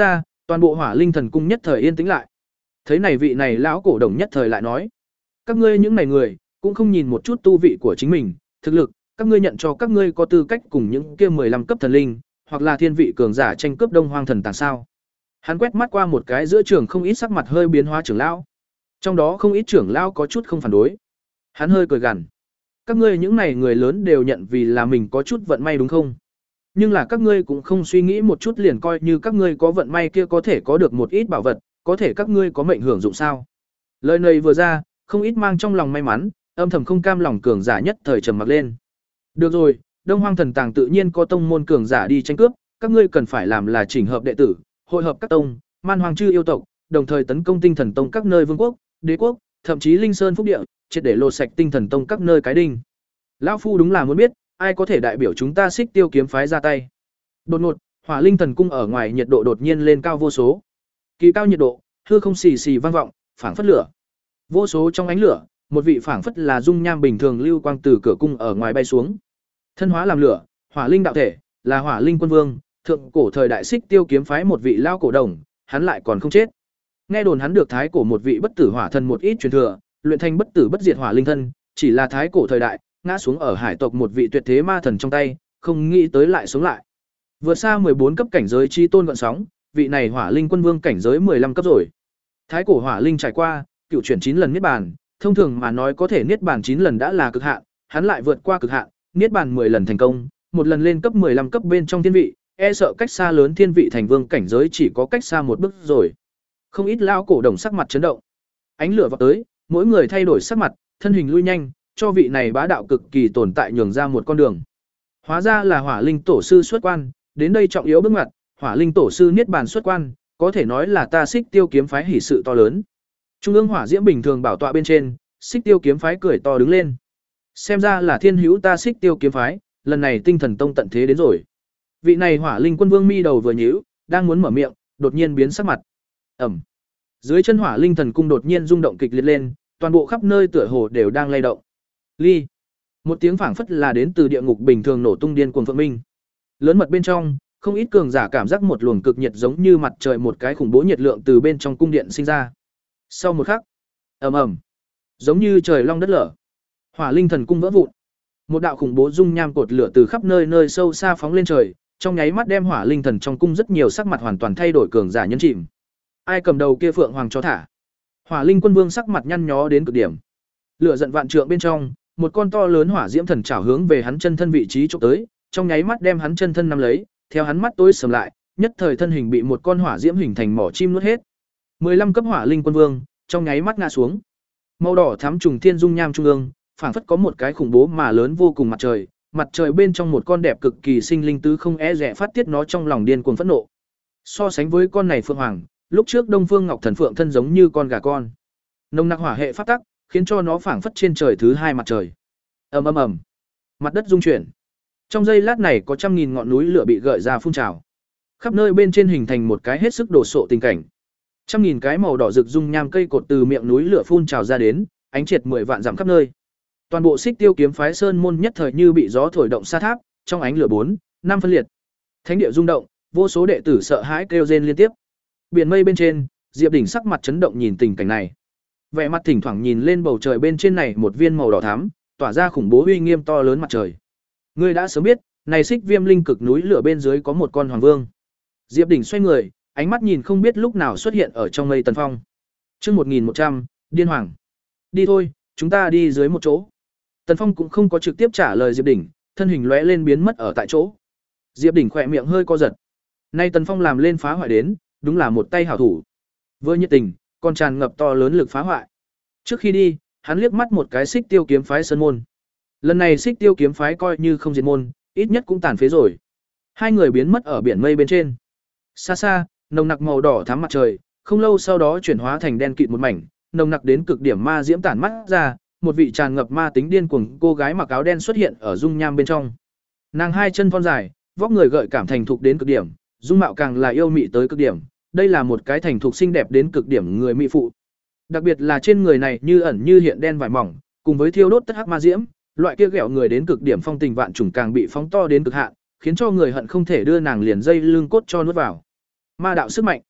Speaker 1: Toàn bộ Hỏa Linh Thần cung nhất thời yên tĩnh lại. Thấy này vị này lão cổ đồng nhất thời lại nói: "Các ngươi những này người, cũng không nhìn một chút tu vị của chính mình, thực lực, các ngươi nhận cho các ngươi có tư cách cùng những kia mười lăm cấp thần linh, hoặc là thiên vị cường giả tranh cướp Đông Hoang thần tàng sao?" Hắn quét mắt qua một cái giữa trường không ít sắc mặt hơi biến hóa trưởng lão. Trong đó không ít trưởng lão có chút không phản đối. Hắn hơi cười gằn: "Các ngươi những này người lớn đều nhận vì là mình có chút vận may đúng không? Nhưng là các ngươi cũng không suy nghĩ một chút liền coi như các ngươi có vận may kia có thể có được một ít bảo vật, có thể các ngươi có mệnh hưởng dụng sao?" Lời này vừa ra, không ít mang trong lòng may mắn, âm thầm không cam lòng cường giả nhất thời trầm mặc lên. Được rồi, Đông Hoang thần tàng tự nhiên có tông môn cường giả đi tranh cướp, các ngươi cần phải làm là chỉnh hợp đệ tử, hội hợp các tông, man hoàng chư yêu tộc, đồng thời tấn công tinh thần tông các nơi vương quốc, đế quốc, thậm chí linh sơn phúc địa, triệt để lột sạch tinh thần tông các nơi cái đinh. Lão phu đúng là muốn biết, ai có thể đại biểu chúng ta Xích Tiêu kiếm phái ra tay. Đột ngột, Hỏa Linh thần cung ở ngoài nhiệt độ đột nhiên lên cao vô số. Kỳ cao nhiệt độ, hư không xì xì vang vọng, phảng phất lửa. Vô số trong ánh lửa, một vị phảng phất là dung nham bình thường lưu quang từ cửa cung ở ngoài bay xuống. Thân hóa làm lửa, Hỏa Linh đạo thể, là Hỏa Linh quân vương, thượng cổ thời đại Xích Tiêu kiếm phái một vị lao cổ đồng, hắn lại còn không chết. Nghe đồn hắn được thái cổ một vị bất tử hỏa thần một ít truyền thừa, luyện thành bất tử bất diệt hỏa linh thân, chỉ là thái cổ thời đại, ngã xuống ở hải tộc một vị tuyệt thế ma thần trong tay, không nghĩ tới lại sống lại. Vượt xa mười bốn cấp cảnh giới chi tôn gợn sóng, vị này Hỏa Linh quân vương cảnh giới mười lăm cấp rồi. Thái cổ hỏa linh trải qua, cựu chuyển chín lần niết bàn, thông thường mà nói có thể niết bàn chín lần đã là cực hạn, hắn lại vượt qua cực hạn, niết bàn mười lần thành công, một lần lên cấp mười lăm cấp bên trong thiên vị, e sợ cách xa lớn thiên vị thành vương cảnh giới chỉ có cách xa một bước rồi. Không ít lao cổ đồng sắc mặt chấn động. Ánh lửa vọt tới, mỗi người thay đổi sắc mặt, thân hình lui nhanh, cho vị này bá đạo cực kỳ tồn tại nhường ra một con đường. Hóa ra là Hỏa Linh tổ sư xuất quan, đến đây trọng yếu bước ngoặt, Hỏa Linh tổ sư niết bàn xuất quan, có thể nói là ta Xích Tiêu kiếm phái hỷ sự to lớn. Trung ương hỏa diễm bình thường bảo tọa bên trên, Xích Tiêu kiếm phái cười to đứng lên. Xem ra là thiên hữu ta Xích Tiêu kiếm phái, lần này Tinh Thần Tông tận thế đến rồi. Vị này Hỏa Linh quân vương mi đầu vừa nhíu, đang muốn mở miệng, đột nhiên biến sắc mặt. Ẩm. Dưới chân Hỏa Linh thần cung đột nhiên rung động kịch liệt lên, toàn bộ khắp nơi tựa hồ đều đang lay động. Ly. Một tiếng phảng phất là đến từ địa ngục bình thường nổ tung điên cuồng phượng minh. Lớn mật bên trong, không ít cường giả cảm giác một luồng cực nhiệt giống như mặt trời một cái khủng bố nhiệt lượng từ bên trong cung điện sinh ra. Sau một khắc, ầm ầm, giống như trời long đất lở. Hỏa Linh thần cung vỡ vụn. Một đạo khủng bố dung nham cột lửa từ khắp nơi nơi sâu xa phóng lên trời, trong nháy mắt đem Hỏa Linh thần trong cung rất nhiều sắc mặt hoàn toàn thay đổi cường giả nhấn chìm. Ai cầm đầu kia phượng hoàng cho thả? Hỏa Linh quân vương sắc mặt nhăn nhó đến cực điểm. Lửa giận vạn trượng bên trong, một con to lớn hỏa diễm thần chảo hướng về hắn chân thân vị trí chụp tới, trong nháy mắt đem hắn chân thân nắm lấy, theo hắn mắt tối sầm lại, nhất thời thân hình bị một con hỏa diễm hình thành mỏ chim nuốt hết. mười lăm cấp Hỏa Linh quân vương, trong nháy mắt ngã xuống. Màu đỏ thắm trùng thiên dung nham trung ương, phảng phất có một cái khủng bố mà lớn vô cùng mặt trời, mặt trời bên trong một con đẹp cực kỳ sinh linh tứ không e dè phát tiết nó trong lòng điên cuồng phẫn nộ. So sánh với con này phượng hoàng, lúc trước Đông Phương Ngọc Thần Phượng thân giống như con gà con. Nồng nặc hỏa hệ phát tắc, khiến cho nó phảng phất trên trời thứ hai mặt trời. Ầm ầm ầm. Mặt đất rung chuyển. Trong giây lát này có trăm nghìn ngọn núi lửa bị gợi ra phun trào. Khắp nơi bên trên hình thành một cái hết sức đổ sộ tình cảnh. Trăm nghìn cái màu đỏ rực dung nham cây cột từ miệng núi lửa phun trào ra đến, ánh triệt mười vạn dặm khắp nơi. Toàn bộ Xích Tiêu kiếm phái sơn môn nhất thời như bị gió thổi động sa tháp, trong ánh lửa bốn, năm phân liệt. Thánh địa rung động, vô số đệ tử sợ hãi kêu rên liên tiếp. Biển mây bên trên, Diệp Đỉnh sắc mặt chấn động nhìn tình cảnh này. Vẻ mặt thỉnh thoảng nhìn lên bầu trời bên trên này một viên màu đỏ thắm, tỏa ra khủng bố uy nghiêm to lớn mặt trời. Ngươi đã sớm biết, này Xích Viêm linh cực núi lửa bên dưới có một con hoàng vương. Diệp Đỉnh xoay người, ánh mắt nhìn không biết lúc nào xuất hiện ở trong mây Tần Phong. Chương một nghìn một trăm, điên hoàng. Đi thôi, chúng ta đi dưới một chỗ. Tần Phong cũng không có trực tiếp trả lời Diệp Đỉnh, thân hình lóe lên biến mất ở tại chỗ. Diệp Đỉnh khỏe miệng hơi co giật. Nay Tần Phong làm lên phá hoại đến, đúng là một tay hảo thủ. Vừa nhiệt tình, còn tràn ngập to lớn lực phá hoại. Trước khi đi, hắn liếc mắt một cái Xích Tiêu kiếm phái sơn môn. Lần này Xích Tiêu kiếm phái coi như không diệt môn, ít nhất cũng tàn phế rồi. Hai người biến mất ở biển mây bên trên. Xa xa, nồng nặc màu đỏ thắm mặt trời, không lâu sau đó chuyển hóa thành đen kịt một mảnh, nồng nặc đến cực điểm ma diễm tản mắt ra, một vị tràn ngập ma tính điên cuồng cô gái mặc áo đen xuất hiện ở dung nham bên trong. Nàng hai chân thon dài, vóc người gợi cảm thành thục đến cực điểm, dung mạo càng là yêu mị tới cực điểm, đây là một cái thành thục xinh đẹp đến cực điểm người mỹ phụ. Đặc biệt là trên người này như ẩn như hiện đen vải mỏng, cùng với thiêu đốt tất hắc ma diễm, loại kia ghẹo người đến cực điểm phong tình vạn trùng càng bị phóng to đến cực hạn, khiến cho người hận không thể đưa nàng liền dây lưng cốt cho nuốt vào. Ma đạo sức mạnh.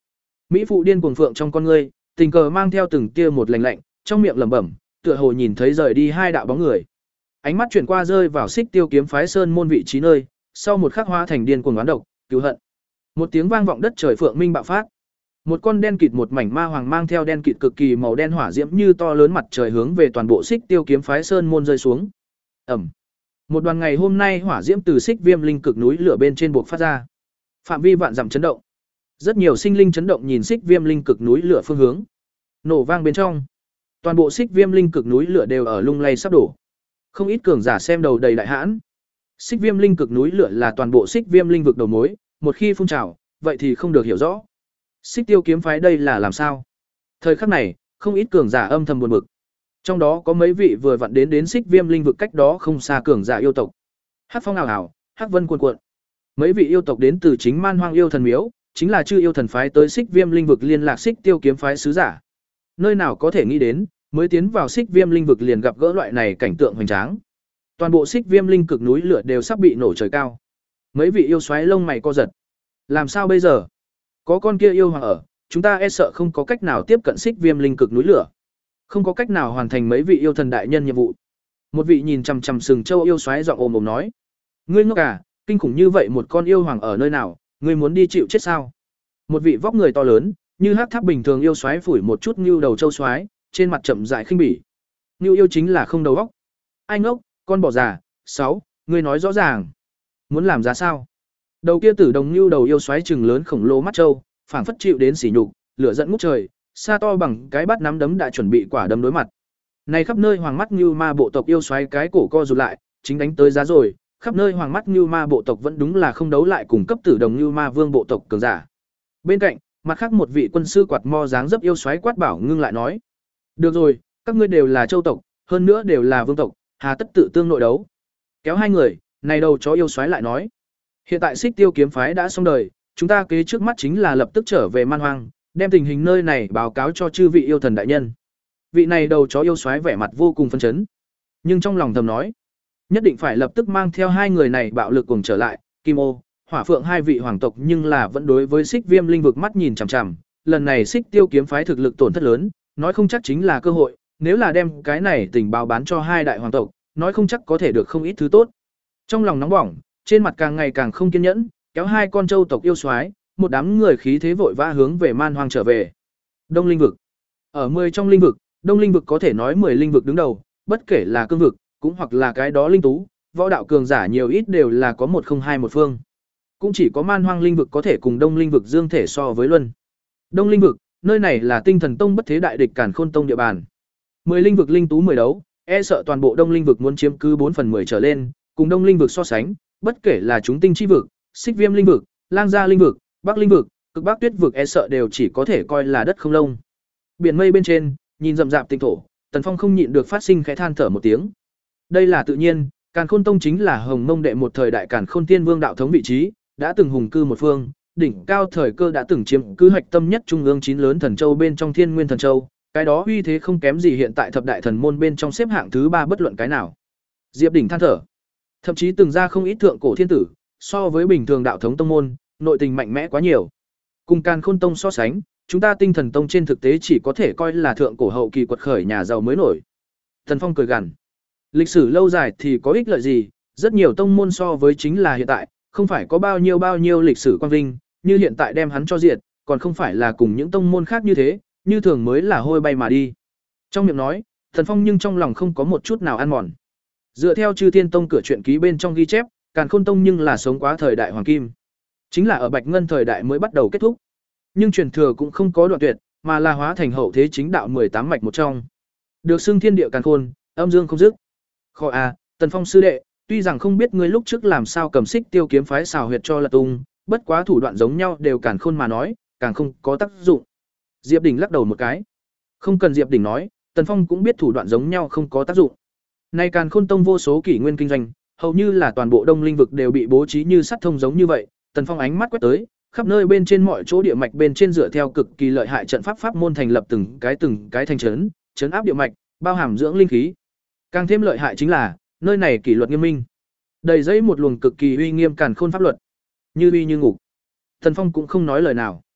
Speaker 1: Mỹ phụ điên cuồng phượng trong con ngươi, tình cờ mang theo từng tia một lạnh lạnh, trong miệng lẩm bẩm, tựa hồ nhìn thấy rời đi hai đạo bóng người. Ánh mắt chuyển qua rơi vào Xích Tiêu kiếm phái sơn môn vị trí nơi, sau một khắc hóa thành điên cuồng oán độc, cứu hận. Một tiếng vang vọng đất trời phượng minh bạo phát. Một con đen kịt một mảnh ma hoàng mang theo đen kịt cực kỳ màu đen hỏa diễm như to lớn mặt trời hướng về toàn bộ Xích Tiêu kiếm phái sơn môn rơi xuống. Ầm. Một đoàn ngày hôm nay hỏa diễm từ Xích Viêm linh cực núi lửa bên trên buộc phát ra. Phạm vi vạn dặm chấn động. Rất nhiều sinh linh chấn động nhìn Xích Viêm linh cực núi lửa phương hướng. Nổ vang bên trong, toàn bộ Xích Viêm linh cực núi lửa đều ở lung lay sắp đổ. Không ít cường giả xem đầu đầy đại hãn. Xích Viêm linh cực núi lửa là toàn bộ Xích Viêm linh vực đầu mối, một khi phun trào, vậy thì không được hiểu rõ. Xích Tiêu kiếm phái đây là làm sao? Thời khắc này, không ít cường giả âm thầm buồn bực. Trong đó có mấy vị vừa vặn đến đến Xích Viêm linh vực cách đó không xa cường giả yêu tộc. Hắc phong ảo ảo, hắc vân cuồn cuộn. Mấy vị yêu tộc đến từ chính Man Hoang yêu thần miếu, chính là chư yêu thần phái tới Xích Viêm linh vực liên lạc Xích Tiêu kiếm phái sứ giả. Nơi nào có thể nghĩ đến, mới tiến vào Xích Viêm linh vực liền gặp gỡ loại này cảnh tượng hoành tráng. Toàn bộ Xích Viêm linh cực núi lửa đều sắp bị nổ trời cao. Mấy vị yêu xoáy lông mày co giật. Làm sao bây giờ? Có con kia yêu hoàng ở, chúng ta e sợ không có cách nào tiếp cận Xích Viêm linh cực núi lửa, không có cách nào hoàn thành mấy vị yêu thần đại nhân nhiệm vụ. Một vị nhìn chằm chằm sừng châu yêu xoáy giọng ồm ồm nói: "Ngươi ngốc à, kinh khủng như vậy một con yêu hoàng ở nơi nào, ngươi muốn đi chịu chết sao?" Một vị vóc người to lớn, như hắc tháp bình thường yêu xoáy phủi một chút Nưu đầu châu xoáy, trên mặt chậm rãi khinh bỉ. Nưu yêu chính là không đầu óc. Ai ngốc, con bò già, sáu, ngươi nói rõ ràng. Muốn làm giá sao? Đầu kia tử đồng Nưu đầu yêu xoáy trừng lớn khổng lồ mắt châu, phảng phất chịu đến sỉ nhục, lửa giận ngút trời, sa to bằng cái bát nắm đấm đã chuẩn bị quả đấm đối mặt. Này khắp nơi hoàng mắt Nưu ma bộ tộc yêu xoáy cái cổ co rụt lại, chính đánh tới giá rồi, khắp nơi hoàng mắt Nưu ma bộ tộc vẫn đúng là không đấu lại cùng cấp tử đồng Nưu ma vương bộ tộc cường giả. Bên cạnh, mặt khác một vị quân sư quạt mo dáng dấp yêu xoáy quát bảo ngưng lại nói: "Được rồi, các ngươi đều là châu tộc, hơn nữa đều là vương tộc, hà tất tự tương nội đấu?" Kéo hai người, này đầu chó yêu xoáy lại nói: "Hiện tại Xích Tiêu kiếm phái đã xong đời, chúng ta kế trước mắt chính là lập tức trở về Man Hoang, đem tình hình nơi này báo cáo cho chư vị yêu thần đại nhân." Vị này đầu chó yêu xoáy vẻ mặt vô cùng phấn chấn, nhưng trong lòng thầm nói: nhất định phải lập tức mang theo hai người này bạo lực cùng trở lại. Kim Ô, Hỏa Phượng hai vị hoàng tộc nhưng là vẫn đối với Xích Viêm linh vực mắt nhìn chằm chằm, lần này Xích Tiêu kiếm phái thực lực tổn thất lớn, nói không chắc chính là cơ hội, nếu là đem cái này tình báo bán cho hai đại hoàng tộc, nói không chắc có thể được không ít thứ tốt. Trong lòng nóng bỏng, trên mặt càng ngày càng không kiên nhẫn, kéo hai con châu tộc yêu soái, một đám người khí thế vội vã hướng về Man Hoang trở về. Đông linh vực. Ở mười trong linh vực, Đông linh vực có thể nói mười linh vực đứng đầu, bất kể là cương vực, cũng hoặc là cái đó linh tú, võ đạo cường giả nhiều ít đều là có một không hai một phương. Cũng chỉ có Man Hoang linh vực có thể cùng Đông linh vực dương thể so với luân. Đông linh vực, nơi này là Tinh Thần Tông bất thế đại địch Càn Khôn Tông địa bàn. mười linh vực linh tú mười đấu, e sợ toàn bộ Đông linh vực muốn chiếm cứ bốn phần mười trở lên, cùng Đông linh vực so sánh, bất kể là chúng tinh chi vực, Xích Viêm linh vực, Lang Gia linh vực, Bắc linh vực, Cực Bắc Tuyết vực e sợ đều chỉ có thể coi là đất không lông. Biển mây bên trên, nhìn rậm rạp tinh thổ, Tần Phong không nhịn được phát sinh khẽ than thở một tiếng. Đây là tự nhiên, Càn Khôn Tông chính là Hồng Mông đệ một thời đại Càn Khôn Tiên Vương đạo thống vị trí, đã từng hùng cư một phương, đỉnh cao thời cơ đã từng chiếm cứ hạch tâm nhất trung ương chín lớn thần châu bên trong Thiên Nguyên thần châu, cái đó uy thế không kém gì hiện tại thập đại thần môn bên trong xếp hạng thứ ba bất luận cái nào. Diệp Đỉnh than thở, thậm chí từng ra không ít thượng cổ thiên tử, so với bình thường đạo thống tông môn, nội tình mạnh mẽ quá nhiều. Cùng Càn Khôn Tông so sánh, chúng ta Tinh Thần Tông trên thực tế chỉ có thể coi là thượng cổ hậu kỳ quật khởi nhà giàu mới nổi. Thần Phong cười gằn, lịch sử lâu dài thì có ích lợi gì, rất nhiều tông môn so với chính là hiện tại, không phải có bao nhiêu bao nhiêu lịch sử quang vinh, như hiện tại đem hắn cho diệt, còn không phải là cùng những tông môn khác như thế, như thường mới là hôi bay mà đi. Trong miệng nói, Thần Phong nhưng trong lòng không có một chút nào ăn mòn. Dựa theo Chư Thiên Tông cửa truyện ký bên trong ghi chép, Càn Khôn Tông nhưng là sống quá thời đại hoàng kim, chính là ở Bạch Ngân thời đại mới bắt đầu kết thúc. Nhưng truyền thừa cũng không có đoạn tuyệt, mà là hóa thành hậu thế chính đạo mười tám mạch một trong. Được xưng thiên địa càn khôn, âm dương không dứt. Khó à, Tần Phong sư đệ, tuy rằng không biết ngươi lúc trước làm sao cầm Xích Tiêu kiếm phái xào huyệt cho lật tung, bất quá thủ đoạn giống nhau đều càn khôn mà nói, càng không có tác dụng. Diệp Đỉnh lắc đầu một cái. Không cần Diệp Đỉnh nói, Tần Phong cũng biết thủ đoạn giống nhau không có tác dụng. Nay Càn Khôn Tông vô số kỷ nguyên kinh doanh, hầu như là toàn bộ Đông linh vực đều bị bố trí như sắt thông giống như vậy, Tần Phong ánh mắt quét tới, khắp nơi bên trên mọi chỗ địa mạch bên trên dựa theo cực kỳ lợi hại trận pháp pháp môn thành lập từng cái từng cái thành trấn, trấn áp địa mạch, bao hàm dưỡng linh khí. Càng thêm lợi hại chính là, nơi này kỷ luật nghiêm minh, đầy dẫy một luồng cực kỳ uy nghiêm càn khôn pháp luật, như uy như ngục. Tần Phong cũng không nói lời nào.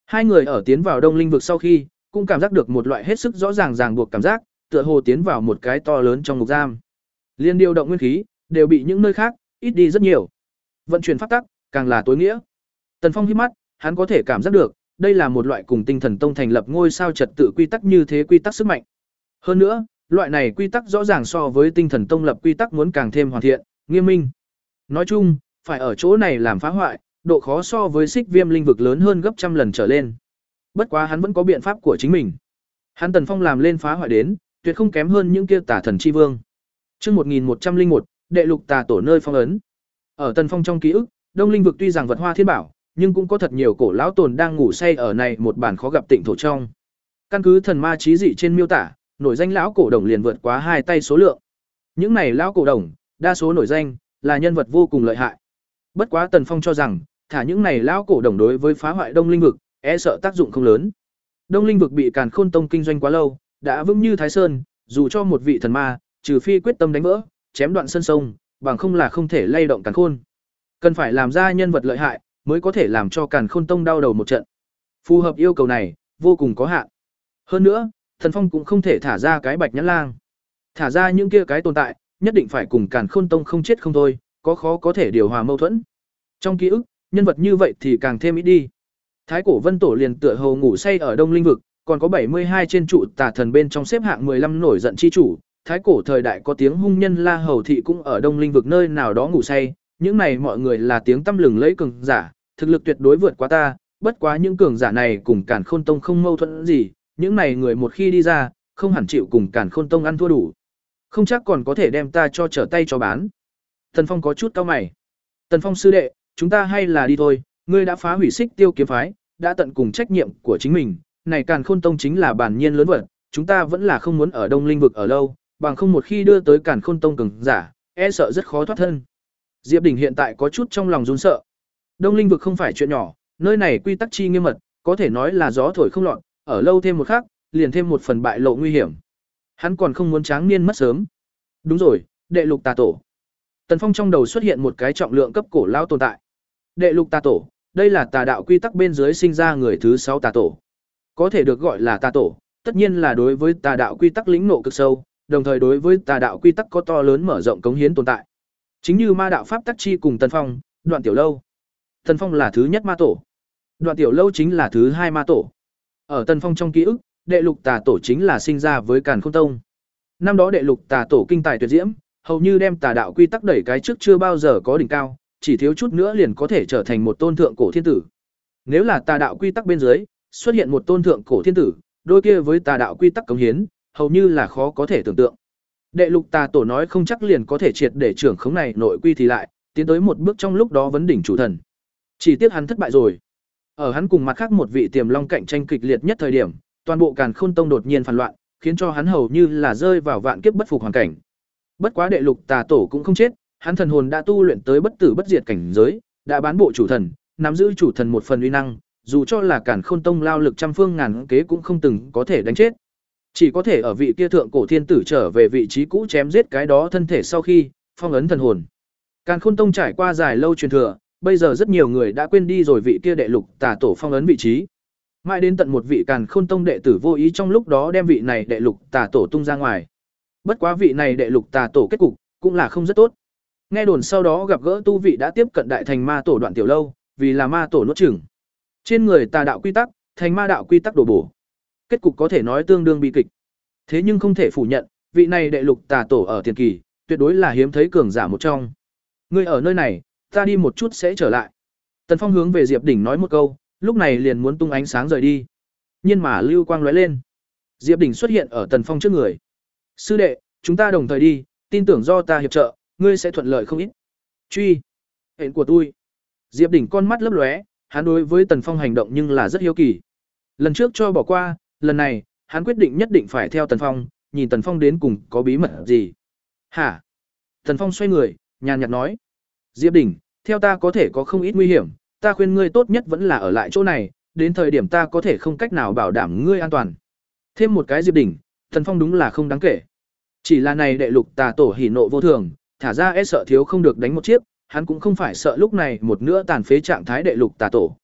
Speaker 1: Hai người ở tiến vào Đông Linh vực sau khi, cũng cảm giác được một loại hết sức rõ ràng ràng buộc cảm giác, tựa hồ tiến vào một cái to lớn trong ngục giam. Liên điều động nguyên khí, đều bị những nơi khác ít đi rất nhiều. Vận chuyển pháp tắc, càng là tối nghĩa. Tần Phong híp mắt, hắn có thể cảm giác được, đây là một loại cùng Tinh Thần Tông thành lập ngôi sao trật tự quy tắc như thế quy tắc sức mạnh. Hơn nữa, loại này quy tắc rõ ràng so với Tinh Thần Tông lập quy tắc muốn càng thêm hoàn thiện, nghiêm minh. Nói chung, phải ở chỗ này làm phá hoại, độ khó so với Xích Viêm linh vực lớn hơn gấp trăm lần trở lên. Bất quá hắn vẫn có biện pháp của chính mình. Hắn Tần Phong làm lên phá hoại đến, tuyệt không kém hơn những kia tà thần chi vương. Chương một nghìn một trăm linh một, đệ lục tà tổ nơi phong ấn. Ở Tần Phong trong ký ức, Đông Linh vực tuy rằng vật hoa thiên bảo, nhưng cũng có thật nhiều cổ lão tồn đang ngủ say ở này một bản khó gặp tịnh thổ trong. Căn cứ thần ma chí dị trên miêu tả, nổi danh lão cổ đồng liền vượt quá hai tay số lượng. Những này lão cổ đồng, đa số nổi danh là nhân vật vô cùng lợi hại. Bất quá Tần Phong cho rằng, thả những này lão cổ đồng đối với phá hoại Đông Linh vực, e sợ tác dụng không lớn. Đông Linh vực bị Càn Khôn Tông kinh doanh quá lâu, đã vững như Thái Sơn, dù cho một vị thần ma, trừ phi quyết tâm đánh vỡ, chém đoạn sơn sông, bằng không là không thể lay động Càn Khôn. Cần phải làm ra nhân vật lợi hại, mới có thể làm cho Càn Khôn Tông đau đầu một trận. Phù hợp yêu cầu này, vô cùng có hạn. Hơn nữa, Thần Phong cũng không thể thả ra cái Bạch Nhãn Lang. Thả ra những kia cái tồn tại, nhất định phải cùng Càn Khôn Tông không chết không thôi, có khó có thể điều hòa mâu thuẫn. Trong ký ức, nhân vật như vậy thì càng thêm ít đi. Thái Cổ Vân Tổ liền tựa hồ ngủ say ở Đông Linh vực, còn có bảy mươi hai trên trụ tà thần bên trong xếp hạng mười lăm nổi giận chi chủ, Thái Cổ thời đại có tiếng hung nhân La Hầu thị cũng ở Đông Linh vực nơi nào đó ngủ say, những này mọi người là tiếng tăm lừng lẫy cường giả, thực lực tuyệt đối vượt qua ta, bất quá những cường giả này cùng Càn Khôn Tông không mâu thuẫn gì, những này người một khi đi ra, không hẳn chịu cùng Càn Khôn Tông ăn thua đủ. Không chắc còn có thể đem ta cho trở tay cho bán. Tần Phong có chút cau mày. Tần Phong sư đệ, chúng ta hay là đi thôi, ngươi đã phá hủy Xích Tiêu kiếm phái, đã tận cùng trách nhiệm của chính mình, này Càn Khôn Tông chính là bản nhiên lớn vật, chúng ta vẫn là không muốn ở Đông Linh vực ở lâu, bằng không một khi đưa tới Càn Khôn Tông cường giả, e sợ rất khó thoát thân. Diệp Đình hiện tại có chút trong lòng run sợ. Đông Linh vực không phải chuyện nhỏ, nơi này quy tắc chi nghiêm mật, có thể nói là gió thổi không lọt, ở lâu thêm một khắc, liền thêm một phần bại lộ nguy hiểm. Hắn còn không muốn tráng niên mất sớm. Đúng rồi, đệ lục tà tổ. Tần Phong trong đầu xuất hiện một cái trọng lượng cấp cổ lão tồn tại. Đệ lục tà tổ, đây là tà đạo quy tắc bên dưới sinh ra người thứ sáu tà tổ. Có thể được gọi là tà tổ, tất nhiên là đối với tà đạo quy tắc lĩnh ngộ cực sâu, đồng thời đối với tà đạo quy tắc có to lớn mở rộng cống hiến tồn tại. Chính như ma đạo pháp tắc chi cùng Tần Phong, Đoạn Tiểu Lâu. Tần Phong là thứ nhất ma tổ, Đoạn Tiểu Lâu chính là thứ hai ma tổ. Ở Tần Phong trong ký ức, đệ lục tà tổ chính là sinh ra với Càn Khôn Tông. Năm đó đệ lục tà tổ kinh tài tuyệt diễm, hầu như đem tà đạo quy tắc đẩy cái trước chưa bao giờ có đỉnh cao, chỉ thiếu chút nữa liền có thể trở thành một tôn thượng cổ thiên tử. Nếu là tà đạo quy tắc bên dưới xuất hiện một tôn thượng cổ thiên tử, đôi kia với tà đạo quy tắc cống hiến, hầu như là khó có thể tưởng tượng. Đệ lục tà tổ nói không chắc liền có thể triệt để trưởng khống này nội quy thì lại, tiến tới một bước trong lúc đó vấn đỉnh chủ thần. Chỉ tiếc hắn thất bại rồi. Ở hắn cùng mặt khác một vị tiềm long cạnh tranh kịch liệt nhất thời điểm, toàn bộ Càn Khôn Tông đột nhiên phản loạn, khiến cho hắn hầu như là rơi vào vạn kiếp bất phục hoàn cảnh. Bất quá đệ lục tà tổ cũng không chết, hắn thần hồn đã tu luyện tới bất tử bất diệt cảnh giới, đã bán bộ chủ thần, nắm giữ chủ thần một phần uy năng, dù cho là Càn Khôn Tông lao lực trăm phương ngàn kế cũng không từng có thể đánh chết. Chỉ có thể ở vị kia thượng cổ thiên tử trở về vị trí cũ chém giết cái đó thân thể sau khi phong ấn thần hồn. Càn Khôn Tông trải qua dài lâu truyền thừa, bây giờ rất nhiều người đã quên đi rồi vị kia đệ lục tà tổ phong ấn vị trí. Mãi đến tận một vị Càn Khôn Tông đệ tử vô ý trong lúc đó đem vị này đệ lục tà tổ tung ra ngoài. Bất quá vị này đệ lục tà tổ kết cục cũng là không rất tốt. Nghe đồn sau đó gặp gỡ tu vị đã tiếp cận đại thành ma tổ Đoạn Tiểu Lâu, vì là ma tổ nuốt chửng. Trên người tà đạo quy tắc, thành ma đạo quy tắc đổ bổ. Kết cục có thể nói tương đương bi kịch. Thế nhưng không thể phủ nhận, vị này đệ lục tà tổ ở tiền kỳ, tuyệt đối là hiếm thấy cường giả một trong. Ngươi ở nơi này, ta đi một chút sẽ trở lại. Tần Phong hướng về Diệp Đỉnh nói một câu, lúc này liền muốn tung ánh sáng rời đi. Nhưng mà lưu quang lóe lên. Diệp Đỉnh xuất hiện ở Tần Phong trước người. Sư đệ, chúng ta đồng thời đi, tin tưởng do ta hiệp trợ, ngươi sẽ thuận lợi không ít. Truy, hẹn của tôi. Diệp Đỉnh con mắt lấp lóe, hắn đối với Tần Phong hành động nhưng là rất hiếu kỳ. Lần trước cho bỏ qua, lần này, hắn quyết định nhất định phải theo Tần Phong, nhìn Tần Phong đến cùng có bí mật gì. Hả? Tần Phong xoay người, nhàn nhạt nói. Diệp Đỉnh, theo ta có thể có không ít nguy hiểm, ta khuyên ngươi tốt nhất vẫn là ở lại chỗ này, đến thời điểm ta có thể không cách nào bảo đảm ngươi an toàn. Thêm một cái Diệp Đỉnh, Tần Phong đúng là không đáng kể. Chỉ là này đệ lục tà tổ hỉ nộ vô thường, thả ra e sợ thiếu không được đánh một chiếc, hắn cũng không phải sợ lúc này một nữa tàn phế trạng thái đệ lục tà tổ.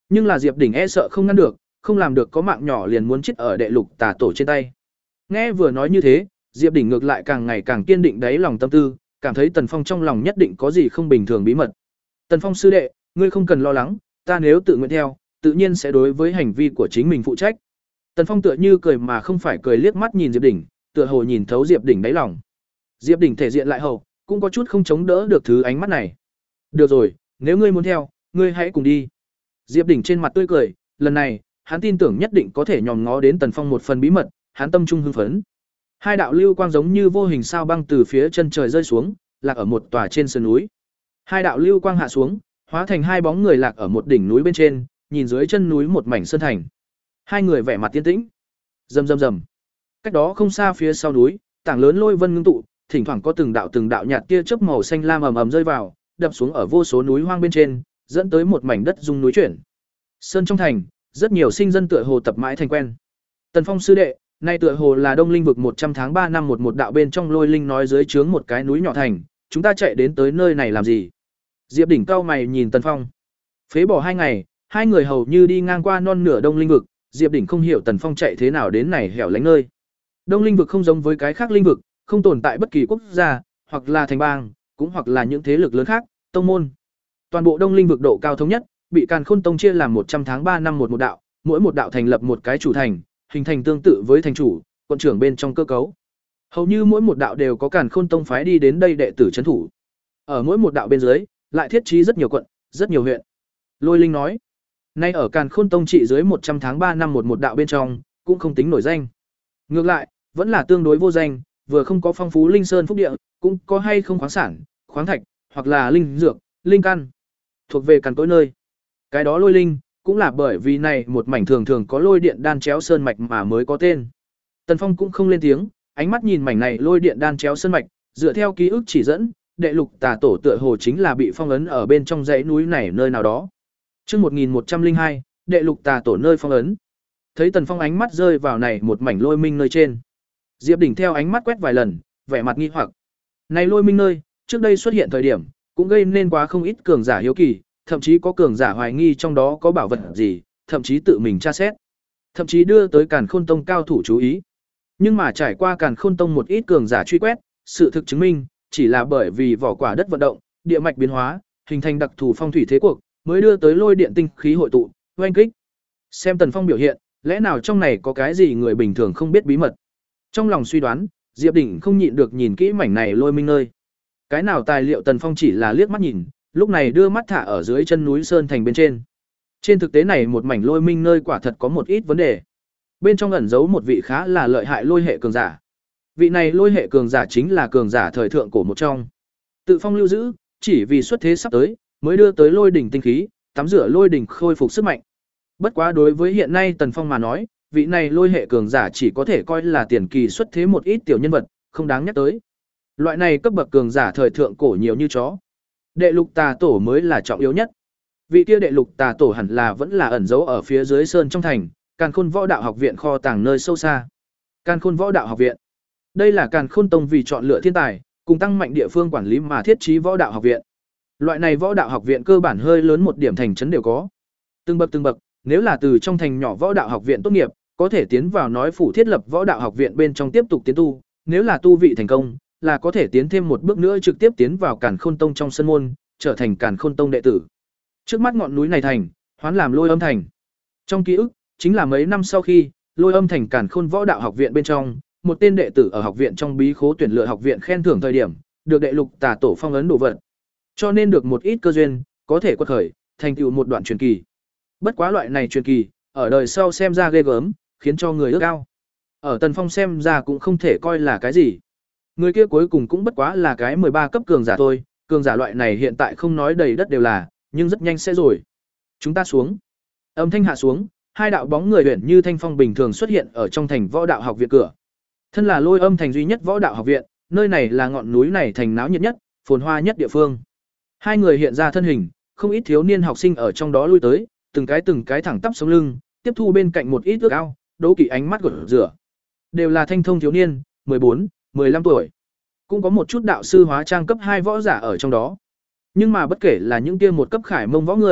Speaker 1: Nhưng là Diệp Đỉnh e sợ không ngăn được, không làm được có mạng nhỏ liền muốn chết ở đệ lục tà tổ trên tay. Nghe vừa nói như thế, Diệp Đỉnh ngược lại càng ngày càng kiên định đáy lòng tâm tư, cảm thấy Tần Phong trong lòng nhất định có gì không bình thường bí mật. Tần Phong sư đệ, ngươi không cần lo lắng, ta nếu tự nguyện theo, tự nhiên sẽ đối với hành vi của chính mình phụ trách. Tần Phong tựa như cười mà không phải cười, liếc mắt nhìn Diệp Đỉnh, tựa hồ nhìn thấu Diệp Đỉnh đáy lòng. Diệp Đỉnh thể diện lại hậu, cũng có chút không chống đỡ được thứ ánh mắt này. Được rồi, nếu ngươi muốn theo, ngươi hãy cùng đi. Diệp Đỉnh trên mặt tươi cười, lần này, hắn tin tưởng nhất định có thể nhòm ngó đến Tần Phong một phần bí mật, hắn tâm trung hưng phấn. Hai đạo lưu quang giống như vô hình sao băng từ phía chân trời rơi xuống, lạc ở một tòa trên sườn núi. Hai đạo lưu quang hạ xuống, hóa thành hai bóng người lạc ở một đỉnh núi bên trên, nhìn dưới chân núi một mảnh sơn thành. Hai người vẻ mặt tiên tĩnh. Rầm rầm rầm. Cách đó không xa phía sau núi, tảng lớn lôi vân ngưng tụ, thỉnh thoảng có từng đạo từng đạo nhạt tia chớp màu xanh lam ầm ầm rơi vào, đập xuống ở vô số núi hoang bên trên, dẫn tới một mảnh đất rung núi chuyển. Sơn trong thành, rất nhiều sinh dân tựa hồ tập mãi thành quen. Tần Phong sư đệ, nay tựa hồ là Đông Linh vực một trăm tháng ba năm một một đạo bên trong Lôi Linh nói dưới trướng một cái núi nhỏ thành, chúng ta chạy đến tới nơi này làm gì? Diệp Đỉnh cao mày nhìn Tần Phong. Phế bỏ hai ngày, hai người hầu như đi ngang qua non nửa Đông Linh vực, Diệp Đỉnh không hiểu Tần Phong chạy thế nào đến này hẻo lánh nơi. Đông Linh vực không giống với cái khác linh vực, không tồn tại bất kỳ quốc gia, hoặc là thành bang, cũng hoặc là những thế lực lớn khác, tông môn. Toàn bộ Đông Linh vực độ cao thống nhất, bị Càn Khôn Tông chia làm một trăm tháng ba năm một một đạo, mỗi một đạo thành lập một cái chủ thành, hình thành tương tự với thành chủ, quận trưởng bên trong cơ cấu. Hầu như mỗi một đạo đều có Càn Khôn Tông phái đi đến đây đệ tử trấn thủ. Ở mỗi một đạo bên dưới, lại thiết trí rất nhiều quận, rất nhiều huyện. Lôi Linh nói, nay ở Càn Khôn Tông trị dưới một trăm tháng ba năm một một đạo bên trong, cũng không tính nổi danh. Ngược lại, vẫn là tương đối vô danh, vừa không có phong phú linh sơn phúc địa, cũng có hay không khoáng sản, khoáng thạch, hoặc là linh dược, linh căn, thuộc về càn cỗi nơi. Cái đó Lôi Linh, cũng là bởi vì này một mảnh thường thường có lôi điện đan chéo sơn mạch mà mới có tên. Tần Phong cũng không lên tiếng, ánh mắt nhìn mảnh này lôi điện đan chéo sơn mạch, dựa theo ký ức chỉ dẫn, đệ lục tà tổ tựa hồ chính là bị phong ấn ở bên trong dãy núi này nơi nào đó. Chương một nghìn một trăm lẻ hai, đệ lục tà tổ nơi phong ấn. Thấy Tần Phong ánh mắt rơi vào này một mảnh lôi minh nơi trên. Diệp Đỉnh theo ánh mắt quét vài lần, vẻ mặt nghi hoặc. Này lôi minh nơi, trước đây xuất hiện thời điểm, cũng gây nên quá không ít cường giả hiếu kỳ, thậm chí có cường giả hoài nghi trong đó có bảo vật gì, thậm chí tự mình tra xét. Thậm chí đưa tới Càn Khôn Tông cao thủ chú ý. Nhưng mà trải qua Càn Khôn Tông một ít cường giả truy quét, sự thực chứng minh, chỉ là bởi vì vỏ quả đất vận động, địa mạch biến hóa, hình thành đặc thù phong thủy thế cuộc, mới đưa tới lôi điện tinh khí hội tụ, oanh kích. Xem Tần Phong biểu hiện, lẽ nào trong này có cái gì người bình thường không biết bí mật. Trong lòng suy đoán, Diệp Đỉnh không nhịn được nhìn kỹ mảnh này lôi minh nơi. Cái nào tài liệu Tần Phong chỉ là liếc mắt nhìn, lúc này đưa mắt thả ở dưới chân núi sơn thành bên trên. Trên thực tế này một mảnh lôi minh nơi quả thật có một ít vấn đề. Bên trong ẩn giấu một vị khá là lợi hại lôi hệ cường giả. Vị này lôi hệ cường giả chính là cường giả thời thượng cổ một trong. Tự phong lưu giữ, chỉ vì xuất thế sắp tới, mới đưa tới lôi đỉnh tinh khí, tắm rửa lôi đỉnh khôi phục sức mạnh. Bất quá đối với hiện nay Tần Phong mà nói, vị này lôi hệ cường giả chỉ có thể coi là tiền kỳ xuất thế một ít tiểu nhân vật, không đáng nhắc tới. Loại này cấp bậc cường giả thời thượng cổ nhiều như chó. Đệ lục tà tổ mới là trọng yếu nhất. Vị kia đệ lục tà tổ hẳn là vẫn là ẩn giấu ở phía dưới sơn trong thành, Càn Khôn Võ Đạo Học viện kho tàng nơi sâu xa. Càn Khôn Võ Đạo Học viện. Đây là Càn Khôn Tông vì chọn lựa thiên tài, cùng tăng mạnh địa phương quản lý mà thiết trí Võ Đạo Học viện. Loại này Võ Đạo Học viện cơ bản hơi lớn một điểm thành trấn đều có. Từng bậc từng bậc, nếu là từ trong thành nhỏ Võ Đạo Học viện tốt nghiệp, có thể tiến vào nói phủ thiết lập Võ Đạo Học viện bên trong tiếp tục tiến tu, nếu là tu vị thành công, là có thể tiến thêm một bước nữa trực tiếp tiến vào Càn Khôn Tông trong sân môn, trở thành Càn Khôn Tông đệ tử. Trước mắt ngọn núi này thành, hoán làm Lôi Âm thành. Trong ký ức, chính là mấy năm sau khi, Lôi Âm thành Càn Khôn Võ Đạo Học viện bên trong, một tên đệ tử ở học viện trong bí khố tuyển lựa học viện khen thưởng thời điểm, được đệ lục tà tổ phong ấn đồ vật. Cho nên được một ít cơ duyên, có thể quật khởi, thành tựu một đoạn truyền kỳ. Bất quá loại này truyền kỳ, ở đời sau xem ra ghê gớm, khiến cho người ước ao. Ở Tần Phong xem ra cũng không thể coi là cái gì. Người kia cuối cùng cũng bất quá là cái mười ba cấp cường giả thôi, cường giả loại này hiện tại không nói đầy đất đều là, nhưng rất nhanh sẽ rồi. Chúng ta xuống. Âm thanh hạ xuống, hai đạo bóng người huyền như thanh phong bình thường xuất hiện ở trong thành Võ Đạo Học viện cửa. Thân là Lôi Âm thành duy nhất Võ Đạo Học viện, nơi này là ngọn núi này thành náo nhiệt nhất, phồn hoa nhất địa phương. Hai người hiện ra thân hình, không ít thiếu niên học sinh ở trong đó lui tới, từng cái từng cái thẳng tắp sống lưng, tiếp thu bên cạnh một ít ước ao, đố kỵ ánh mắt của rửa. Đều là thanh thông thiếu niên, mười bốn, mười lăm tuổi. Cũng có một chút đạo sư hóa trang cấp hai võ giả ở trong đó. Nhưng mà bất kể là những kia một cấp khải mông võ người,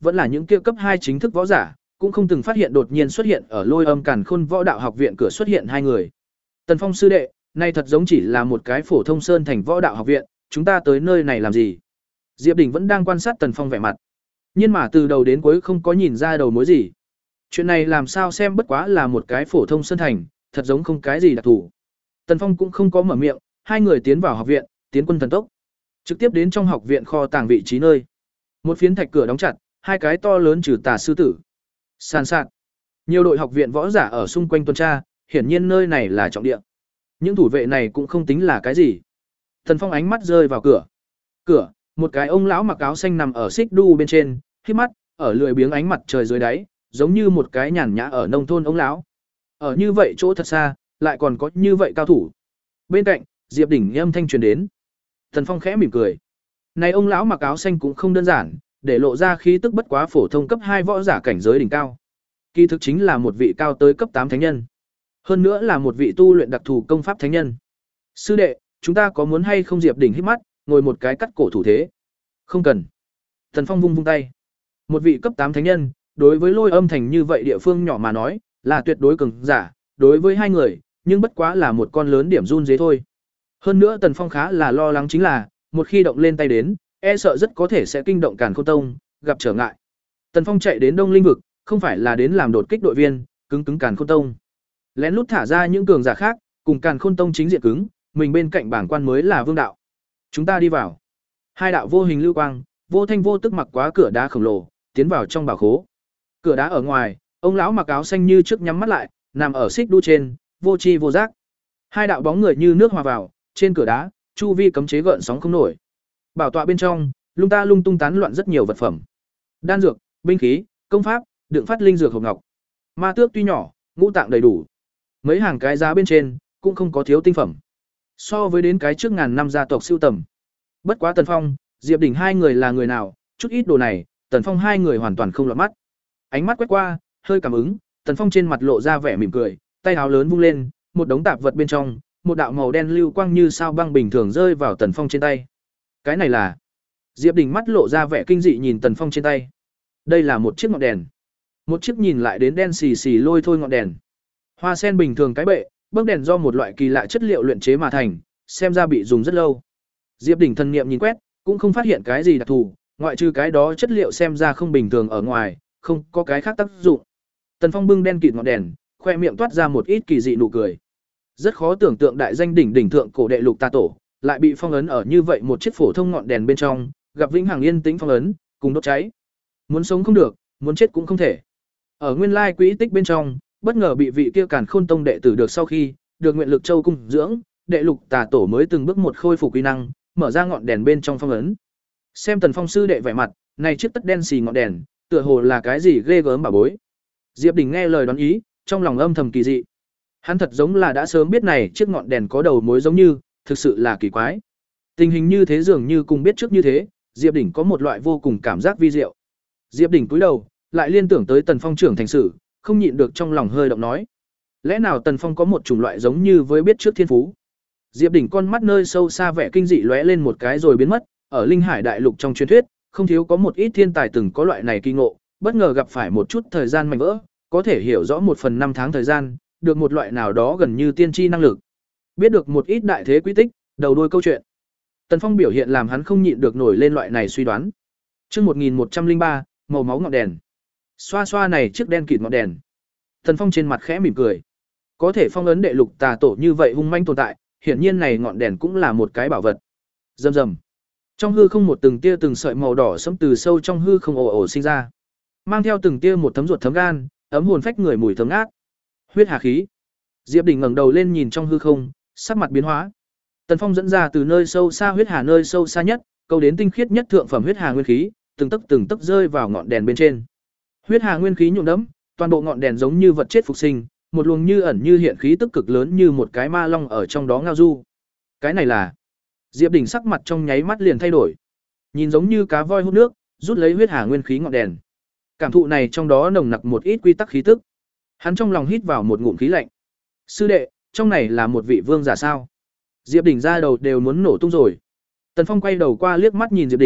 Speaker 1: vẫn là những kia cấp hai chính thức võ giả, cũng không từng phát hiện đột nhiên xuất hiện ở Lôi Âm Càn Khôn Võ Đạo Học viện cửa xuất hiện hai người. Tần Phong sư đệ, này thật giống chỉ là một cái phổ thông sơn thành võ đạo học viện, chúng ta tới nơi này làm gì? Diệp Đình vẫn đang quan sát Tần Phong vẻ mặt, nhưng mà từ đầu đến cuối không có nhìn ra đầu mối gì. Chuyện này làm sao xem bất quá là một cái phổ thông sơn thành, thật giống không cái gì đặc thù. Tần Phong cũng không có mở miệng, hai người tiến vào học viện, tiến quân thần tốc, trực tiếp đến trong học viện kho tàng vị trí nơi. Một phiến thạch cửa đóng chặt, hai cái to lớn trừ tà sư tử. Sàn sạt. Nhiều đội học viện võ giả ở xung quanh tuần tra, hiển nhiên nơi này là trọng địa. Những thủ vệ này cũng không tính là cái gì. Tần Phong ánh mắt rơi vào cửa. Cửa, một cái ông lão mặc áo xanh nằm ở xích đu bên trên, khép mắt, ở lười biếng ánh mặt trời dưới đáy, giống như một cái nhàn nhã ở nông thôn ông lão. Ở như vậy chỗ thật xa, lại còn có như vậy cao thủ. Bên cạnh, Diệp Đỉnh âm thanh truyền đến. Tần Phong khẽ mỉm cười. Này ông lão mặc áo xanh cũng không đơn giản, để lộ ra khí tức bất quá phổ thông cấp hai võ giả cảnh giới đỉnh cao. Kỳ thực chính là một vị cao tới cấp tám thánh nhân. Hơn nữa là một vị tu luyện đặc thù công pháp thánh nhân. Sư đệ, chúng ta có muốn hay không? Diệp Đỉnh hít mắt, ngồi một cái cắt cổ thủ thế. Không cần. Tần Phong vung vung tay. Một vị cấp tám thánh nhân, đối với Lôi Âm thành như vậy địa phương nhỏ mà nói, là tuyệt đối cường giả, đối với hai người, nhưng bất quá là một con lớn điểm run dế thôi. Hơn nữa Tần Phong khá là lo lắng chính là, một khi động lên tay đến, e sợ rất có thể sẽ kinh động Càn Khôn Tông, gặp trở ngại. Tần Phong chạy đến Đông Linh vực, không phải là đến làm đột kích đội viên, cứng cứng Càn Khôn Tông. Lén lút thả ra những cường giả khác, cùng Càn Khôn Tông chính diện cứng, mình bên cạnh bảng quan mới là vương đạo. Chúng ta đi vào. Hai đạo vô hình lưu quang, vô thanh vô tức mặc quá cửa đá khổng lồ, tiến vào trong bảo khố. Cửa đá ở ngoài, ông lão mặc áo xanh như trước nhắm mắt lại, nằm ở xích đu trên, vô tri vô giác. Hai đạo bóng người như nước hòa vào, trên cửa đá, chu vi cấm chế gợn sóng không nổi. Bảo tọa bên trong, lung ta lung tung tán loạn rất nhiều vật phẩm. Đan dược, binh khí, công pháp, đựng phát linh dược hộp ngọc. Ma tước tuy nhỏ, ngũ tạng đầy đủ. Mấy hàng cái giá bên trên, cũng không có thiếu tinh phẩm. So với đến cái trước ngàn năm gia tộc siêu tầm. Bất quá Tần Phong, Diệp Đỉnh hai người là người nào, chút ít đồ này, Tần Phong hai người hoàn toàn không lọt mắt. Ánh mắt quét qua, hơi cảm ứng, Tần Phong trên mặt lộ ra vẻ mỉm cười, tay áo lớn vung lên, một đống tạp vật bên trong, một đạo màu đen lưu quang như sao băng bình thường rơi vào Tần Phong trên tay. Cái này là? Diệp Đình mắt lộ ra vẻ kinh dị nhìn Tần Phong trên tay. Đây là một chiếc ngọn đèn. Một chiếc nhìn lại đến đen xì xì lôi thôi ngọn đèn. Hoa sen bình thường cái bệ, bấc đèn do một loại kỳ lạ chất liệu luyện chế mà thành, xem ra bị dùng rất lâu. Diệp Đình thần niệm nhìn quét, cũng không phát hiện cái gì đặc thù, ngoại trừ cái đó chất liệu xem ra không bình thường ở ngoài, không có cái khác tác dụng. Tần Phong bưng đen kịt ngọn đèn, khoe miệng toát ra một ít kỳ dị nụ cười. Rất khó tưởng tượng đại danh đỉnh đỉnh thượng cổ đệ lục tà tổ, lại bị phong ấn ở như vậy một chiếc phổ thông ngọn đèn bên trong, gặp vĩnh hằng yên tĩnh phong ấn, cùng đốt cháy. Muốn sống không được, muốn chết cũng không thể. Ở nguyên lai quỹ tích bên trong, bất ngờ bị vị kia Càn Khôn Tông đệ tử được sau khi, được nguyện lực châu cung dưỡng, đệ lục tà tổ mới từng bước một khôi phục uy năng, mở ra ngọn đèn bên trong phong ấn. Xem Tần Phong sư đệ vẻ mặt, này chiếc tất đen xì ngọn đèn, tựa hồ là cái gì ghê gớm bà bối. Diệp Đình nghe lời đoán ý, trong lòng âm thầm kỳ dị. Hắn thật giống là đã sớm biết này chiếc ngọn đèn có đầu mối giống như, thực sự là kỳ quái. Tình hình như thế dường như cùng biết trước như thế, Diệp Đình có một loại vô cùng cảm giác vi diệu. Diệp Đình cúi đầu, lại liên tưởng tới Tần Phong trưởng thành sử, không nhịn được trong lòng hơi động nói. Lẽ nào Tần Phong có một chủng loại giống như với biết trước thiên phú? Diệp Đình con mắt nơi sâu xa vẻ kinh dị lóe lên một cái rồi biến mất, ở Linh Hải Đại Lục trong truyền thuyết, không thiếu có một ít thiên tài từng có loại này kỳ ngộ, bất ngờ gặp phải một chút thời gian mảnh vỡ, có thể hiểu rõ một phần năm tháng thời gian, được một loại nào đó gần như tiên tri năng lực. Biết được một ít đại thế quy tích, đầu đuôi câu chuyện. Tần Phong biểu hiện làm hắn không nhịn được nổi lên loại này suy đoán. Chương một nghìn một trăm lẻ ba, màu máu ngọn đèn. Xoa xoa này chiếc đen kịt ngọn đèn. Tần Phong trên mặt khẽ mỉm cười. Có thể phong ấn đệ lục tà tổ như vậy hung manh tồn tại, hiển nhiên này ngọn đèn cũng là một cái bảo vật. Rầm rầm. Trong hư không một từng tia từng sợi màu đỏ sẫm từ sâu trong hư không ồ ồ sinh ra, mang theo từng tia một thấm ruột thấm gan, ấm hồn phách người mùi thơm ngát. Huyết hà khí. Diệp Đình ngẩng đầu lên nhìn trong hư không, sắc mặt biến hóa. Tần Phong dẫn ra từ nơi sâu xa huyết hà nơi sâu xa nhất, câu đến tinh khiết nhất thượng phẩm huyết hà nguyên khí, từng tấc từng tấc rơi vào ngọn đèn bên trên. Huyết hà nguyên khí nhuộm đẫm, toàn bộ ngọn đèn giống như vật chết phục sinh, một luồng như ẩn như hiện khí tức cực lớn như một cái ma long ở trong đó ngao du. Cái này là? Diệp Đình sắc mặt trong nháy mắt liền thay đổi. Nhìn giống như cá voi hút nước, rút lấy huyết hà nguyên khí ngọn đèn. Cảm thụ này trong đó nồng nặc một ít quy tắc khí tức. Hắn trong lòng hít vào một ngụm khí lạnh. Sư đệ, trong này là một vị vương giả sao? Diệp Đình ra đầu đều muốn nổ tung rồi. Tần Phong quay đầu qua liếc mắt nhìn Diệp Đình,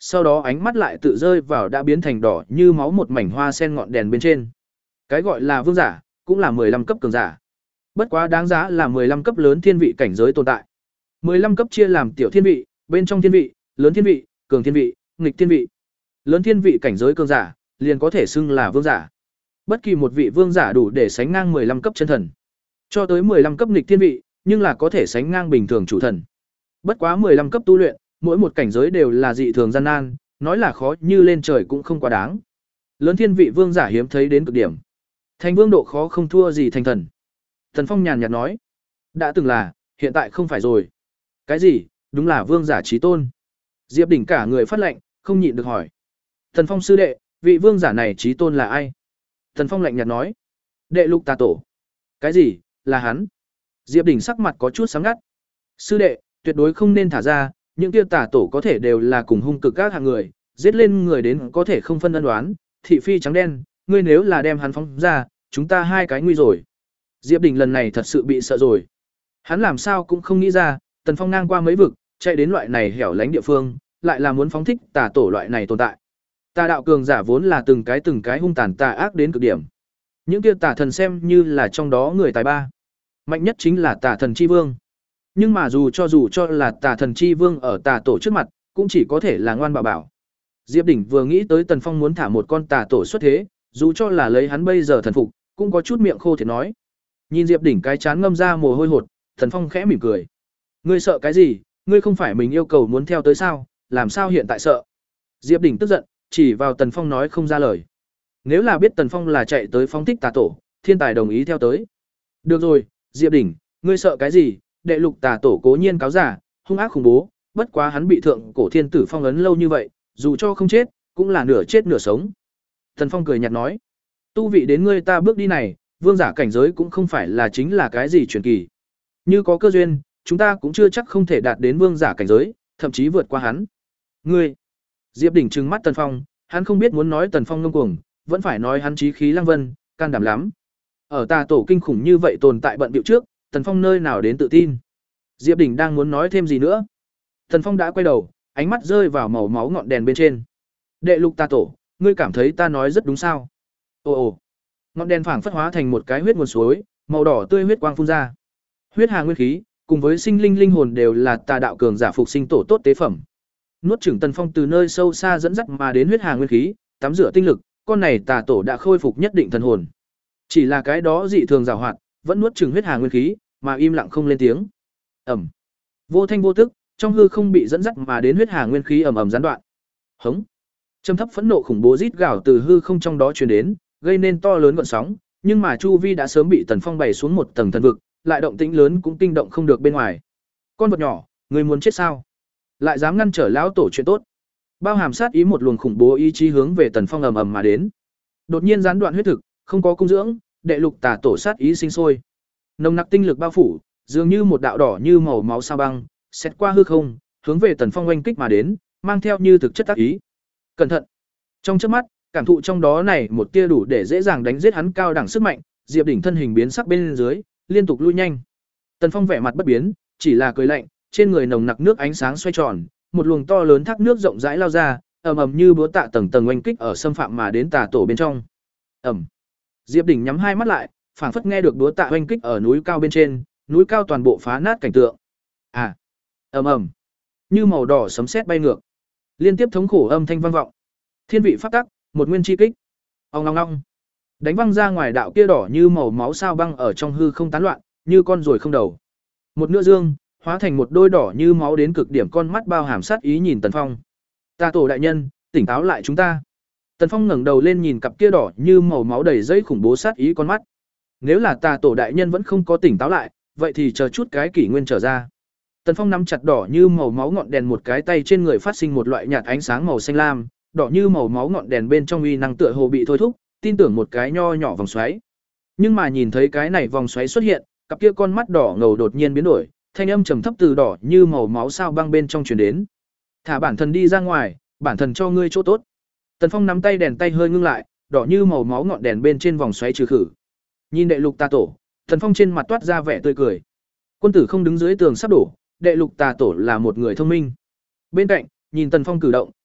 Speaker 1: sau đó ánh mắt lại tự rơi vào đã biến thành đỏ như máu một mảnh hoa sen ngọn đèn bên trên. Cái gọi là vương giả, cũng là mười lăm cấp cường giả. Bất quá đáng giá là mười lăm cấp lớn thiên vị cảnh giới tồn tại. mười lăm cấp chia làm tiểu thiên vị, bên trong thiên vị, lớn thiên vị, cường thiên vị, nghịch thiên vị. Lớn thiên vị cảnh giới cường giả, liền có thể xưng là vương giả. Bất kỳ một vị vương giả đủ để sánh ngang mười lăm cấp chân thần. Cho tới mười lăm cấp nghịch thiên vị, nhưng là có thể sánh ngang bình thường chủ thần. Bất quá mười lăm cấp tu luyện, mỗi một cảnh giới đều là dị thường gian nan, nói là khó như lên trời cũng không quá đáng. Lớn thiên vị vương giả hiếm thấy đến cực điểm. Thành vương độ khó không thua gì thành thần. Thần Phong nhàn nhạt nói, đã từng là, hiện tại không phải rồi. Cái gì? Đúng là vương giả chí tôn. Diệp Đỉnh cả người phát lệnh, không nhịn được hỏi. Thần Phong sư đệ, vị vương giả này chí tôn là ai? Thần Phong lạnh nhạt nói, Đệ Lục Tà Tổ. Cái gì? Là hắn? Diệp Đỉnh sắc mặt có chút sáng ngắt. Sư đệ, tuyệt đối không nên thả ra, những kia tà tổ có thể đều là cùng hung cực các hạng người, giết lên người đến có thể không phân ân đoán, thị phi trắng đen, ngươi nếu là đem hắn phóng ra, chúng ta hai cái nguy rồi. Diệp Đình lần này thật sự bị sợ rồi. Hắn làm sao cũng không nghĩ ra, Tần Phong ngang qua mấy vực, chạy đến loại này hẻo lánh địa phương, lại là muốn phóng thích tà tổ loại này tồn tại. Tà đạo cường giả vốn là từng cái từng cái hung tàn tà ác đến cực điểm. Những kia tà thần xem như là trong đó người tài ba. Mạnh nhất chính là tà thần chi vương. Nhưng mà dù cho dù cho là tà thần chi vương ở tà tổ trước mặt, cũng chỉ có thể là ngoan bảo bảo. Diệp Đỉnh vừa nghĩ tới Tần Phong muốn thả một con tà tổ xuất thế, dù cho là lấy hắn bây giờ thần phục, cũng có chút miệng khô thiệt nói. Nhìn Diệp Đỉnh cái chán ngâm ra mồ hôi hột, Tần Phong khẽ mỉm cười. Ngươi sợ cái gì? Ngươi không phải mình yêu cầu muốn theo tới sao? Làm sao hiện tại sợ? Diệp Đỉnh tức giận, chỉ vào Tần Phong nói không ra lời. Nếu là biết Tần Phong là chạy tới phóng thích tà tổ, thiên tài đồng ý theo tới. Được rồi, Diệp Đỉnh, ngươi sợ cái gì? Đệ Lục Tà Tổ cố nhiên cáo giả, hung ác khủng bố, bất quá hắn bị thượng cổ thiên tử phong ấn lâu như vậy, dù cho không chết, cũng là nửa chết nửa sống. Tần Phong cười nhạt nói, tu vị đến ngươi ta bước đi này, vương giả cảnh giới cũng không phải là chính là cái gì truyền kỳ. Như có cơ duyên, chúng ta cũng chưa chắc không thể đạt đến vương giả cảnh giới, thậm chí vượt qua hắn. Ngươi, Diệp Đỉnh trừng mắt Tần Phong, hắn không biết muốn nói Tần Phong ngông cuồng, vẫn phải nói hắn chí khí lăng vân, can đảm lắm. Ở tà tổ kinh khủng như vậy tồn tại bận bịu trước, Tần Phong nơi nào đến tự tin. Diệp Đỉnh đang muốn nói thêm gì nữa. Tần Phong đã quay đầu, ánh mắt rơi vào màu máu ngọn đèn bên trên. Đệ Lục Tà Tổ, ngươi cảm thấy ta nói rất đúng sao? Ồ ồ. Ngọn đèn phảng phất hóa thành một cái huyết nguồn suối, màu đỏ tươi huyết quang phun ra. Huyết hà nguyên khí, cùng với sinh linh linh hồn đều là tà đạo cường giả phục sinh tổ tốt tế phẩm. Nuốt chửng Tần Phong từ nơi sâu xa dẫn dắt mà đến huyết hà nguyên khí, tắm rửa tinh lực, con này tà tổ đã khôi phục nhất định thần hồn. Chỉ là cái đó dị thường giàu hoạt, vẫn nuốt chửng huyết hà nguyên khí, mà im lặng không lên tiếng. Ầm. Vô thanh vô tức, trong hư không bị dẫn dắt mà đến huyết hà nguyên khí ầm ầm gián đoạn. Hống. Trầm thấp phẫn nộ khủng bố rít gào từ hư không trong đó truyền đến, gây nên to lớn gợn sóng, nhưng mà chu vi đã sớm bị Tần Phong bày xuống một tầng thần vực, lại động tĩnh lớn cũng kinh động không được bên ngoài. Con vật nhỏ, ngươi muốn chết sao? Lại dám ngăn trở lão tổ chuyện tốt. Bao hàm sát ý một luồng khủng bố ý chí hướng về Tần Phong ầm ầm mà đến. Đột nhiên gián đoạn huyết thực, không có cung dưỡng, Đệ Lục Tà Tổ sát ý sinh sôi. Nồng nặc tinh lực bao phủ, dường như một đạo đỏ như màu máu sao băng, xét qua hư không, hướng về Tần Phong oanh kích mà đến, mang theo như thực chất tác ý. Cẩn thận! Trong chớp mắt, cảm thụ trong đó này một tia đủ để dễ dàng đánh giết hắn cao đẳng sức mạnh, Diệp Đỉnh thân hình biến sắc bên dưới, liên tục lui nhanh. Tần Phong vẻ mặt bất biến, chỉ là cười lạnh, trên người nồng nặc nước ánh sáng xoay tròn, một luồng to lớn thác nước rộng rãi lao ra, ầm ầm như búa tạ tầng tầng oanh kích ở xâm phạm mà đến tà tổ bên trong. Ầm. Diệp Đỉnh nhắm hai mắt lại, phảng phất nghe được búa tạ oanh kích ở núi cao bên trên, núi cao toàn bộ phá nát cảnh tượng. À. Ầm ầm. Như màu đỏ sấm sét bay ngược. Liên tiếp thống khổ âm thanh vang vọng. Thiên vị pháp tắc, một nguyên chi kích. Ong ong ong. Đánh văng ra ngoài đạo kia đỏ như màu máu sao băng ở trong hư không tán loạn, như con ruồi không đầu. Một nửa dương, hóa thành một đôi đỏ như máu đến cực điểm con mắt bao hàm sát ý nhìn Tần Phong. "Tà tổ đại nhân, tỉnh táo lại chúng ta." Tần Phong ngẩng đầu lên nhìn cặp kia đỏ như màu máu đầy dây khủng bố sát ý con mắt. Nếu là Tà tổ đại nhân vẫn không có tỉnh táo lại, vậy thì chờ chút cái kỷ nguyên trở ra. Tần Phong nắm chặt đỏ như màu máu ngọn đèn một cái tay trên người phát sinh một loại nhạt ánh sáng màu xanh lam, đỏ như màu máu ngọn đèn bên trong uy năng tựa hồ bị thôi thúc, tin tưởng một cái nho nhỏ vòng xoáy. Nhưng mà nhìn thấy cái này vòng xoáy xuất hiện, cặp kia con mắt đỏ ngầu đột nhiên biến đổi, thanh âm trầm thấp từ đỏ như màu máu sao băng bên trong truyền đến. "Thả bản thân đi ra ngoài, bản thân cho ngươi chỗ tốt." Tần Phong nắm tay đèn tay hơi ngưng lại, đỏ như màu máu ngọn đèn bên trên vòng xoáy trừ khử. Nhìn Đệ Lục Tà Tổ, Tần Phong trên mặt toát ra vẻ tươi cười. Quân tử không đứng dưới tường sắp đổ, Đệ Lục Tà Tổ là một người thông minh. Bên cạnh, nhìn Tần Phong cử động,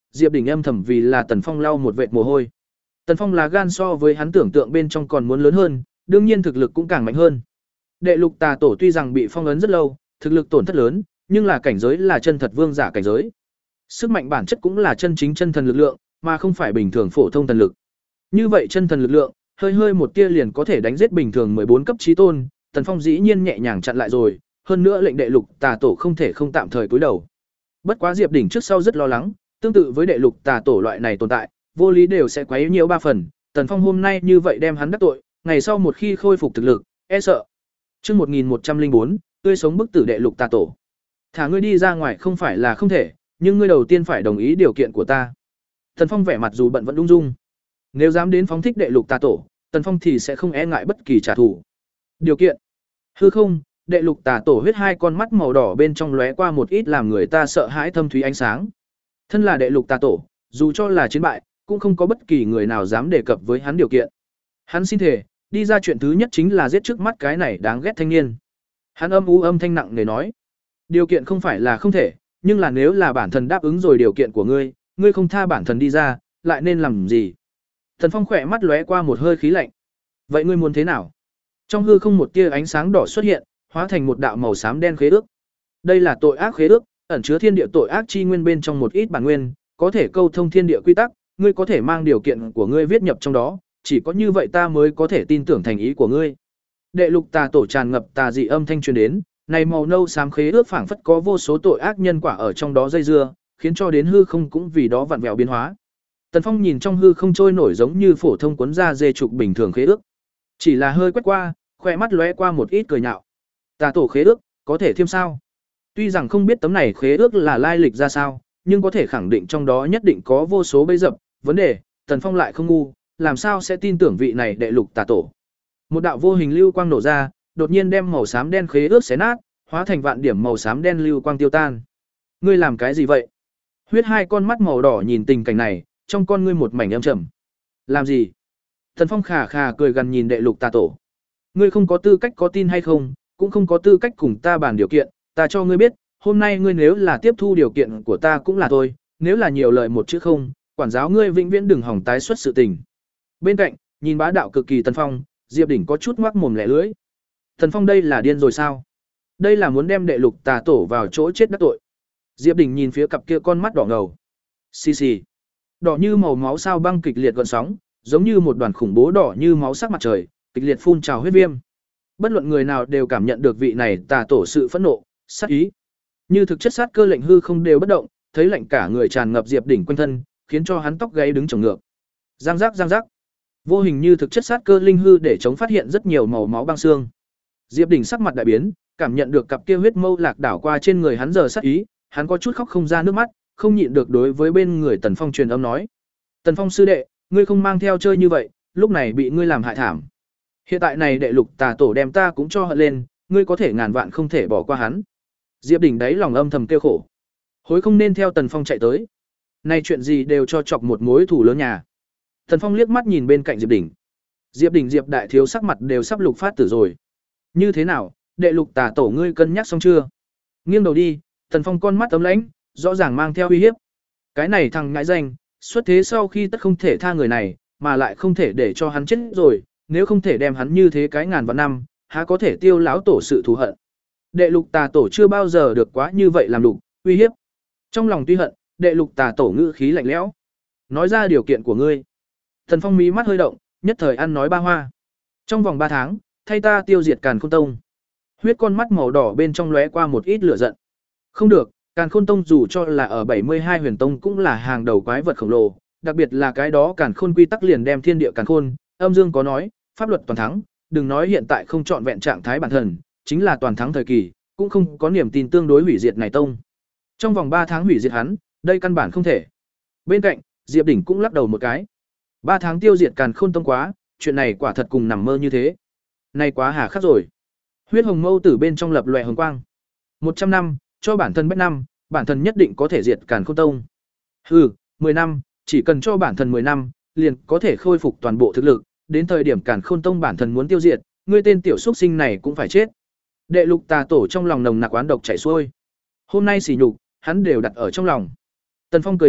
Speaker 1: Diệp Đỉnh âm thầm vì là Tần Phong lau một vệt mồ hôi. Tần Phong là gan so với hắn tưởng tượng bên trong còn muốn lớn hơn, đương nhiên thực lực cũng càng mạnh hơn. Đệ Lục Tà Tổ tuy rằng bị phong ấn rất lâu, thực lực tổn thất lớn, nhưng là cảnh giới là chân thật vương giả cảnh giới. Sức mạnh bản chất cũng là chân chính chân thần lực lượng, mà không phải bình thường phổ thông thần lực. Như vậy chân thần lực lượng, hơi hơi một tia liền có thể đánh giết bình thường mười bốn cấp chí tôn, Tần Phong dĩ nhiên nhẹ nhàng chặn lại rồi, hơn nữa lệnh Đệ Lục Tà Tổ không thể không tạm thời cúi đầu. Bất quá Diệp Đỉnh trước sau rất lo lắng, tương tự với Đệ Lục Tà Tổ loại này tồn tại, vô lý đều sẽ quấy nhiễu ba phần, Tần Phong hôm nay như vậy đem hắn đắc tội, ngày sau một khi khôi phục thực lực, e sợ. Chương một nghìn một trăm lẻ bốn, tươi sống bức tử Đệ Lục Tà Tổ. Thả ngươi đi ra ngoài không phải là không thể, nhưng ngươi đầu tiên phải đồng ý điều kiện của ta. Tần Phong vẻ mặt dù bận vẫn ung dung. Nếu dám đến phóng thích Đệ Lục Tà Tổ, Tần Phong thì sẽ không e ngại bất kỳ trả thù. Điều kiện? Hư không, Đệ Lục Tà Tổ huyết hai con mắt màu đỏ bên trong lóe qua một ít làm người ta sợ hãi thâm thúy ánh sáng. Thân là Đệ Lục Tà Tổ, dù cho là chiến bại, cũng không có bất kỳ người nào dám đề cập với hắn điều kiện. Hắn xin thề, đi ra chuyện thứ nhất chính là giết trước mắt cái này đáng ghét thanh niên. Hắn âm u âm thanh nặng nề nói, điều kiện không phải là không thể, nhưng là nếu là bản thân đáp ứng rồi điều kiện của ngươi, ngươi không tha bản thân đi ra, lại nên làm gì? Thần Phong khỏe mắt lóe qua một hơi khí lạnh. Vậy ngươi muốn thế nào? Trong hư không một tia ánh sáng đỏ xuất hiện, hóa thành một đạo màu xám đen khế ước. Đây là tội ác khế ước, ẩn chứa thiên địa tội ác chi nguyên bên trong một ít bản nguyên, có thể câu thông thiên địa quy tắc, ngươi có thể mang điều kiện của ngươi viết nhập trong đó, chỉ có như vậy ta mới có thể tin tưởng thành ý của ngươi. Đệ Lục Tà Tổ tràn ngập tà dị âm thanh truyền đến, này màu nâu xám khế ước phảng phất có vô số tội ác nhân quả ở trong đó dây dưa, khiến cho đến hư không cũng vì đó vặn vẹo biến hóa. Tần Phong nhìn trong hư không trôi nổi giống như phổ thông cuốn da dê trục bình thường khế ước, chỉ là hơi quét qua, khoe mắt lóe qua một ít cười nhạo. Tà Tổ khế ước, có thể thêm sao? Tuy rằng không biết tấm này khế ước là lai lịch ra sao, nhưng có thể khẳng định trong đó nhất định có vô số bẫy dập, vấn đề, Tần Phong lại không ngu, làm sao sẽ tin tưởng vị này Đệ Lục Tà Tổ. Một đạo vô hình lưu quang nổ ra, đột nhiên đem màu xám đen khế ước xé nát, hóa thành vạn điểm màu xám đen lưu quang tiêu tan. Ngươi làm cái gì vậy? Huyết hai con mắt màu đỏ nhìn tình cảnh này, trong con ngươi một mảnh âm trầm. Làm gì? Tần Phong khà khà cười gần nhìn Đệ Lục Tà Tổ. Ngươi không có tư cách có tin hay không, cũng không có tư cách cùng ta bàn điều kiện, ta cho ngươi biết, hôm nay ngươi nếu là tiếp thu điều kiện của ta cũng là thôi, nếu là nhiều lời một chữ không, quản giáo ngươi vĩnh viễn đừng hỏng tái xuất sự tình. Bên cạnh, nhìn bá đạo cực kỳ Tần Phong, Diệp Đỉnh có chút ngoác mồm lẻ lưỡi. Tần Phong đây là điên rồi sao? Đây là muốn đem Đệ Lục Tà Tổ vào chỗ chết đắc tội. Diệp Đỉnh nhìn phía cặp kia con mắt đỏ ngầu. Xì xì. Đỏ như màu máu sao băng kịch liệt gợn sóng, giống như một đoàn khủng bố đỏ như máu sắc mặt trời, kịch liệt phun trào huyết viêm. Bất luận người nào đều cảm nhận được vị này Tà Tổ sự phẫn nộ, sát ý. Như thực chất sát cơ lệnh hư không đều bất động, thấy lạnh cả người tràn ngập Diệp Đỉnh quanh thân, khiến cho hắn tóc gáy đứng chồng ngược. Giang giác giang giác. Vô hình như thực chất sát cơ linh hư để chống phát hiện rất nhiều màu máu băng xương. Diệp Đỉnh sắc mặt đại biến, cảm nhận được cặp kia huyết mâu lạc đảo qua trên người hắn giờ sát ý, hắn có chút khóc không ra nước mắt, không nhịn được đối với bên người Tần Phong truyền âm nói: "Tần Phong sư đệ, ngươi không mang theo chơi như vậy, lúc này bị ngươi làm hại thảm. Hiện tại này Đệ Lục Tà Tổ đem ta cũng cho hận lên, ngươi có thể ngàn vạn không thể bỏ qua hắn." Diệp Đỉnh đáy lòng âm thầm kêu khổ. Hối không nên theo Tần Phong chạy tới. Nay chuyện gì đều cho chọc một mối thù lớn nhà. Tần Phong liếc mắt nhìn bên cạnh Diệp Đỉnh. Diệp Đỉnh Diệp đại thiếu sắc mặt đều sắp lục phát tử rồi. Như thế nào, Đệ Lục Tà Tổ ngươi cân nhắc xong chưa? Nghiêng đầu đi, Tần Phong con mắt ấm lãnh, rõ ràng mang theo uy hiếp. Cái này thằng ngãi danh, xuất thế sau khi tất không thể tha người này, mà lại không thể để cho hắn chết rồi, nếu không thể đem hắn như thế cái ngàn vạn năm, há có thể tiêu lão tổ sự thù hận. Đệ Lục Tà Tổ chưa bao giờ được quá như vậy làm đủ, uy hiếp. Trong lòng tuy hận, Đệ Lục Tà Tổ ngữ khí lạnh lẽo. Nói ra điều kiện của ngươi. Thần Phong mí mắt hơi động, nhất thời ăn nói ba hoa. Trong vòng ba tháng, thay ta tiêu diệt Càn Khôn Tông. Huyết con mắt màu đỏ bên trong lóe qua một ít lửa giận. Không được, Càn Khôn Tông dù cho là ở bảy mươi hai huyền tông cũng là hàng đầu quái vật khổng lồ, đặc biệt là cái đó Càn Khôn quy tắc liền đem thiên địa càn khôn, âm dương có nói, pháp luật toàn thắng, đừng nói hiện tại không chọn vẹn trạng thái bản thân, chính là toàn thắng thời kỳ, cũng không có niềm tin tương đối hủy diệt này tông. Trong vòng ba tháng hủy diệt hắn, đây căn bản không thể. Bên cạnh, Diệp Đỉnh cũng lắc đầu một cái. ba tháng tiêu diệt Càn Khôn Tông quá, chuyện này quả thật cùng nằm mơ như thế. Này quá hà khắc rồi. Huyết hồng mâu tử bên trong lập loè hồng quang. một trăm năm, cho bản thân bách năm, bản thân nhất định có thể diệt Càn Khôn Tông. Hừ, mười năm, chỉ cần cho bản thân mười năm, liền có thể khôi phục toàn bộ thực lực, đến thời điểm Càn Khôn Tông bản thân muốn tiêu diệt, ngươi tên tiểu xuất sinh này cũng phải chết. Đệ Lục Tà Tổ trong lòng nồng nặc oán độc chảy xuôi. Hôm nay sỉ nhục, hắn đều đặt ở trong lòng. Tần Phong cười lạnh,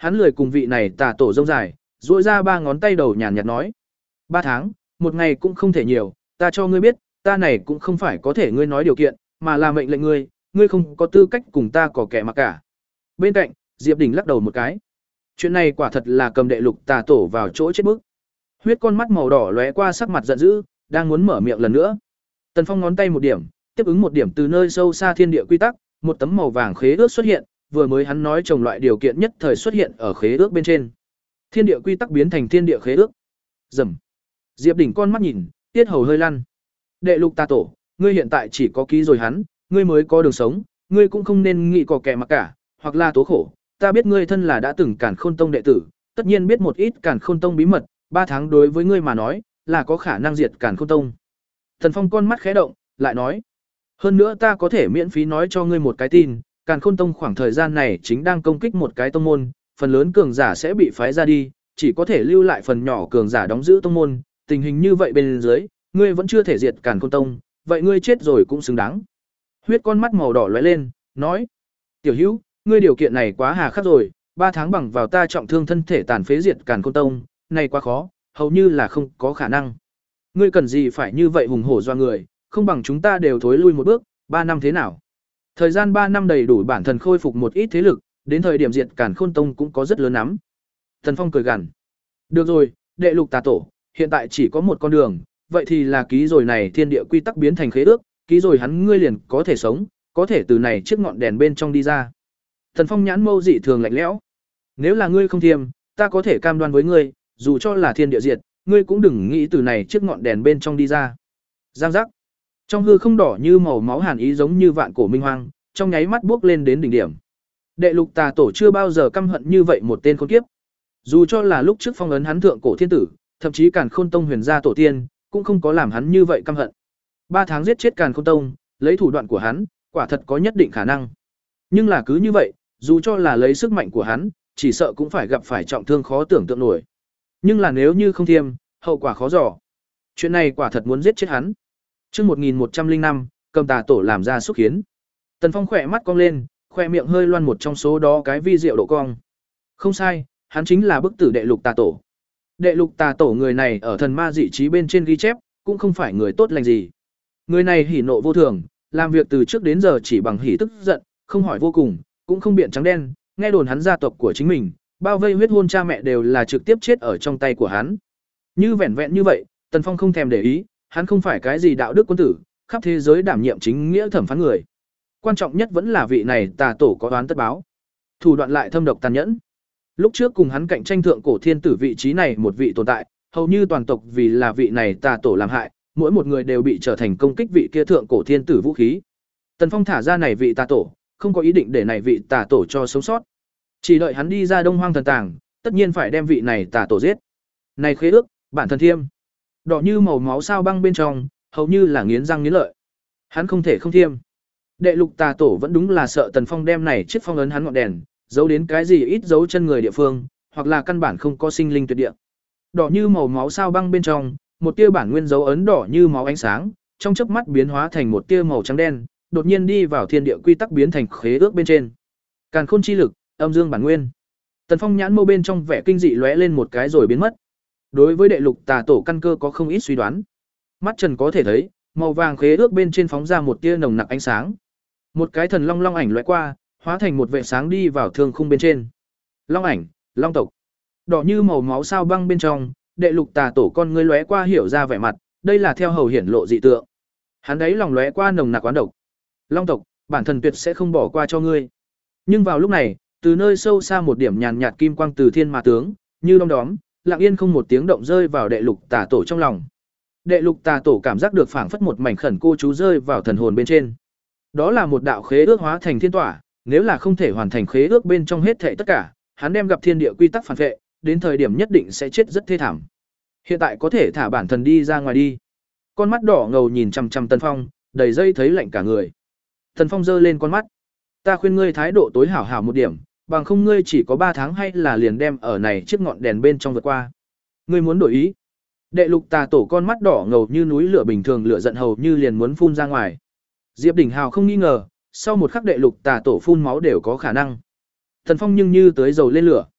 Speaker 1: hắn lười cùng vị này tà tổ rông dài, duỗi ra ba ngón tay đầu nhàn nhạt nói: "Ba tháng, một ngày cũng không thể nhiều, ta cho ngươi biết, ta này cũng không phải có thể ngươi nói điều kiện, mà là mệnh lệnh ngươi, ngươi không có tư cách cùng ta có kẻ mặc cả." Bên cạnh, Diệp Đình lắc đầu một cái. Chuyện này quả thật là cầm đệ lục tà tổ vào chỗ chết bức. Huyết con mắt màu đỏ lóe qua sắc mặt giận dữ, đang muốn mở miệng lần nữa. Tần Phong ngón tay một điểm, tiếp ứng một điểm từ nơi sâu xa thiên địa quy tắc, một tấm màu vàng khế ước xuất hiện, vừa mới hắn nói chồng loại điều kiện nhất thời xuất hiện ở khế ước bên trên. Thiên địa quy tắc biến thành thiên địa khế ước. Rầm. Diệp Đỉnh con mắt nhìn, tiết hầu hơi lăn. Đệ lục tà tổ, ngươi hiện tại chỉ có ký rồi hắn, ngươi mới có đường sống, ngươi cũng không nên nghĩ có kẻ mặc cả, hoặc là tố khổ. Ta biết ngươi thân là đã từng Càn Khôn Tông đệ tử, tất nhiên biết một ít Càn Khôn Tông bí mật, ba tháng đối với ngươi mà nói, là có khả năng diệt Càn Khôn Tông. Thần Phong con mắt khẽ động, lại nói: "Hơn nữa ta có thể miễn phí nói cho ngươi một cái tin, Càn Khôn Tông khoảng thời gian này chính đang công kích một cái tông môn, phần lớn cường giả sẽ bị phái ra đi, chỉ có thể lưu lại phần nhỏ cường giả đóng giữ tông môn, tình hình như vậy bên dưới, ngươi vẫn chưa thể diệt Càn Khôn Tông, vậy ngươi chết rồi cũng xứng đáng." Huyết con mắt màu đỏ lóe lên, nói: "Tiểu Hữu, ngươi điều kiện này quá hà khắc rồi, ba tháng bằng vào ta trọng thương thân thể tàn phế diệt Càn Khôn Tông, này quá khó, hầu như là không có khả năng. Ngươi cần gì phải như vậy hùng hổ doa người, không bằng chúng ta đều thối lui một bước, ba năm thế nào?" Thời gian ba năm đầy đủ bản thân khôi phục một ít thế lực, đến thời điểm diệt Càn Khôn Tông cũng có rất lớn lắm. Thần Phong cười gằn: "Được rồi, đệ lục tà tổ, hiện tại chỉ có một con đường, vậy thì là ký rồi này thiên địa quy tắc biến thành khế ước, ký rồi hắn ngươi liền có thể sống, có thể từ này chiếc ngọn đèn bên trong đi ra." Thần Phong nhãn mâu dị thường lạnh lẽo: "Nếu là ngươi không thiêm, ta có thể cam đoan với ngươi, dù cho là thiên địa diệt, ngươi cũng đừng nghĩ từ này chiếc ngọn đèn bên trong đi ra." Giang giác. Trong hư không đỏ như màu máu hàn ý giống như vạn cổ minh hoang, trong nháy mắt bước lên đến đỉnh điểm. Đệ lục tà tổ chưa bao giờ căm hận như vậy một tên khốn kiếp. Dù cho là lúc trước phong ấn hắn thượng cổ thiên tử, thậm chí Càn Khôn Tông huyền gia tổ tiên, cũng không có làm hắn như vậy căm hận. Ba tháng giết chết Càn Khôn Tông, lấy thủ đoạn của hắn, quả thật có nhất định khả năng. Nhưng là cứ như vậy, dù cho là lấy sức mạnh của hắn, chỉ sợ cũng phải gặp phải trọng thương khó tưởng tượng nổi. Nhưng là nếu như không thiêm, hậu quả khó dò. Chuyện này quả thật muốn giết chết hắn. Chương một nghìn một trăm linh năm, cầm tà tổ làm ra xúc khiến. Tần Phong khỏe mắt cong lên, khỏe miệng hơi loan một trong số đó cái vi diệu độ cong. Không sai, hắn chính là bức tử đệ lục tà tổ. Đệ lục tà tổ người này ở thần ma dị trí bên trên ghi chép, cũng không phải người tốt lành gì. Người này hỉ nộ vô thường, làm việc từ trước đến giờ chỉ bằng hỉ tức giận, không hỏi vô cùng, cũng không biện trắng đen, nghe đồn hắn gia tộc của chính mình, bao vây huyết hôn cha mẹ đều là trực tiếp chết ở trong tay của hắn. Như vẻn vẹn như vậy, Tần Phong không thèm để ý, hắn không phải cái gì đạo đức quân tử, khắp thế giới đảm nhiệm chính nghĩa thẩm phán người. Quan trọng nhất vẫn là vị này tà tổ có oán tất báo. Thủ đoạn lại thâm độc tàn nhẫn. Lúc trước cùng hắn cạnh tranh thượng cổ thiên tử vị trí này một vị tồn tại, hầu như toàn tộc vì là vị này tà tổ làm hại, mỗi một người đều bị trở thành công kích vị kia thượng cổ thiên tử vũ khí. Tần Phong thả ra này vị tà tổ, không có ý định để này vị tà tổ cho sống sót. Chỉ đợi hắn đi ra Đông Hoang thần tàng, tất nhiên phải đem vị này tà tổ giết. Này khế ước, bản thân thiêm. Đỏ như màu máu sao băng bên trong, hầu như là nghiến răng nghiến lợi. Hắn không thể không thiêm. Đệ lục tà tổ vẫn đúng là sợ Tần Phong đem này chiếc phong ấn hắn ngọn đèn, giấu đến cái gì ít giấu chân người địa phương, hoặc là căn bản không có sinh linh tuyệt địa. Đỏ như màu máu sao băng bên trong, một tia bản nguyên dấu ấn đỏ như máu ánh sáng, trong chớp mắt biến hóa thành một tia màu trắng đen, đột nhiên đi vào thiên địa quy tắc biến thành khế ước bên trên. Càn khôn chi lực, âm dương bản nguyên. Tần Phong nhãn mâu bên trong vẻ kinh dị lóe lên một cái rồi biến mất. Đối với đệ lục tà tổ căn cơ có không ít suy đoán. Mắt Trần có thể thấy, màu vàng khế ước bên trên phóng ra một tia nồng nặc ánh sáng. Một cái thần long long ảnh lóe qua, hóa thành một vệ sáng đi vào thương khung bên trên. Long ảnh, long tộc. Đỏ như màu máu sao băng bên trong, đệ lục tà tổ con ngươi lóe qua hiểu ra vẻ mặt, đây là theo hầu hiển lộ dị tượng. Hắn đấy lòng lóe qua nồng nặc oán độc. Long tộc, bản thân tuyệt sẽ không bỏ qua cho ngươi. Nhưng vào lúc này, từ nơi sâu xa một điểm nhàn nhạt kim quang từ thiên mà tướng, như đom đóm, lặng yên không một tiếng động rơi vào đệ lục tà tổ trong lòng. Đệ lục tà tổ cảm giác được phảng phất một mảnh khẩn cô chú rơi vào thần hồn bên trên. Đó là một đạo khế ước hóa thành thiên tỏa, nếu là không thể hoàn thành khế ước bên trong hết thảy tất cả, hắn đem gặp thiên địa quy tắc phản vệ, đến thời điểm nhất định sẽ chết rất thê thảm. Hiện tại có thể thả bản thân đi ra ngoài đi. Con mắt đỏ ngầu nhìn chằm chằm Tần Phong, đầy dây thấy lạnh cả người. Tần Phong giơ lên con mắt. Ta khuyên ngươi thái độ tối hảo hảo một điểm, bằng không ngươi chỉ có ba tháng hay là liền đem ở này chiếc ngọn đèn bên trong vượt qua. Ngươi muốn đổi ý? Đệ lục tà tổ con mắt đỏ ngầu như núi lửa bình thường, lửa giận hầu như liền muốn phun ra ngoài. Diệp Đỉnh Hào không nghi ngờ, sau một khắc đệ lục tà tổ phun máu đều có khả năng. Tần Phong nhưng như tới dầu lên lửa.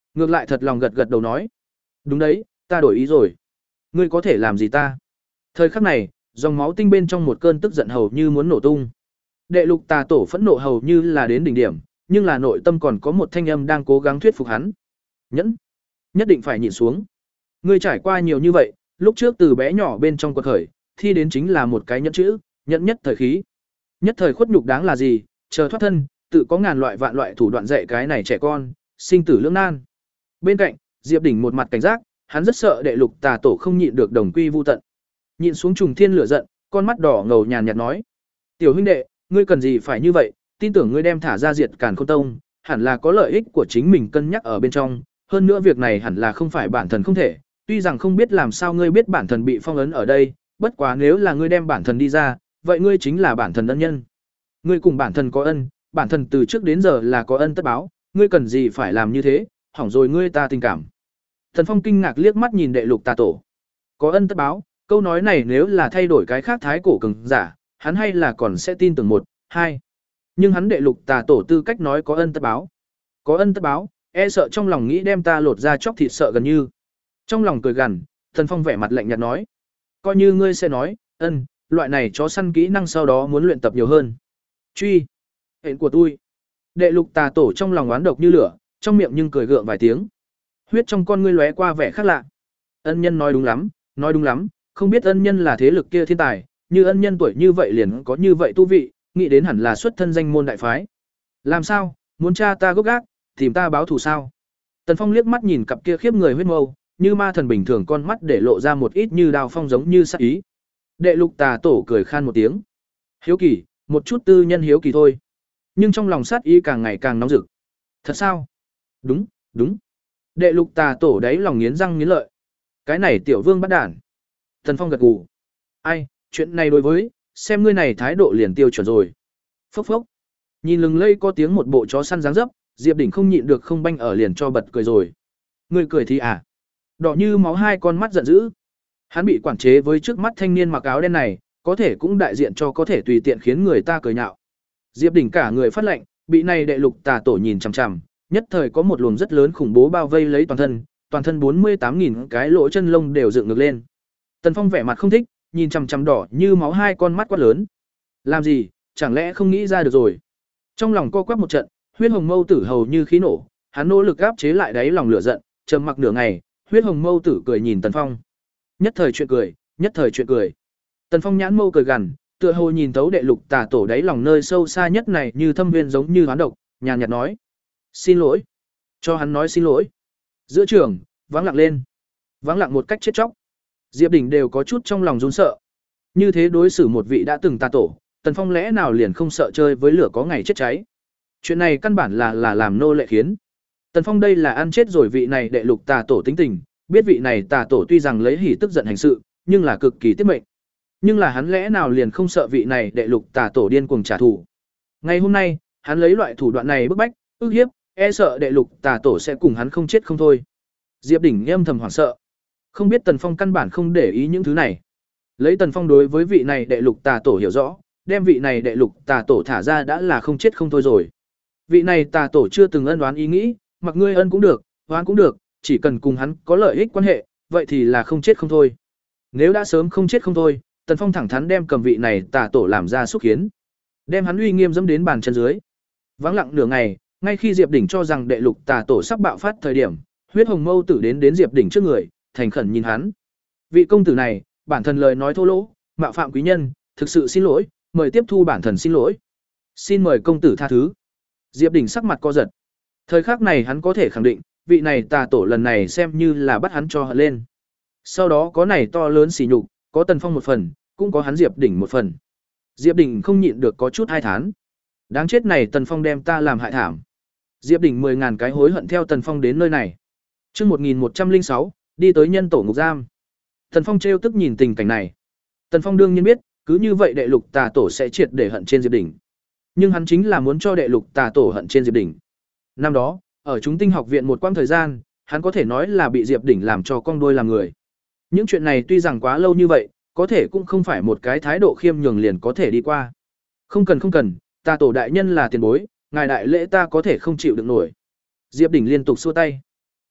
Speaker 1: Ngược lại thật lòng gật gật đầu nói, đúng đấy, ta đổi ý rồi. Ngươi có thể làm gì ta? Thời khắc này, dòng máu tinh bên trong một cơn tức giận hầu như muốn nổ tung. Đệ lục tà tổ phẫn nộ hầu như là đến đỉnh điểm, nhưng là nội tâm còn có một thanh âm đang cố gắng thuyết phục hắn. Nhẫn, nhất định phải nhịn xuống. Ngươi trải qua nhiều như vậy, lúc trước từ bé nhỏ bên trong quật khởi, thi đến chính là một cái nhẫn chữ, nhẫn nhất thời khí. Nhất thời khuất nhục đáng là gì, chờ thoát thân, tự có ngàn loại vạn loại thủ đoạn dạy cái này trẻ con, sinh tử lưỡng nan. Bên cạnh, Diệp Đỉnh một mặt cảnh giác, hắn rất sợ đệ lục tà tổ không nhịn được đồng quy vu tận. Nhịn xuống trùng thiên lửa giận, con mắt đỏ ngầu nhàn nhạt nói: "Tiểu huynh đệ, ngươi cần gì phải như vậy, tin tưởng ngươi đem thả ra diệt Càn Khôn Tông, hẳn là có lợi ích của chính mình cân nhắc ở bên trong, hơn nữa việc này hẳn là không phải bản thần không thể, tuy rằng không biết làm sao ngươi biết bản thần bị phong ấn ở đây, bất quá nếu là ngươi đem bản thần đi ra, vậy ngươi chính là bản thần ân nhân. Ngươi cùng bản thần có ân, bản thần từ trước đến giờ là có ân tất báo, ngươi cần gì phải làm như thế, hỏng rồi ngươi ta tình cảm." Thần Phong kinh ngạc liếc mắt nhìn đệ lục tà tổ. Có ân tất báo, câu nói này nếu là thay đổi cái khác thái cổ cường giả, hắn hay là còn sẽ tin tưởng một, hai. Nhưng hắn đệ lục tà tổ tư cách nói có ân tất báo. Có ân tất báo, e sợ trong lòng nghĩ đem ta lột ra chóc thịt sợ gần như. Trong lòng cười gằn, Thần Phong vẻ mặt lạnh nhạt nói: "Coi như ngươi sẽ nói, ân, loại này chó săn kỹ năng sau đó muốn luyện tập nhiều hơn." Truy, hẹn của tôi. Đệ lục tà tổ trong lòng oán độc như lửa, trong miệng nhưng cười gượng vài tiếng. Huyết trong con ngươi lóe qua vẻ khác lạ. Ân nhân nói đúng lắm, nói đúng lắm, không biết ân nhân là thế lực kia thiên tài, như ân nhân tuổi như vậy liền có như vậy tu vị, nghĩ đến hẳn là xuất thân danh môn đại phái. Làm sao, muốn cha ta gốc gác, tìm ta báo thù sao? Tần Phong liếc mắt nhìn cặp kia khiếp người huyết mâu, như ma thần bình thường con mắt để lộ ra một ít như đao phong giống như sát ý. Đệ lục tà tổ cười khan một tiếng. Hiếu kỳ, một chút tư nhân hiếu kỳ thôi. Nhưng trong lòng sát ý càng ngày càng nóng rực. Thật sao? Đúng, đúng. Đệ lục tà tổ đáy lòng nghiến răng nghiến lợi. Cái này tiểu vương bắt đản. Tần Phong gật gù. Ai, chuyện này đối với, xem ngươi này thái độ liền tiêu chuẩn rồi. Phốc phốc. Nhìn lừng lây có tiếng một bộ chó săn dáng dấp, Diệp Đỉnh không nhịn được không banh ở liền cho bật cười rồi. Ngươi cười thì à? Đỏ như máu hai con mắt giận dữ. Hắn bị quản chế với trước mắt thanh niên mặc áo đen này, có thể cũng đại diện cho có thể tùy tiện khiến người ta cười nhạo. Diệp Đỉnh cả người phát lạnh, bị này đệ lục tà tổ nhìn chằm chằm, nhất thời có một luồng rất lớn khủng bố bao vây lấy toàn thân, toàn thân bốn mươi tám nghìn cái lỗ chân lông đều dựng ngược lên. Tần Phong vẻ mặt không thích, nhìn chằm chằm đỏ như máu hai con mắt quát lớn. Làm gì, chẳng lẽ không nghĩ ra được rồi? Trong lòng co quắp một trận, huyết hồng mâu tử hầu như khí nổ, hắn nỗ lực áp chế lại đáy lòng lửa giận, trầm mặc nửa ngày, huyết hồng mâu tử cười nhìn Tần Phong. Nhất thời chuyện cười, nhất thời chuyện cười. Tần Phong nhãn mâu cười gằn, tựa hồ nhìn tấu đệ lục tà tổ đáy lòng nơi sâu xa nhất này như thâm viên giống như hoán độc, nhàn nhạt nói: "Xin lỗi." Cho hắn nói xin lỗi. Giữa trường, vắng lặng lên. Vắng lặng một cách chết chóc. Diệp Đỉnh đều có chút trong lòng run sợ. Như thế đối xử một vị đã từng tà tổ, Tần Phong lẽ nào liền không sợ chơi với lửa có ngày chết cháy. Chuyện này căn bản là là làm nô lệ khiến. Tần Phong đây là ăn chết rồi vị này đệ lục tà tổ tính tình, biết vị này tà tổ tuy rằng lấy hỉ tức giận hành sự, nhưng là cực kỳ tiết mệnh. Nhưng là hắn lẽ nào liền không sợ vị này đệ lục tà tổ điên cuồng trả thù. Ngày hôm nay, hắn lấy loại thủ đoạn này bức bách, ức hiếp, e sợ đệ lục tà tổ sẽ cùng hắn không chết không thôi. Diệp Đỉnh âm thầm hoảng sợ. Không biết Tần Phong căn bản không để ý những thứ này. Lấy Tần Phong đối với vị này đệ lục tà tổ hiểu rõ, đem vị này đệ lục tà tổ thả ra đã là không chết không thôi rồi. Vị này tà tổ chưa từng ân oán ý nghĩ, mặc ngươi ân cũng được, oán cũng được, chỉ cần cùng hắn có lợi ích quan hệ, vậy thì là không chết không thôi. Nếu đã sớm không chết không thôi, Tần Phong thẳng thắn đem cầm vị này tà tổ làm ra xúc hiến, đem hắn uy nghiêm dẫm đến bàn chân dưới. Vắng lặng nửa ngày, ngay khi Diệp Đỉnh cho rằng đệ lục tà tổ sắp bạo phát thời điểm, huyết hồng mâu tử đến đến Diệp Đỉnh trước người, thành khẩn nhìn hắn. Vị công tử này, bản thân lời nói thô lỗ, mạo phạm quý nhân, thực sự xin lỗi, mời tiếp thu bản thần xin lỗi. Xin mời công tử tha thứ. Diệp Đỉnh sắc mặt co giật. Thời khắc này hắn có thể khẳng định, vị này tà tổ lần này xem như là bắt hắn cho hận lên. Sau đó có này to lớn sỉ nhục, có Tần Phong một phần, cũng có hắn Diệp Đỉnh một phần. Diệp Đỉnh không nhịn được có chút hai thán. Đáng chết này Tần Phong đem ta làm hại thảm. Diệp Đỉnh mười ngàn cái hối hận theo Tần Phong đến nơi này. Chương một nghìn một trăm lẻ sáu, đi tới nhân tổ ngục giam. Tần Phong trêu tức nhìn tình cảnh này. Tần Phong đương nhiên biết, cứ như vậy đệ lục tà tổ sẽ triệt để hận trên Diệp Đỉnh. Nhưng hắn chính là muốn cho đệ lục tà tổ hận trên Diệp Đỉnh. Năm đó, ở chúng tinh học viện một quãng thời gian, hắn có thể nói là bị Diệp Đỉnh làm cho cong đuôi làm người. Những chuyện này tuy rằng quá lâu như vậy, có thể cũng không phải một cái thái độ khiêm nhường liền có thể đi qua. Không cần không cần, tà tổ đại nhân là tiền bối, ngài đại lễ ta có thể không chịu được nổi. Diệp Đỉnh liên tục xua tay.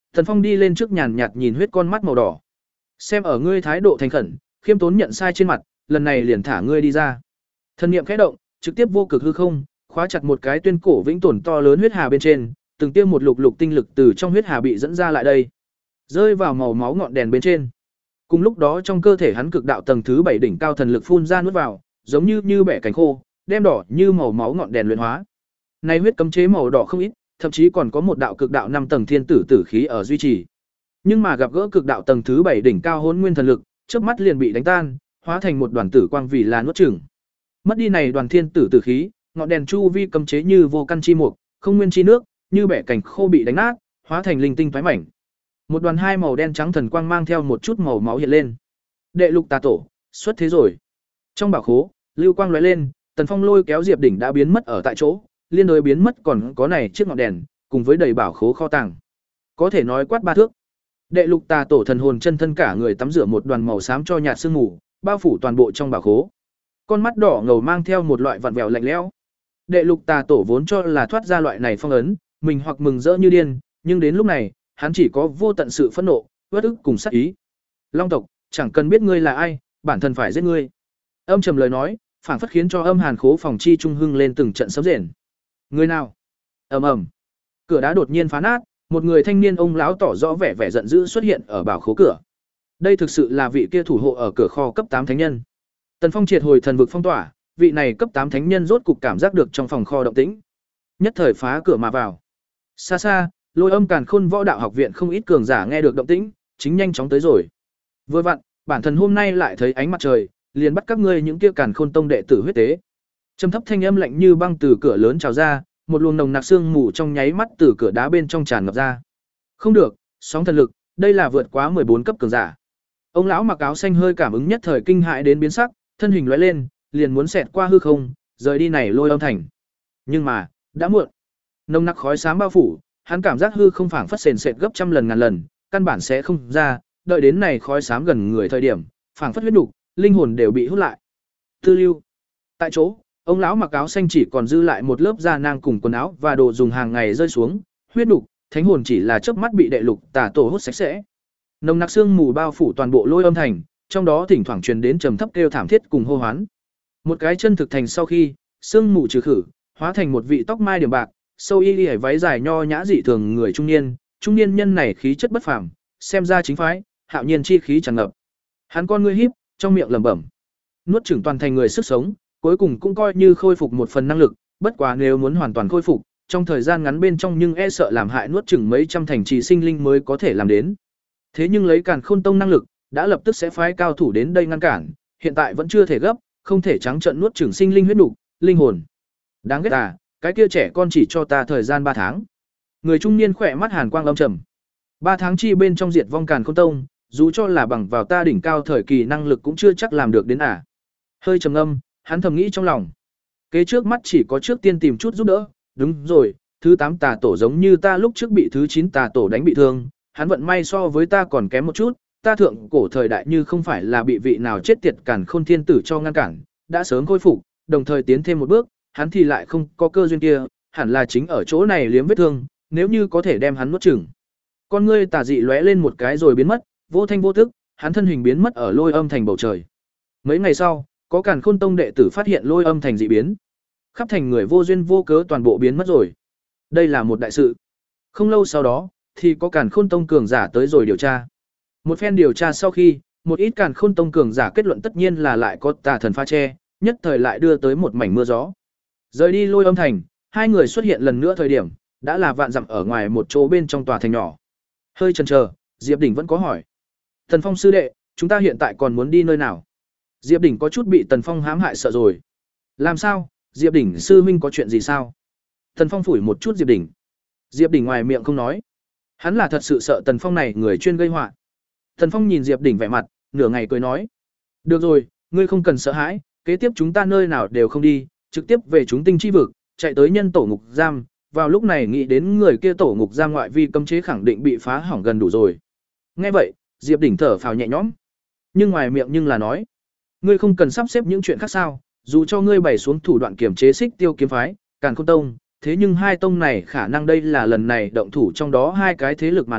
Speaker 1: Tần Phong đi lên trước nhàn nhạt nhìn huyết con mắt màu đỏ. Xem ở ngươi thái độ thành khẩn, khiêm tốn nhận sai trên mặt, lần này liền thả ngươi đi ra. Thần niệm khẽ động, trực tiếp vô cực hư không, khóa chặt một cái tuyên cổ vĩnh tồn to lớn huyết hà bên trên, từng tiêm một lục lục tinh lực từ trong huyết hà bị dẫn ra lại đây, rơi vào màu máu ngọn đèn bên trên. Cùng lúc đó trong cơ thể hắn cực đạo tầng thứ bảy đỉnh cao thần lực phun ra nuốt vào, giống như như bẻ cánh khô, đem đỏ như màu máu ngọn đèn luyện hóa. Này huyết cấm chế màu đỏ không ít, thậm chí còn có một đạo cực đạo năm tầng thiên tử tử khí ở duy trì. Nhưng mà gặp gỡ cực đạo tầng thứ bảy đỉnh cao hỗn nguyên thần lực, chớp mắt liền bị đánh tan, hóa thành một đoàn tử quang vì là nuốt chửng. Mất đi này đoàn thiên tử tử khí, ngọn đèn chu vi cấm chế như vô căn chi mục, không nguyên chi nước, như bẻ cảnh khô bị đánh nát, hóa thành linh tinh phái mảnh. Một đoàn hai màu đen trắng thần quang mang theo một chút màu máu hiện lên. Đệ lục tà tổ, xuất thế rồi. Trong bảo khố, lưu quang lóe lên, Tần Phong lôi kéo Diệp Đỉnh đã biến mất ở tại chỗ, liên đối biến mất còn có này chiếc ngọn đèn, cùng với đầy bảo khố kho tàng. Có thể nói quát ba thước. Đệ lục tà tổ thần hồn chân thân cả người tắm rửa một đoàn màu xám cho nhạt sương mù, bao phủ toàn bộ trong bảo khố. Con mắt đỏ ngầu mang theo một loại vặn vẹo lạnh lẽo. Đệ lục tà tổ vốn cho là thoát ra loại này phong ấn, mình hoặc mừng rỡ như điên, nhưng đến lúc này, hắn chỉ có vô tận sự phẫn nộ, uất ức cùng sát ý. Long tộc, chẳng cần biết ngươi là ai, bản thân phải giết ngươi. Âm trầm lời nói, phảng phất khiến cho âm hàn khố phòng chi trung hưng lên từng trận sấm rền. Người nào? Ầm ầm. Cửa đá đột nhiên phá nát, một người thanh niên ông lão tỏ rõ vẻ vẻ giận dữ xuất hiện ở bảo khố cửa. Đây thực sự là vị kia thủ hộ ở cửa kho cấp tám thánh nhân. Tần Phong triệt hồi thần vực phong tỏa, vị này cấp tám thánh nhân rốt cục cảm giác được trong phòng kho động tĩnh. Nhất thời phá cửa mà vào. Xa xa, Lôi Âm Càn Khôn Võ Đạo Học viện không ít cường giả nghe được động tĩnh, chính nhanh chóng tới rồi. Vừa vặn, bản thân hôm nay lại thấy ánh mặt trời, liền bắt các ngươi những kia Càn Khôn Tông đệ tử huyết tế. Trầm thấp thanh âm lạnh như băng từ cửa lớn trào ra, một luồng nồng nặc sương mù trong nháy mắt từ cửa đá bên trong tràn ngập ra. Không được, sóng thần lực, đây là vượt quá mười bốn cấp cường giả. Ông lão mặc áo xanh hơi cảm ứng nhất thời kinh hãi đến biến sắc, thân hình lóe lên, liền muốn xẹt qua hư không, rời đi này Lôi Âm thành. Nhưng mà, đã muộn. Nồng nặc khói xám bao phủ, hắn cảm giác hư không phảng phất sền sệt gấp trăm lần ngàn lần, căn bản sẽ không ra, đợi đến này khói xám gần người thời điểm, phảng phất huyết nục, linh hồn đều bị hút lại. Tư lưu. Tại chỗ, ông lão mặc áo xanh chỉ còn dư lại một lớp da nang cùng quần áo và đồ dùng hàng ngày rơi xuống, huyết nục, thánh hồn chỉ là chớp mắt bị đệ lục tà tổ hút sạch sẽ. Nồng nặc sương mù bao phủ toàn bộ Lôi Âm thành, trong đó thỉnh thoảng truyền đến trầm thấp kêu thảm thiết cùng hô hoán. Một cái chân thực thành sau khi, sương mù trừ khử, hóa thành một vị tóc mai điểm bạc, sâu y y váy dài nho nhã dị thường người trung niên, trung niên nhân này khí chất bất phàm, xem ra chính phái, hạo nhiên chi khí tràn ngập. Hắn con ngươi híp, trong miệng lẩm bẩm, nuốt chửng toàn thành người sức sống, cuối cùng cũng coi như khôi phục một phần năng lực, bất quá nếu muốn hoàn toàn khôi phục, trong thời gian ngắn bên trong nhưng e sợ làm hại nuốt chửng mấy trăm thành trì sinh linh mới có thể làm đến. Thế nhưng lấy Càn Khôn Tông năng lực, đã lập tức sẽ phái cao thủ đến đây ngăn cản, hiện tại vẫn chưa thể gấp, không thể trắng trợn nuốt chửng sinh linh huyết nục, linh hồn. Đáng ghét à, cái kia trẻ con chỉ cho ta thời gian ba tháng. Người trung niên khỏe mắt hàn quang âm trầm. ba tháng chi bên trong diệt vong Càn Khôn Tông, dù cho là bằng vào ta đỉnh cao thời kỳ năng lực cũng chưa chắc làm được đến à. Hơi trầm ngâm, hắn thầm nghĩ trong lòng. Kế trước mắt chỉ có trước tiên tìm chút giúp đỡ, đúng rồi, thứ tám tà tổ giống như ta lúc trước bị thứ chín tà tổ đánh bị thương, hắn vận may so với ta còn kém một chút, ta thượng cổ thời đại như không phải là bị vị nào chết tiệt Càn Khôn thiên tử cho ngăn cản, đã sớm khôi phục, đồng thời tiến thêm một bước, hắn thì lại không có cơ duyên kia, hẳn là chính ở chỗ này liếm vết thương, nếu như có thể đem hắn nuốt chửng. Con ngươi tà dị lóe lên một cái rồi biến mất, vô thanh vô tức, hắn thân hình biến mất ở Lôi Âm thành bầu trời. Mấy ngày sau, có Càn Khôn Tông đệ tử phát hiện Lôi Âm thành dị biến. Khắp thành người vô duyên vô cớ toàn bộ biến mất rồi. Đây là một đại sự. Không lâu sau đó, thì có Càn Khôn Tông cường giả tới rồi điều tra. Một phen điều tra sau khi, một ít Càn Khôn Tông cường giả kết luận tất nhiên là lại có tà thần pha che, nhất thời lại đưa tới một mảnh mưa gió. Rời đi Lôi Âm thành, hai người xuất hiện lần nữa thời điểm, đã là vạn dặm ở ngoài một chỗ bên trong tòa thành nhỏ. Hơi chần chờ, Diệp Đỉnh vẫn có hỏi. Tần Phong sư đệ, chúng ta hiện tại còn muốn đi nơi nào? Diệp Đỉnh có chút bị Tần Phong hãm hại sợ rồi. Làm sao? Diệp Đỉnh sư huynh có chuyện gì sao? Tần Phong phủi một chút Diệp Đỉnh. Diệp Đỉnh ngoài miệng không nói. Hắn là thật sự sợ Tần Phong này người chuyên gây họa. Tần Phong nhìn Diệp Đỉnh vẻ mặt, nửa ngày cười nói: "Được rồi, ngươi không cần sợ hãi, kế tiếp chúng ta nơi nào đều không đi, trực tiếp về chúng tinh chi vực, chạy tới nhân tổ ngục giam." Vào lúc này nghĩ đến người kia tổ ngục giam ngoại vi cấm chế khẳng định bị phá hỏng gần đủ rồi. Nghe vậy, Diệp Đỉnh thở phào nhẹ nhõm, nhưng ngoài miệng nhưng là nói: "Ngươi không cần sắp xếp những chuyện khác sao? Dù cho ngươi bày xuống thủ đoạn kiểm chế Xích Tiêu kiếm phái, Càn Khôn Tông, thế nhưng hai tông này khả năng đây là lần này động thủ trong đó hai cái thế lực mà nói,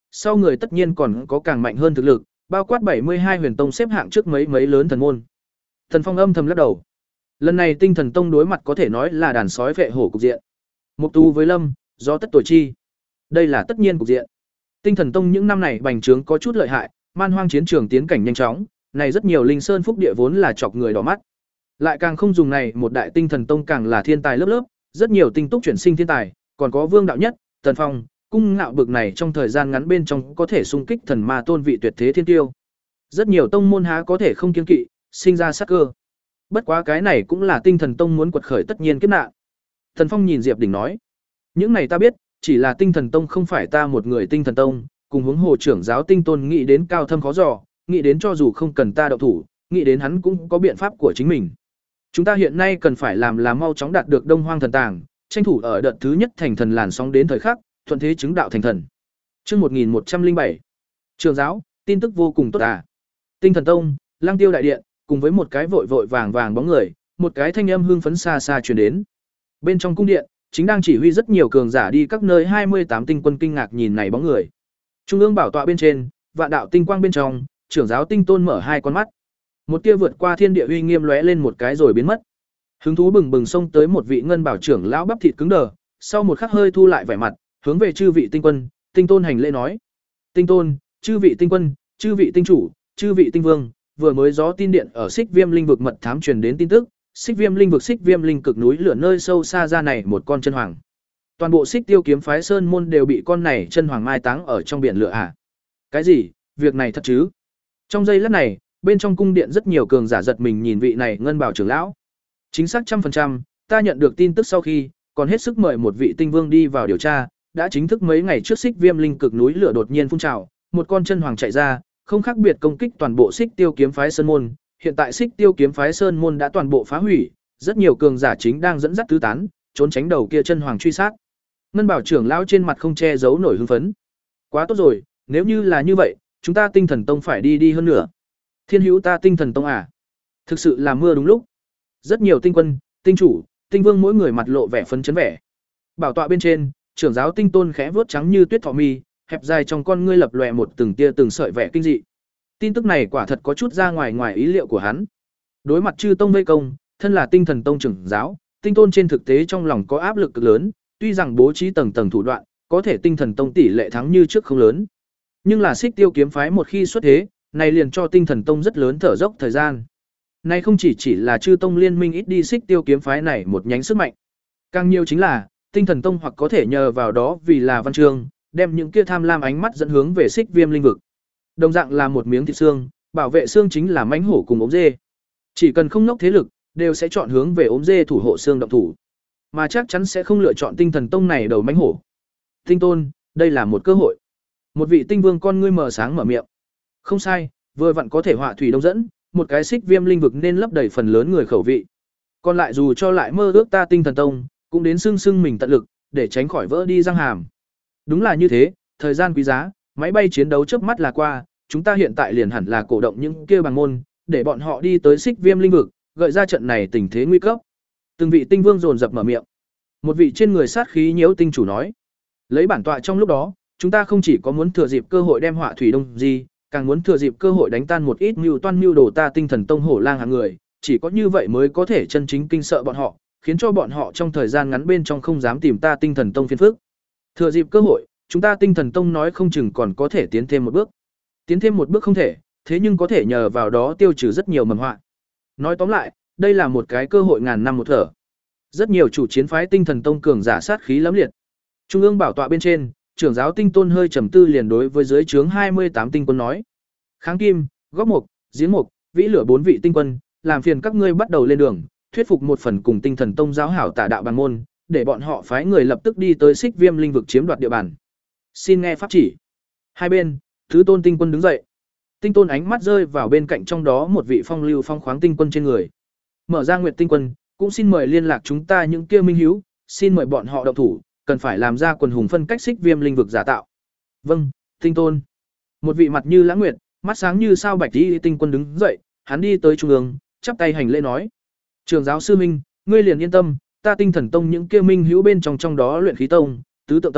Speaker 1: sau người tất nhiên còn có càng mạnh hơn thực lực, bao quát bảy mươi hai huyền tông xếp hạng trước mấy mấy lớn thần môn. Thần Phong âm thầm lắc đầu. Lần này Tinh Thần Tông đối mặt có thể nói là đàn sói vệ hổ cục diện. Mục tú với lâm, gió tất tuổi chi. Đây là tất nhiên cục diện. Tinh Thần Tông những năm này bành trướng có chút lợi hại, man hoang chiến trường tiến cảnh nhanh chóng, này rất nhiều linh sơn phúc địa vốn là chọc người đỏ mắt. Lại càng không dùng này, một đại Tinh Thần Tông càng là thiên tài lớp lớp, rất nhiều tinh túc chuyển sinh thiên tài, còn có Vương đạo nhất, Tần Phong, cung ngạo bực này trong thời gian ngắn bên trong có thể xung kích thần ma tôn vị tuyệt thế thiên tiêu. Rất nhiều tông môn há có thể không kiêng kỵ, sinh ra sát cơ. Bất quá cái này cũng là Tinh Thần Tông muốn quật khởi tất nhiên kiếp nạn. Thần Phong nhìn Diệp Đỉnh nói, những này ta biết, chỉ là Tinh Thần Tông không phải ta một người Tinh Thần Tông, cùng hướng hồ trưởng giáo Tinh Tôn nghĩ đến cao thâm khó dò, nghĩ đến cho dù không cần ta động thủ, nghĩ đến hắn cũng có biện pháp của chính mình. Chúng ta hiện nay cần phải làm là mau chóng đạt được Đông Hoang thần tàng, tranh thủ ở đợt thứ nhất thành thần làn sóng đến thời khắc, thuận thế chứng đạo thành thần. Chương một nghìn một trăm lẻ bảy. Trưởng giáo, tin tức vô cùng tốt à. Tinh Thần Tông, Lăng Tiêu đại điện, cùng với một cái vội vội vàng vàng bóng người, một cái thanh âm hưng phấn xa xa truyền đến. Bên trong cung điện, chính đang chỉ huy rất nhiều cường giả đi các nơi hai mươi tám tinh quân kinh ngạc nhìn này bóng người. Trung ương bảo tọa bên trên, vạn đạo tinh quang bên trong, trưởng giáo Tinh Tôn mở hai con mắt. Một tia vượt qua thiên địa uy nghiêm lóe lên một cái rồi biến mất. Hứng thú bừng bừng xông tới một vị ngân bảo trưởng lão bắp thịt cứng đờ, sau một khắc hơi thu lại vẻ mặt, hướng về chư vị tinh quân, Tinh Tôn hành lễ nói: "Tinh Tôn, chư vị tinh quân, chư vị tinh chủ, chư vị tinh vương, vừa mới gió tin điện ở Xích Viêm linh vực mật thám truyền đến tin tức, Xích Viêm linh vực Xích Viêm linh cực núi lửa nơi sâu xa ra này một con chân hoàng. Toàn bộ Xích Tiêu kiếm phái sơn môn đều bị con này chân hoàng mai táng ở trong biển lửa à? Cái gì? Việc này thật chứ?" Trong giây lát này, bên trong cung điện rất nhiều cường giả giật mình nhìn vị này ngân bảo trưởng lão. Chính xác trăm phần trăm, ta nhận được tin tức sau khi, còn hết sức mời một vị tinh vương đi vào điều tra, đã chính thức mấy ngày trước Xích Viêm linh cực núi lửa đột nhiên phun trào, một con chân hoàng chạy ra, không khác biệt công kích toàn bộ Xích Tiêu kiếm phái sơn môn, hiện tại Xích Tiêu kiếm phái sơn môn đã toàn bộ phá hủy, rất nhiều cường giả chính đang dẫn dắt tứ tán, trốn tránh đầu kia chân hoàng truy sát. Ngân bảo trưởng lão trên mặt không che giấu nổi hưng phấn. Quá tốt rồi, nếu như là như vậy, chúng ta Tinh Thần Tông phải đi đi hơn nữa. Thiên hữu ta Tinh Thần Tông à? Thực sự là mưa đúng lúc. Rất nhiều tinh quân, tinh chủ, tinh vương mỗi người mặt lộ vẻ phấn chấn vẻ. Bảo tọa bên trên, trưởng giáo Tinh Tôn khẽ vuốt trắng như tuyết thọ mi, hẹp dài trong con ngươi lập lòe một từng tia từng sợi vẻ kinh dị. Tin tức này quả thật có chút ra ngoài ngoài ý liệu của hắn. Đối mặt chư tông vây công, thân là Tinh Thần Tông trưởng giáo, Tinh Tôn trên thực tế trong lòng có áp lực cực lớn, tuy rằng bố trí tầng tầng thủ đoạn, có thể Tinh Thần Tông tỷ lệ thắng như trước không lớn. Nhưng là Xích Tiêu kiếm phái một khi xuất thế, này liền cho Tinh Thần Tông rất lớn thở dốc thời gian. Này không chỉ chỉ là chư tông liên minh ít đi Xích Tiêu kiếm phái này một nhánh sức mạnh, càng nhiều chính là Tinh Thần Tông hoặc có thể nhờ vào đó vì là văn chương, đem những kia tham lam ánh mắt dẫn hướng về Xích Viêm linh vực. Đồng dạng là một miếng thịt xương, bảo vệ xương chính là mãnh hổ cùng ốm dê. Chỉ cần không nốc thế lực, đều sẽ chọn hướng về ốm dê thủ hộ xương động thủ, mà chắc chắn sẽ không lựa chọn Tinh Thần Tông này đầu mãnh hổ. Tinh Tôn, đây là một cơ hội. Một vị tinh vương con ngươi mở sáng mở miệng. Không sai, vừa vặn có thể họa thủy đông dẫn, một cái Xích Viêm linh vực nên lấp đầy phần lớn người khẩu vị. Còn lại dù cho lại mơ ước ta Tinh Thần Tông, cũng đến xưng xưng mình tận lực, để tránh khỏi vỡ đi răng hàm. Đúng là như thế, thời gian quý giá, máy bay chiến đấu chớp mắt là qua, chúng ta hiện tại liền hẳn là cổ động những kia bằng môn, để bọn họ đi tới Xích Viêm linh vực, gợi ra trận này tình thế nguy cấp. Từng vị tinh vương dồn dập mở miệng. Một vị trên người sát khí nhiễu tinh chủ nói: "Lấy bản tọa trong lúc đó, chúng ta không chỉ có muốn thừa dịp cơ hội đem họa thủy đông di, càng muốn thừa dịp cơ hội đánh tan một ít mưu toan mưu đồ ta Tinh Thần Tông hổ lang hạng người, chỉ có như vậy mới có thể chân chính kinh sợ bọn họ, khiến cho bọn họ trong thời gian ngắn bên trong không dám tìm ta Tinh Thần Tông phiền phức. Thừa dịp cơ hội, chúng ta Tinh Thần Tông nói không chừng còn có thể tiến thêm một bước. Tiến thêm một bước không thể, thế nhưng có thể nhờ vào đó tiêu trừ rất nhiều mầm họa. Nói tóm lại, đây là một cái cơ hội ngàn năm một thở." Rất nhiều chủ chiến phái Tinh Thần Tông cường giả sát khí lẫm liệt. Trung ương bảo tọa bên trên, trưởng giáo Tinh Tôn hơi trầm tư liền đối với dưới trướng hai mươi tám tinh quân nói: "Kháng Kim, Góc Mộc, Giếng Mộc, Vĩ Lửa bốn vị tinh quân, làm phiền các ngươi bắt đầu lên đường, thuyết phục một phần cùng Tinh Thần Tông giáo hảo tả đạo bàn môn, để bọn họ phái người lập tức đi tới Xích Viêm linh vực chiếm đoạt địa bàn. Xin nghe pháp chỉ." Hai bên, Thứ Tôn tinh quân đứng dậy. Tinh Tôn ánh mắt rơi vào bên cạnh trong đó một vị phong lưu phong khoáng tinh quân trên người. Mở ra Nguyệt tinh quân, cũng xin mời liên lạc chúng ta những kia minh hiếu, xin mời bọn họ động thủ, cần phải làm ra quần hùng phân cách Xích Viêm linh vực giả tạo. Vâng, Tinh Tôn. Một vị mặt như lãng nguyệt, mắt sáng như sao bạch y tinh quân đứng dậy, hắn đi tới trung ương, chắp tay hành lễ nói: "Trường giáo sư minh, ngươi liền yên tâm, ta Tinh Thần Tông những kia minh hữu bên trong trong đó Luyện Khí Tông, Tứ Tượng Tông,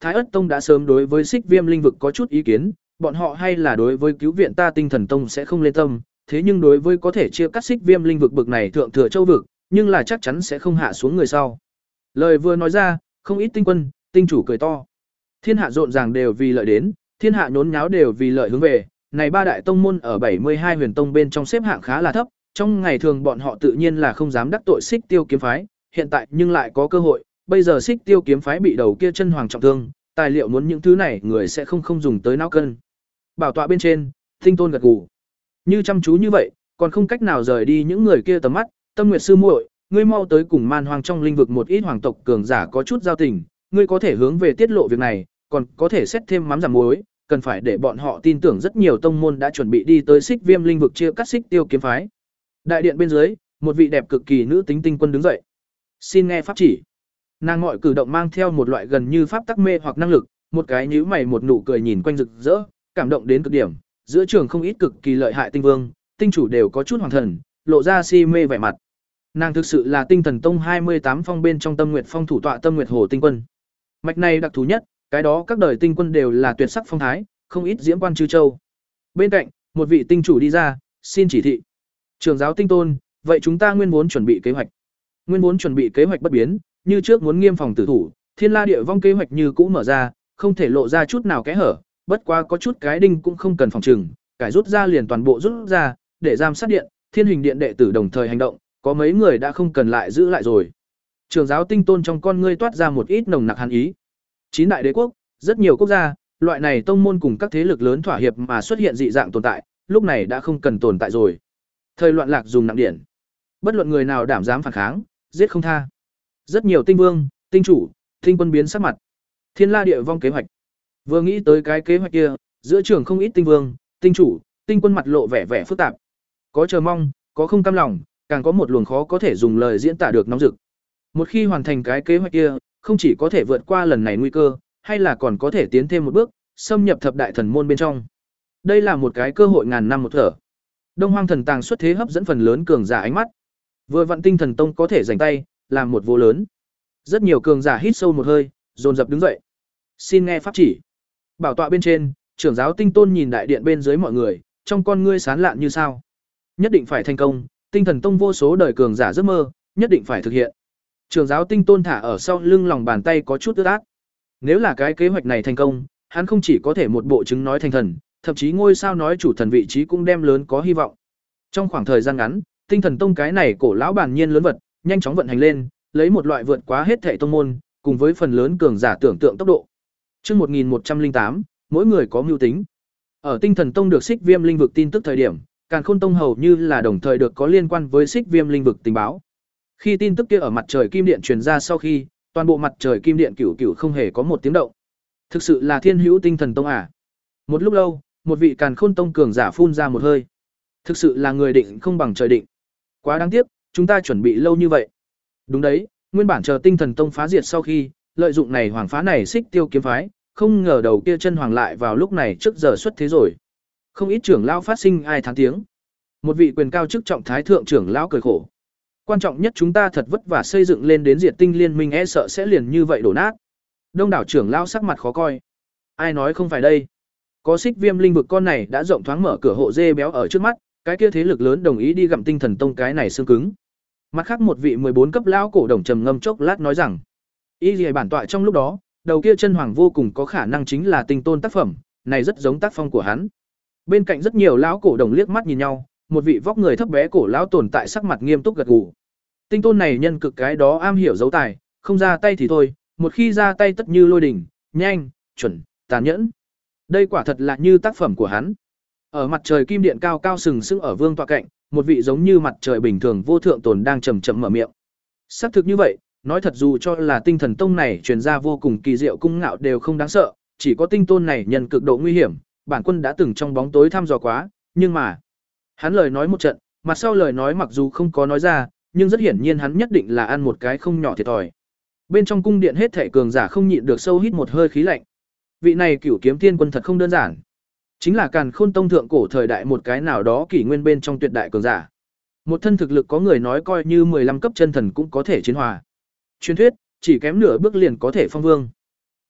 Speaker 1: Thái Ất Tông đã sớm đối với Xích Viêm linh vực có chút ý kiến, bọn họ hay là đối với cứu viện ta Tinh Thần Tông sẽ không lên tâm, thế nhưng đối với có thể chia cắt Xích Viêm linh vực bực này thượng thừa châu vực, nhưng là chắc chắn sẽ không hạ xuống người sau. Lời vừa nói ra, không ít tinh quân, tinh chủ cười to. Thiên hạ rộn ràng đều vì lợi đến, thiên hạ nhốn nháo đều vì lợi hướng về, này ba đại tông môn ở bảy mươi hai huyền tông bên trong xếp hạng khá là thấp, trong ngày thường bọn họ tự nhiên là không dám đắc tội Xích Tiêu kiếm phái, hiện tại nhưng lại có cơ hội, bây giờ Xích Tiêu kiếm phái bị đầu kia chân hoàng trọng thương, tài liệu muốn những thứ này người sẽ không không dùng tới não cân. Bảo tọa bên trên, Tinh Tôn gật gù. Như chăm chú như vậy, còn không cách nào rời đi những người kia tầm mắt, Tâm Nguyệt sư muội, ngươi mau tới cùng Man Hoang trong linh vực một ít hoàng tộc cường giả có chút giao tình, ngươi có thể hướng về tiết lộ việc này, còn có thể xét thêm mắm giảm muối, cần phải để bọn họ tin tưởng rất nhiều tông môn đã chuẩn bị đi tới Xích Viêm linh vực chia cắt Xích Tiêu kiếm phái. Đại điện bên dưới, một vị đẹp cực kỳ nữ tính tinh quân đứng dậy. Xin nghe pháp chỉ. Nàng mọi cử động mang theo một loại gần như pháp tắc mê hoặc năng lực, một cái nhíu mày một nụ cười nhìn quanh rực rỡ, cảm động đến cực điểm, giữa trường không ít cực kỳ lợi hại tinh vương, tinh chủ đều có chút hoàng thần, lộ ra si mê vẻ mặt. Nàng thực sự là Tinh Thần Tông hai mươi tám phong bên trong Tâm Nguyệt phong thủ tọa Tâm Nguyệt Hồ tinh quân. Mạch này đặc thù nhất, cái đó các đời tinh quân đều là tuyệt sắc phong thái, không ít diễm quan chư châu. Bên cạnh, một vị tinh chủ đi ra, xin chỉ thị. Trưởng giáo Tinh Tôn, vậy chúng ta nguyên vốn chuẩn bị kế hoạch. Nguyên vốn chuẩn bị kế hoạch bất biến, như trước muốn nghiêm phòng tử thủ, Thiên La Địa Vong kế hoạch như cũ mở ra, không thể lộ ra chút nào kẽ hở, bất quá có chút cái đinh cũng không cần phòng trừng, cải rút ra liền toàn bộ rút ra, để giam sát điện, Thiên Hình điện đệ tử đồng thời hành động, có mấy người đã không cần lại giữ lại rồi. Trưởng giáo Tinh Tôn trong con ngươi toát ra một ít nồng nặc hàn ý. Chín đại đế quốc, rất nhiều quốc gia, loại này tông môn cùng các thế lực lớn thỏa hiệp mà xuất hiện dị dạng tồn tại, lúc này đã không cần tồn tại rồi. Thời loạn lạc dùng nặng điển. Bất luận người nào đảm dám phản kháng, giết không tha. Rất nhiều tinh vương, tinh chủ, tinh quân biến sắc mặt. Thiên La Địa Vong kế hoạch. Vừa nghĩ tới cái kế hoạch kia, giữa trường không ít tinh vương, tinh chủ, tinh quân mặt lộ vẻ vẻ phức tạp. Có chờ mong, có không cam lòng, càng có một luồng khó có thể dùng lời diễn tả được nóng rực. Một khi hoàn thành cái kế hoạch kia, không chỉ có thể vượt qua lần này nguy cơ, hay là còn có thể tiến thêm một bước, xâm nhập thập đại thần môn bên trong. Đây là một cái cơ hội ngàn năm một thở. Đông Hoang thần tàng xuất thế hấp dẫn phần lớn cường giả ánh mắt. Vừa vặn Tinh Thần Tông có thể giành tay, làm một vô lớn. Rất nhiều cường giả hít sâu một hơi, dồn dập đứng dậy. Xin nghe pháp chỉ. Bảo tọa bên trên, trưởng giáo Tinh Tôn nhìn đại điện bên dưới mọi người, trong con ngươi sáng lạn như sao. Nhất định phải thành công, Tinh Thần Tông vô số đời cường giả giấc mơ, nhất định phải thực hiện. Trưởng giáo Tinh Tôn thả ở sau lưng lòng bàn tay có chút ướt át. Nếu là cái kế hoạch này thành công, hắn không chỉ có thể một bộ chứng nói thành thần, thậm chí ngôi sao nói chủ thần vị trí cũng đem lớn có hy vọng. Trong khoảng thời gian ngắn, Tinh Thần Tông cái này cổ lão bản nhiên lớn vật, nhanh chóng vận hành lên, lấy một loại vượt quá hết thảy tông môn, cùng với phần lớn cường giả tưởng tượng tốc độ. Chương một nghìn một trăm lẻ tám, mỗi người có mưu tính. Ở Tinh Thần Tông được Xích Viêm linh vực tin tức thời điểm, Càn Khôn Tông hầu như là đồng thời được có liên quan với Xích Viêm linh vực tình báo. Khi tin tức kia ở mặt trời kim điện truyền ra sau khi, toàn bộ mặt trời kim điện cửu cửu không hề có một tiếng động. Thực sự là thiên hữu Tinh Thần Tông à? Một lúc lâu, một vị Càn Khôn Tông cường giả phun ra một hơi. Thực sự là người định không bằng trời định. Quá đáng tiếc, chúng ta chuẩn bị lâu như vậy. Đúng đấy, nguyên bản chờ Tinh Thần Tông phá diệt sau khi, lợi dụng này hoàng phá này Xích Tiêu kiếm phái, không ngờ đầu kia chân hoàng lại vào lúc này trước giờ xuất thế rồi. Không ít trưởng lão phát sinh ai thán tiếng. Một vị quyền cao chức trọng thái thượng trưởng lão cười khổ. Quan trọng nhất chúng ta thật vất vả xây dựng lên đến diệt tinh liên minh e sợ sẽ liền như vậy đổ nát. Đông đảo trưởng lão sắc mặt khó coi. Ai nói không phải đây? Có Xích Viêm linh vực con này đã rộng thoáng mở cửa hộ dê béo ở trước mắt, cái kia thế lực lớn đồng ý đi gặm Tinh Thần Tông cái này xương cứng. Mặt khác một vị mười bốn cấp lão cổ đồng trầm ngâm chốc lát nói rằng, ý gì bản tọa trong lúc đó, đầu kia chân hoàng vô cùng có khả năng chính là Tinh Tôn tác phẩm, này rất giống tác phong của hắn. Bên cạnh rất nhiều lão cổ đồng liếc mắt nhìn nhau, một vị vóc người thấp bé cổ lão tồn tại sắc mặt nghiêm túc gật gù. Tinh Tôn này nhân cực cái đó am hiểu dấu tài, không ra tay thì thôi, một khi ra tay tất như lôi đình, nhanh, chuẩn, tàn nhẫn. Đây quả thật là như tác phẩm của hắn. Ở mặt trời kim điện cao cao sừng sững ở vương tọa cạnh, một vị giống như mặt trời bình thường vô thượng tồn đang chậm chậm mở miệng. Xác thực như vậy, nói thật dù cho là Tinh Thần Tông này truyền ra vô cùng kỳ diệu cung ngạo đều không đáng sợ, chỉ có Tinh Tôn này nhân cực độ nguy hiểm, bản quân đã từng trong bóng tối thăm dò quá, nhưng mà hắn lời nói một trận, mặt sau lời nói mặc dù không có nói ra, nhưng rất hiển nhiên hắn nhất định là ăn một cái không nhỏ thiệt thòi. Bên trong cung điện hết thảy cường giả không nhịn được sâu hít một hơi khí lạnh. Vị này Cửu Kiếm Tiên Quân thật không đơn giản. Chính là Càn Khôn Tông thượng cổ thời đại một cái nào đó kỷ nguyên bên trong tuyệt đại cường giả. Một thân thực lực có người nói coi như mười lăm cấp chân thần cũng có thể chiến hòa. Truyền thuyết, chỉ kém nửa bước liền có thể phong vương.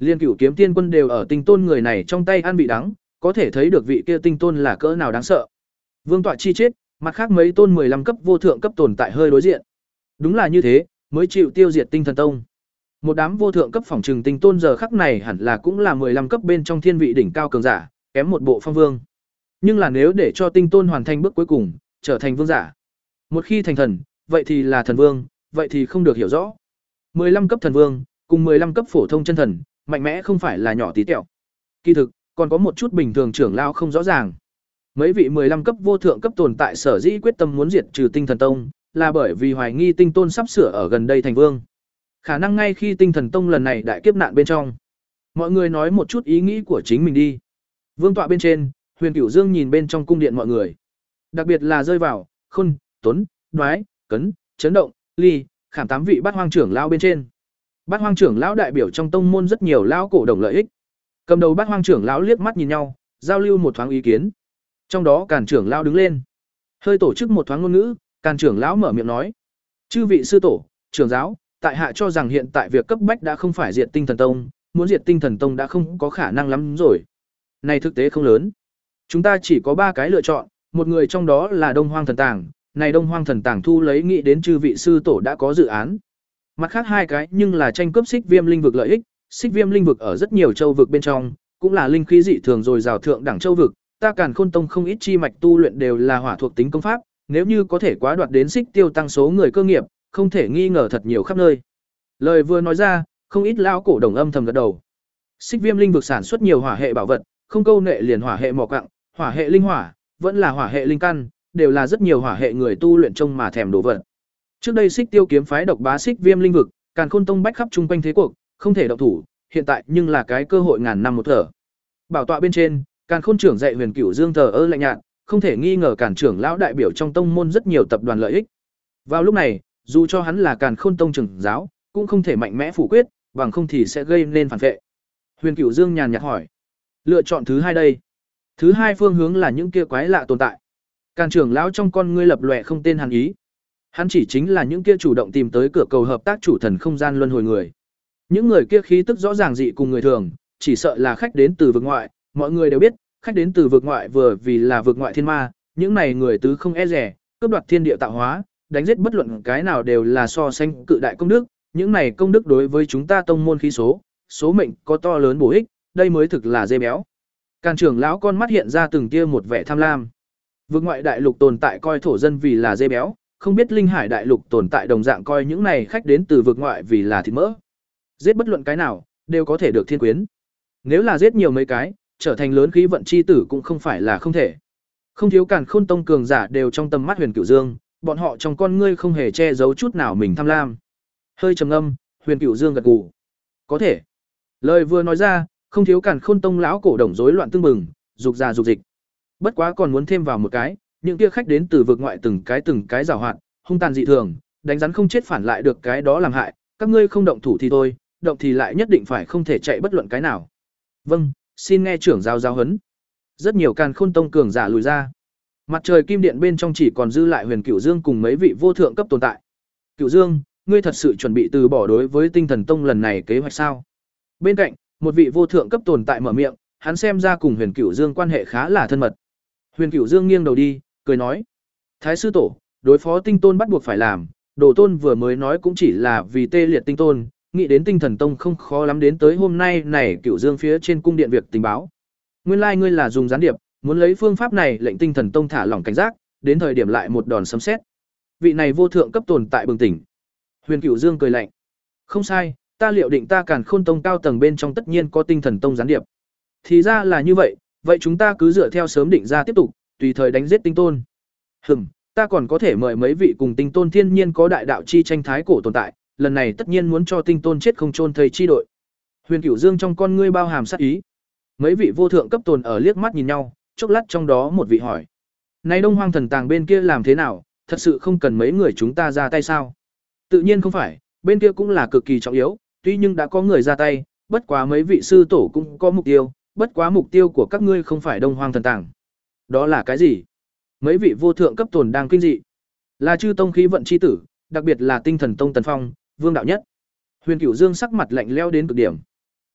Speaker 1: Liên Cửu Kiếm Tiên Quân đều ở Tinh Tôn người này trong tay ăn bị đắng, có thể thấy được vị kia Tinh Tôn là cỡ nào đáng sợ. Vương tọa chi chết, mặt khác mấy tôn mười lăm cấp vô thượng cấp tồn tại hơi đối diện. Đúng là như thế, mới chịu tiêu diệt Tinh Thần Tông. Một đám vô thượng cấp phỏng trừng Tinh Tôn giờ khắc này hẳn là cũng là mười lăm cấp bên trong thiên vị đỉnh cao cường giả, kém một bộ phong vương. Nhưng là nếu để cho Tinh Tôn hoàn thành bước cuối cùng, trở thành vương giả. Một khi thành thần, vậy thì là thần vương, vậy thì không được hiểu rõ. mười lăm cấp thần vương, cùng mười lăm cấp phổ thông chân thần, mạnh mẽ không phải là nhỏ tí tẹo. Kỳ thực, còn có một chút bình thường trưởng lao không rõ ràng. Mấy vị mười lăm cấp vô thượng cấp tồn tại sở dĩ quyết tâm muốn diệt trừ Tinh Thần Tông, là bởi vì hoài nghi Tinh Tôn sắp sửa ở gần đây thành vương. Khả năng ngay khi Tinh Thần Tông lần này đại kiếp nạn bên trong. Mọi người nói một chút ý nghĩ của chính mình đi. Vương tọa bên trên, Huyền Cửu Dương nhìn bên trong cung điện mọi người. Đặc biệt là rơi vào, Khôn, Tuấn, Đoái, Cấn, Chấn Động, Ly, Khảm tám vị bát hoang trưởng lao bên trên. Bát hoang trưởng lão đại biểu trong tông môn rất nhiều lão cổ đồng lợi ích. Cầm đầu bát hoang trưởng lão liếc mắt nhìn nhau, giao lưu một thoáng ý kiến. Trong đó Càn trưởng lão đứng lên, hơi tổ chức một thoáng ngôn ngữ, Càn trưởng lão mở miệng nói: "Chư vị sư tổ, trưởng giáo, tại hạ cho rằng hiện tại việc cấp bách đã không phải diệt Tinh Thần Tông, muốn diệt Tinh Thần Tông đã không có khả năng lắm rồi. Này thực tế không lớn. Chúng ta chỉ có ba cái lựa chọn, một người trong đó là Đông Hoang Thần Tàng, này Đông Hoang Thần Tàng thu lấy nghĩ đến chư vị sư tổ đã có dự án. Mặt khác hai cái nhưng là tranh cướp Xích Viêm linh vực lợi ích, Xích Viêm linh vực ở rất nhiều châu vực bên trong, cũng là linh khí dị thường rồi rào thượng đẳng châu vực, ta Càn Khôn Tông không ít chi mạch tu luyện đều là hỏa thuộc tính công pháp, nếu như có thể quá đoạt đến Xích Tiêu tăng số người cơ nghiệp, không thể nghi ngờ thật nhiều khắp nơi." Lời vừa nói ra, không ít lão cổ đồng âm thầm gật đầu. Xích Viêm linh vực sản xuất nhiều hỏa hệ bảo vật, không câu nệ liền hỏa hệ mỏ quặng, hỏa hệ linh hỏa, vẫn là hỏa hệ linh căn, đều là rất nhiều hỏa hệ người tu luyện trông mà thèm đồ vật. Trước đây Xích Tiêu kiếm phái độc bá Xích Viêm linh vực, Càn Khôn Tông bách khắp chung quanh thế cuộc, không thể động thủ, hiện tại nhưng là cái cơ hội ngàn năm một thở. Bảo tọa bên trên, Càn Khôn trưởng dạy Huyền Cửu Dương thờ ơ lạnh nhạt, không thể nghi ngờ Càn trưởng lão đại biểu trong tông môn rất nhiều tập đoàn lợi ích. Vào lúc này, dù cho hắn là Càn Khôn Tông trưởng giáo, cũng không thể mạnh mẽ phủ quyết, bằng không thì sẽ gây nên phản vệ. Huyền Cửu Dương nhàn nhạt hỏi: "Lựa chọn thứ hai đây?" Thứ hai phương hướng là những kia quái lạ tồn tại. Càn trưởng lão trong con ngươi lập lòe không tên hàn ý. Hắn chỉ chính là những kia chủ động tìm tới cửa cầu hợp tác chủ thần không gian luân hồi người. Những người kia khí tức rõ ràng dị cùng người thường, chỉ sợ là khách đến từ vực ngoại, mọi người đều biết, khách đến từ vực ngoại vừa vì là vực ngoại thiên ma, những này người tứ không e dè, cướp đoạt thiên địa tạo hóa, đánh giết bất luận cái nào đều là so sánh cự đại công đức, những này công đức đối với chúng ta tông môn khí số, số mệnh có to lớn bổ ích, đây mới thực là dê béo. Càn trưởng lão con mắt hiện ra từng tia một vẻ tham lam. Vực ngoại đại lục tồn tại coi thổ dân vì là dê béo, không biết linh hải đại lục tồn tại đồng dạng coi những này khách đến từ vực ngoại vì là thịt mỡ. Giết bất luận cái nào, đều có thể được thiên quyến. Nếu là giết nhiều mấy cái, trở thành lớn khí vận chi tử cũng không phải là không thể. Không thiếu Càn Khôn Tông cường giả đều trong tầm mắt Huyền Cửu Dương, bọn họ trong con ngươi không hề che giấu chút nào mình tham lam. Hơi trầm ngâm, Huyền Cửu Dương gật gù. Có thể. Lời vừa nói ra, không thiếu Càn Khôn Tông lão cổ đồng rối loạn tương mừng, dục già dục dịch. Bất quá còn muốn thêm vào một cái, những kia khách đến từ vực ngoại từng cái từng cái giàu hoạt, hung tàn dị thường, đánh rắn không chết phản lại được cái đó làm hại, các ngươi không động thủ thì thôi, động thì lại nhất định phải không thể chạy bất luận cái nào. Vâng, xin nghe trưởng giáo giáo huấn. Rất nhiều Càn Khôn Tông cường giả lùi ra. Mặt trời kim điện bên trong chỉ còn dư lại Huyền Cửu Dương cùng mấy vị vô thượng cấp tồn tại. Cửu Dương, ngươi thật sự chuẩn bị từ bỏ đối với Tinh Thần Tông lần này kế hoạch sao? Bên cạnh, một vị vô thượng cấp tồn tại mở miệng, hắn xem ra cùng Huyền Cửu Dương quan hệ khá là thân mật. Huyền Cửu Dương nghiêng đầu đi, cười nói: "Thái sư tổ, đối phó Tinh Tôn bắt buộc phải làm, Đồ Tôn vừa mới nói cũng chỉ là vì tê liệt Tinh Tôn, nghĩ đến Tinh Thần Tông không khó lắm đến tới hôm nay này Cửu Dương phía trên cung điện việc tình báo. Nguyên lai like ngươi là dùng gián điệp, muốn lấy phương pháp này lệnh Tinh Thần Tông thả lỏng cảnh giác, đến thời điểm lại một đòn sấm sét." Vị này vô thượng cấp tồn tại bừng tỉnh. Huyền Cửu Dương cười lạnh: "Không sai, ta liệu định ta Càn Khôn Tông cao tầng bên trong tất nhiên có Tinh Thần Tông gián điệp. Thì ra là như vậy, vậy chúng ta cứ dựa theo sớm định ra tiếp tục, tùy thời đánh giết Tinh Tôn. Hừm, ta còn có thể mời mấy vị cùng Tinh Tôn thiên nhiên có đại đạo chi tranh thái cổ tồn tại, lần này tất nhiên muốn cho Tinh Tôn chết không chôn thây chi đội." Huyền Cửu Dương trong con ngươi bao hàm sát ý. Mấy vị vô thượng cấp tồn ở liếc mắt nhìn nhau, chốc lát trong đó một vị hỏi: "Này Đông Hoang Thần Tàng bên kia làm thế nào, thật sự không cần mấy người chúng ta ra tay sao?" Tự nhiên không phải, bên kia cũng là cực kỳ trọng yếu, tuy nhưng đã có người ra tay, bất quá mấy vị sư tổ cũng có mục tiêu, bất quá mục tiêu của các ngươi không phải Đông Hoang Thần Tàng. Đó là cái gì? Mấy vị vô thượng cấp tồn đang kinh dị. Là chư tông khí vận chi tử, đặc biệt là Tinh Thần Tông Tần Phong, Vương đạo nhất. Huyền Cửu Dương sắc mặt lạnh lẽo đến cực điểm.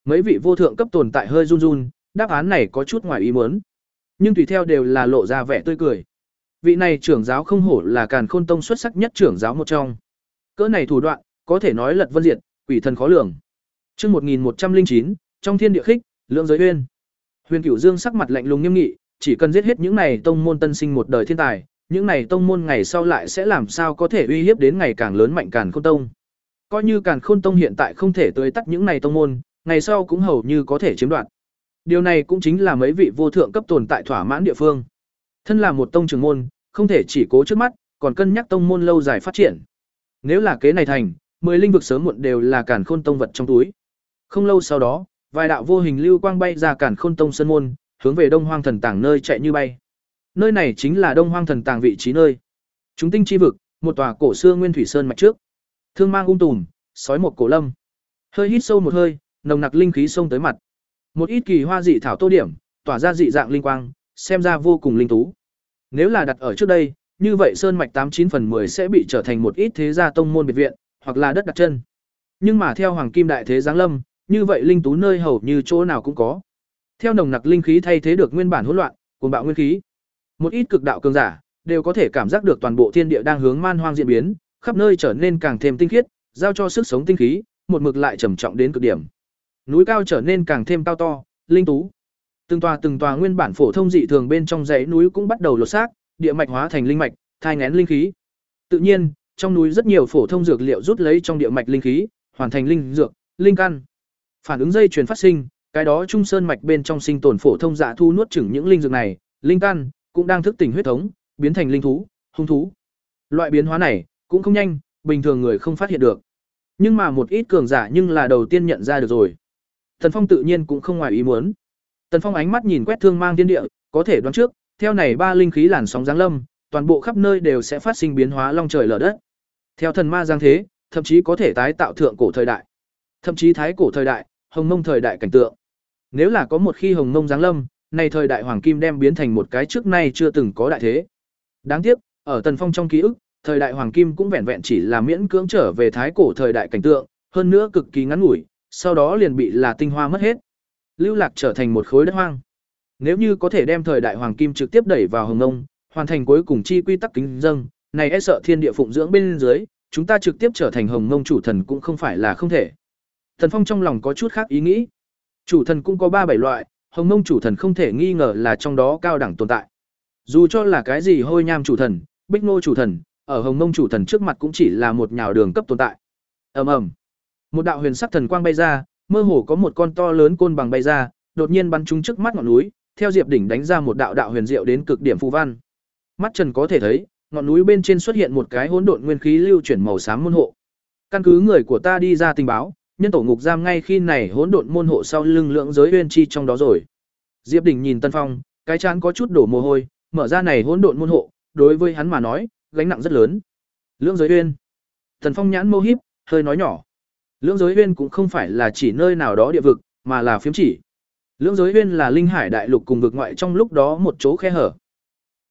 Speaker 1: Mấy vị vô thượng cấp tồn tại hơi run run, đáp án này có chút ngoài ý muốn. Nhưng tùy theo đều là lộ ra vẻ tươi cười. Vị này trưởng giáo không hổ là Càn Khôn Tông xuất sắc nhất trưởng giáo một trong. Cỡ này thủ đoạn, có thể nói lật vân diệt, quỷ thần khó lường. Chương một nghìn một trăm lẻ chín, trong thiên địa khích, lượng giới uyên. Huyền Cửu Dương sắc mặt lạnh lùng nghiêm nghị, chỉ cần giết hết những này tông môn tân sinh một đời thiên tài, những này tông môn ngày sau lại sẽ làm sao có thể uy hiếp đến ngày càng lớn mạnh Càn Khôn Tông. Coi như Càn Khôn Tông hiện tại không thể tưới tắt những này tông môn, ngày sau cũng hầu như có thể chiếm đoạt. Điều này cũng chính là mấy vị vô thượng cấp tồn tại thỏa mãn địa phương. Thân là một tông trưởng môn, không thể chỉ cố trước mắt, còn cân nhắc tông môn lâu dài phát triển. Nếu là kế này thành, mười linh vực sớm muộn đều là Càn Khôn Tông vật trong túi. Không lâu sau đó, vài đạo vô hình lưu quang bay ra Càn Khôn Tông sân môn, hướng về Đông Hoang Thần Tàng nơi chạy như bay. Nơi này chính là Đông Hoang Thần Tàng vị trí nơi. Chúng tinh chi vực, một tòa cổ xưa nguyên thủy sơn mạch trước. Thương mang ung tùm, sói một cổ lâm. Hơi hít sâu một hơi, nồng nặc linh khí xông tới mặt. Một ít kỳ hoa dị thảo tô điểm, tỏa ra dị dạng linh quang, xem ra vô cùng linh tú. Nếu là đặt ở trước đây, như vậy sơn mạch tám chín phần mười sẽ bị trở thành một ít thế gia tông môn biệt viện, hoặc là đất đặt chân. Nhưng mà theo Hoàng Kim đại thế giáng lâm, như vậy linh tú nơi hầu như chỗ nào cũng có. Theo nồng nặc linh khí thay thế được nguyên bản hỗn loạn, cuồng bạo nguyên khí. Một ít cực đạo cường giả đều có thể cảm giác được toàn bộ thiên địa đang hướng man hoang diễn biến, khắp nơi trở nên càng thêm tinh khiết, giao cho sức sống tinh khí, một mực lại trầm trọng đến cực điểm. Núi cao trở nên càng thêm cao to, linh tú. Từng tòa từng tòa nguyên bản phổ thông dị thường bên trong dãy núi cũng bắt đầu lột xác, địa mạch hóa thành linh mạch, thai nghén linh khí. Tự nhiên, trong núi rất nhiều phổ thông dược liệu rút lấy trong địa mạch linh khí, hoàn thành linh dược, linh căn. Phản ứng dây chuyền phát sinh, cái đó trung sơn mạch bên trong sinh tồn phổ thông dạ thu nuốt chửng những linh dược này, linh căn cũng đang thức tỉnh huyết thống, biến thành linh thú, hung thú. Loại biến hóa này cũng không nhanh, bình thường người không phát hiện được. Nhưng mà một ít cường giả nhưng là đầu tiên nhận ra được rồi. Tần Phong tự nhiên cũng không ngoài ý muốn. Tần Phong ánh mắt nhìn quét thương mang thiên địa, có thể đoán trước, theo này ba linh khí làn sóng giáng lâm, toàn bộ khắp nơi đều sẽ phát sinh biến hóa long trời lở đất. Theo thần ma giáng thế, thậm chí có thể tái tạo thượng cổ thời đại, thậm chí thái cổ thời đại, hồng mông thời đại cảnh tượng. Nếu là có một khi hồng mông giáng lâm, này thời đại hoàng kim đem biến thành một cái trước nay chưa từng có đại thế. Đáng tiếc, ở Tần Phong trong ký ức, thời đại hoàng kim cũng vẹn vẹn chỉ là miễn cưỡng trở về thái cổ thời đại cảnh tượng, hơn nữa cực kỳ ngắn ngủi, sau đó liền bị là tinh hoa mất hết. Lưu lạc trở thành một khối đất hoang. Nếu như có thể đem thời đại hoàng kim trực tiếp đẩy vào hồng mông, hoàn thành cuối cùng chi quy tắc kính dâng, này e sợ thiên địa phụng dưỡng bên dưới, chúng ta trực tiếp trở thành hồng mông chủ thần cũng không phải là không thể. Thần Phong trong lòng có chút khác ý nghĩ. Chủ thần cũng có ba bảy loại, hồng mông chủ thần không thể nghi ngờ là trong đó cao đẳng tồn tại. Dù cho là cái gì hôi nham chủ thần, bích nô chủ thần, ở hồng mông chủ thần trước mặt cũng chỉ là một nhào đường cấp tồn tại. Ầm ầm, một đạo huyền sắc thần quang bay ra, mơ hồ có một con to lớn côn bằng bay ra, đột nhiên bắn trúng trước mắt ngọn núi, theo Diệp Đỉnh đánh ra một đạo đạo huyền diệu đến cực điểm phù văn. Mắt Trần có thể thấy, ngọn núi bên trên xuất hiện một cái hỗn độn nguyên khí lưu chuyển màu xám môn hộ. Căn cứ người của ta đi ra tình báo, nhân tổ ngục giam ngay khi này hỗn độn môn hộ sau lưng lượng giới uyên chi trong đó rồi. Diệp Đỉnh nhìn Tân Phong, cái trán có chút đổ mồ hôi, mở ra này hỗn độn môn hộ, đối với hắn mà nói, gánh nặng rất lớn. Lượng giới uyên. Tần Phong nhãn mâu híp, hơi nói nhỏ. Lưỡng giới uyên cũng không phải là chỉ nơi nào đó địa vực, mà là phiếm chỉ. Lưỡng giới uyên là linh hải đại lục cùng vực ngoại trong lúc đó một chỗ khe hở.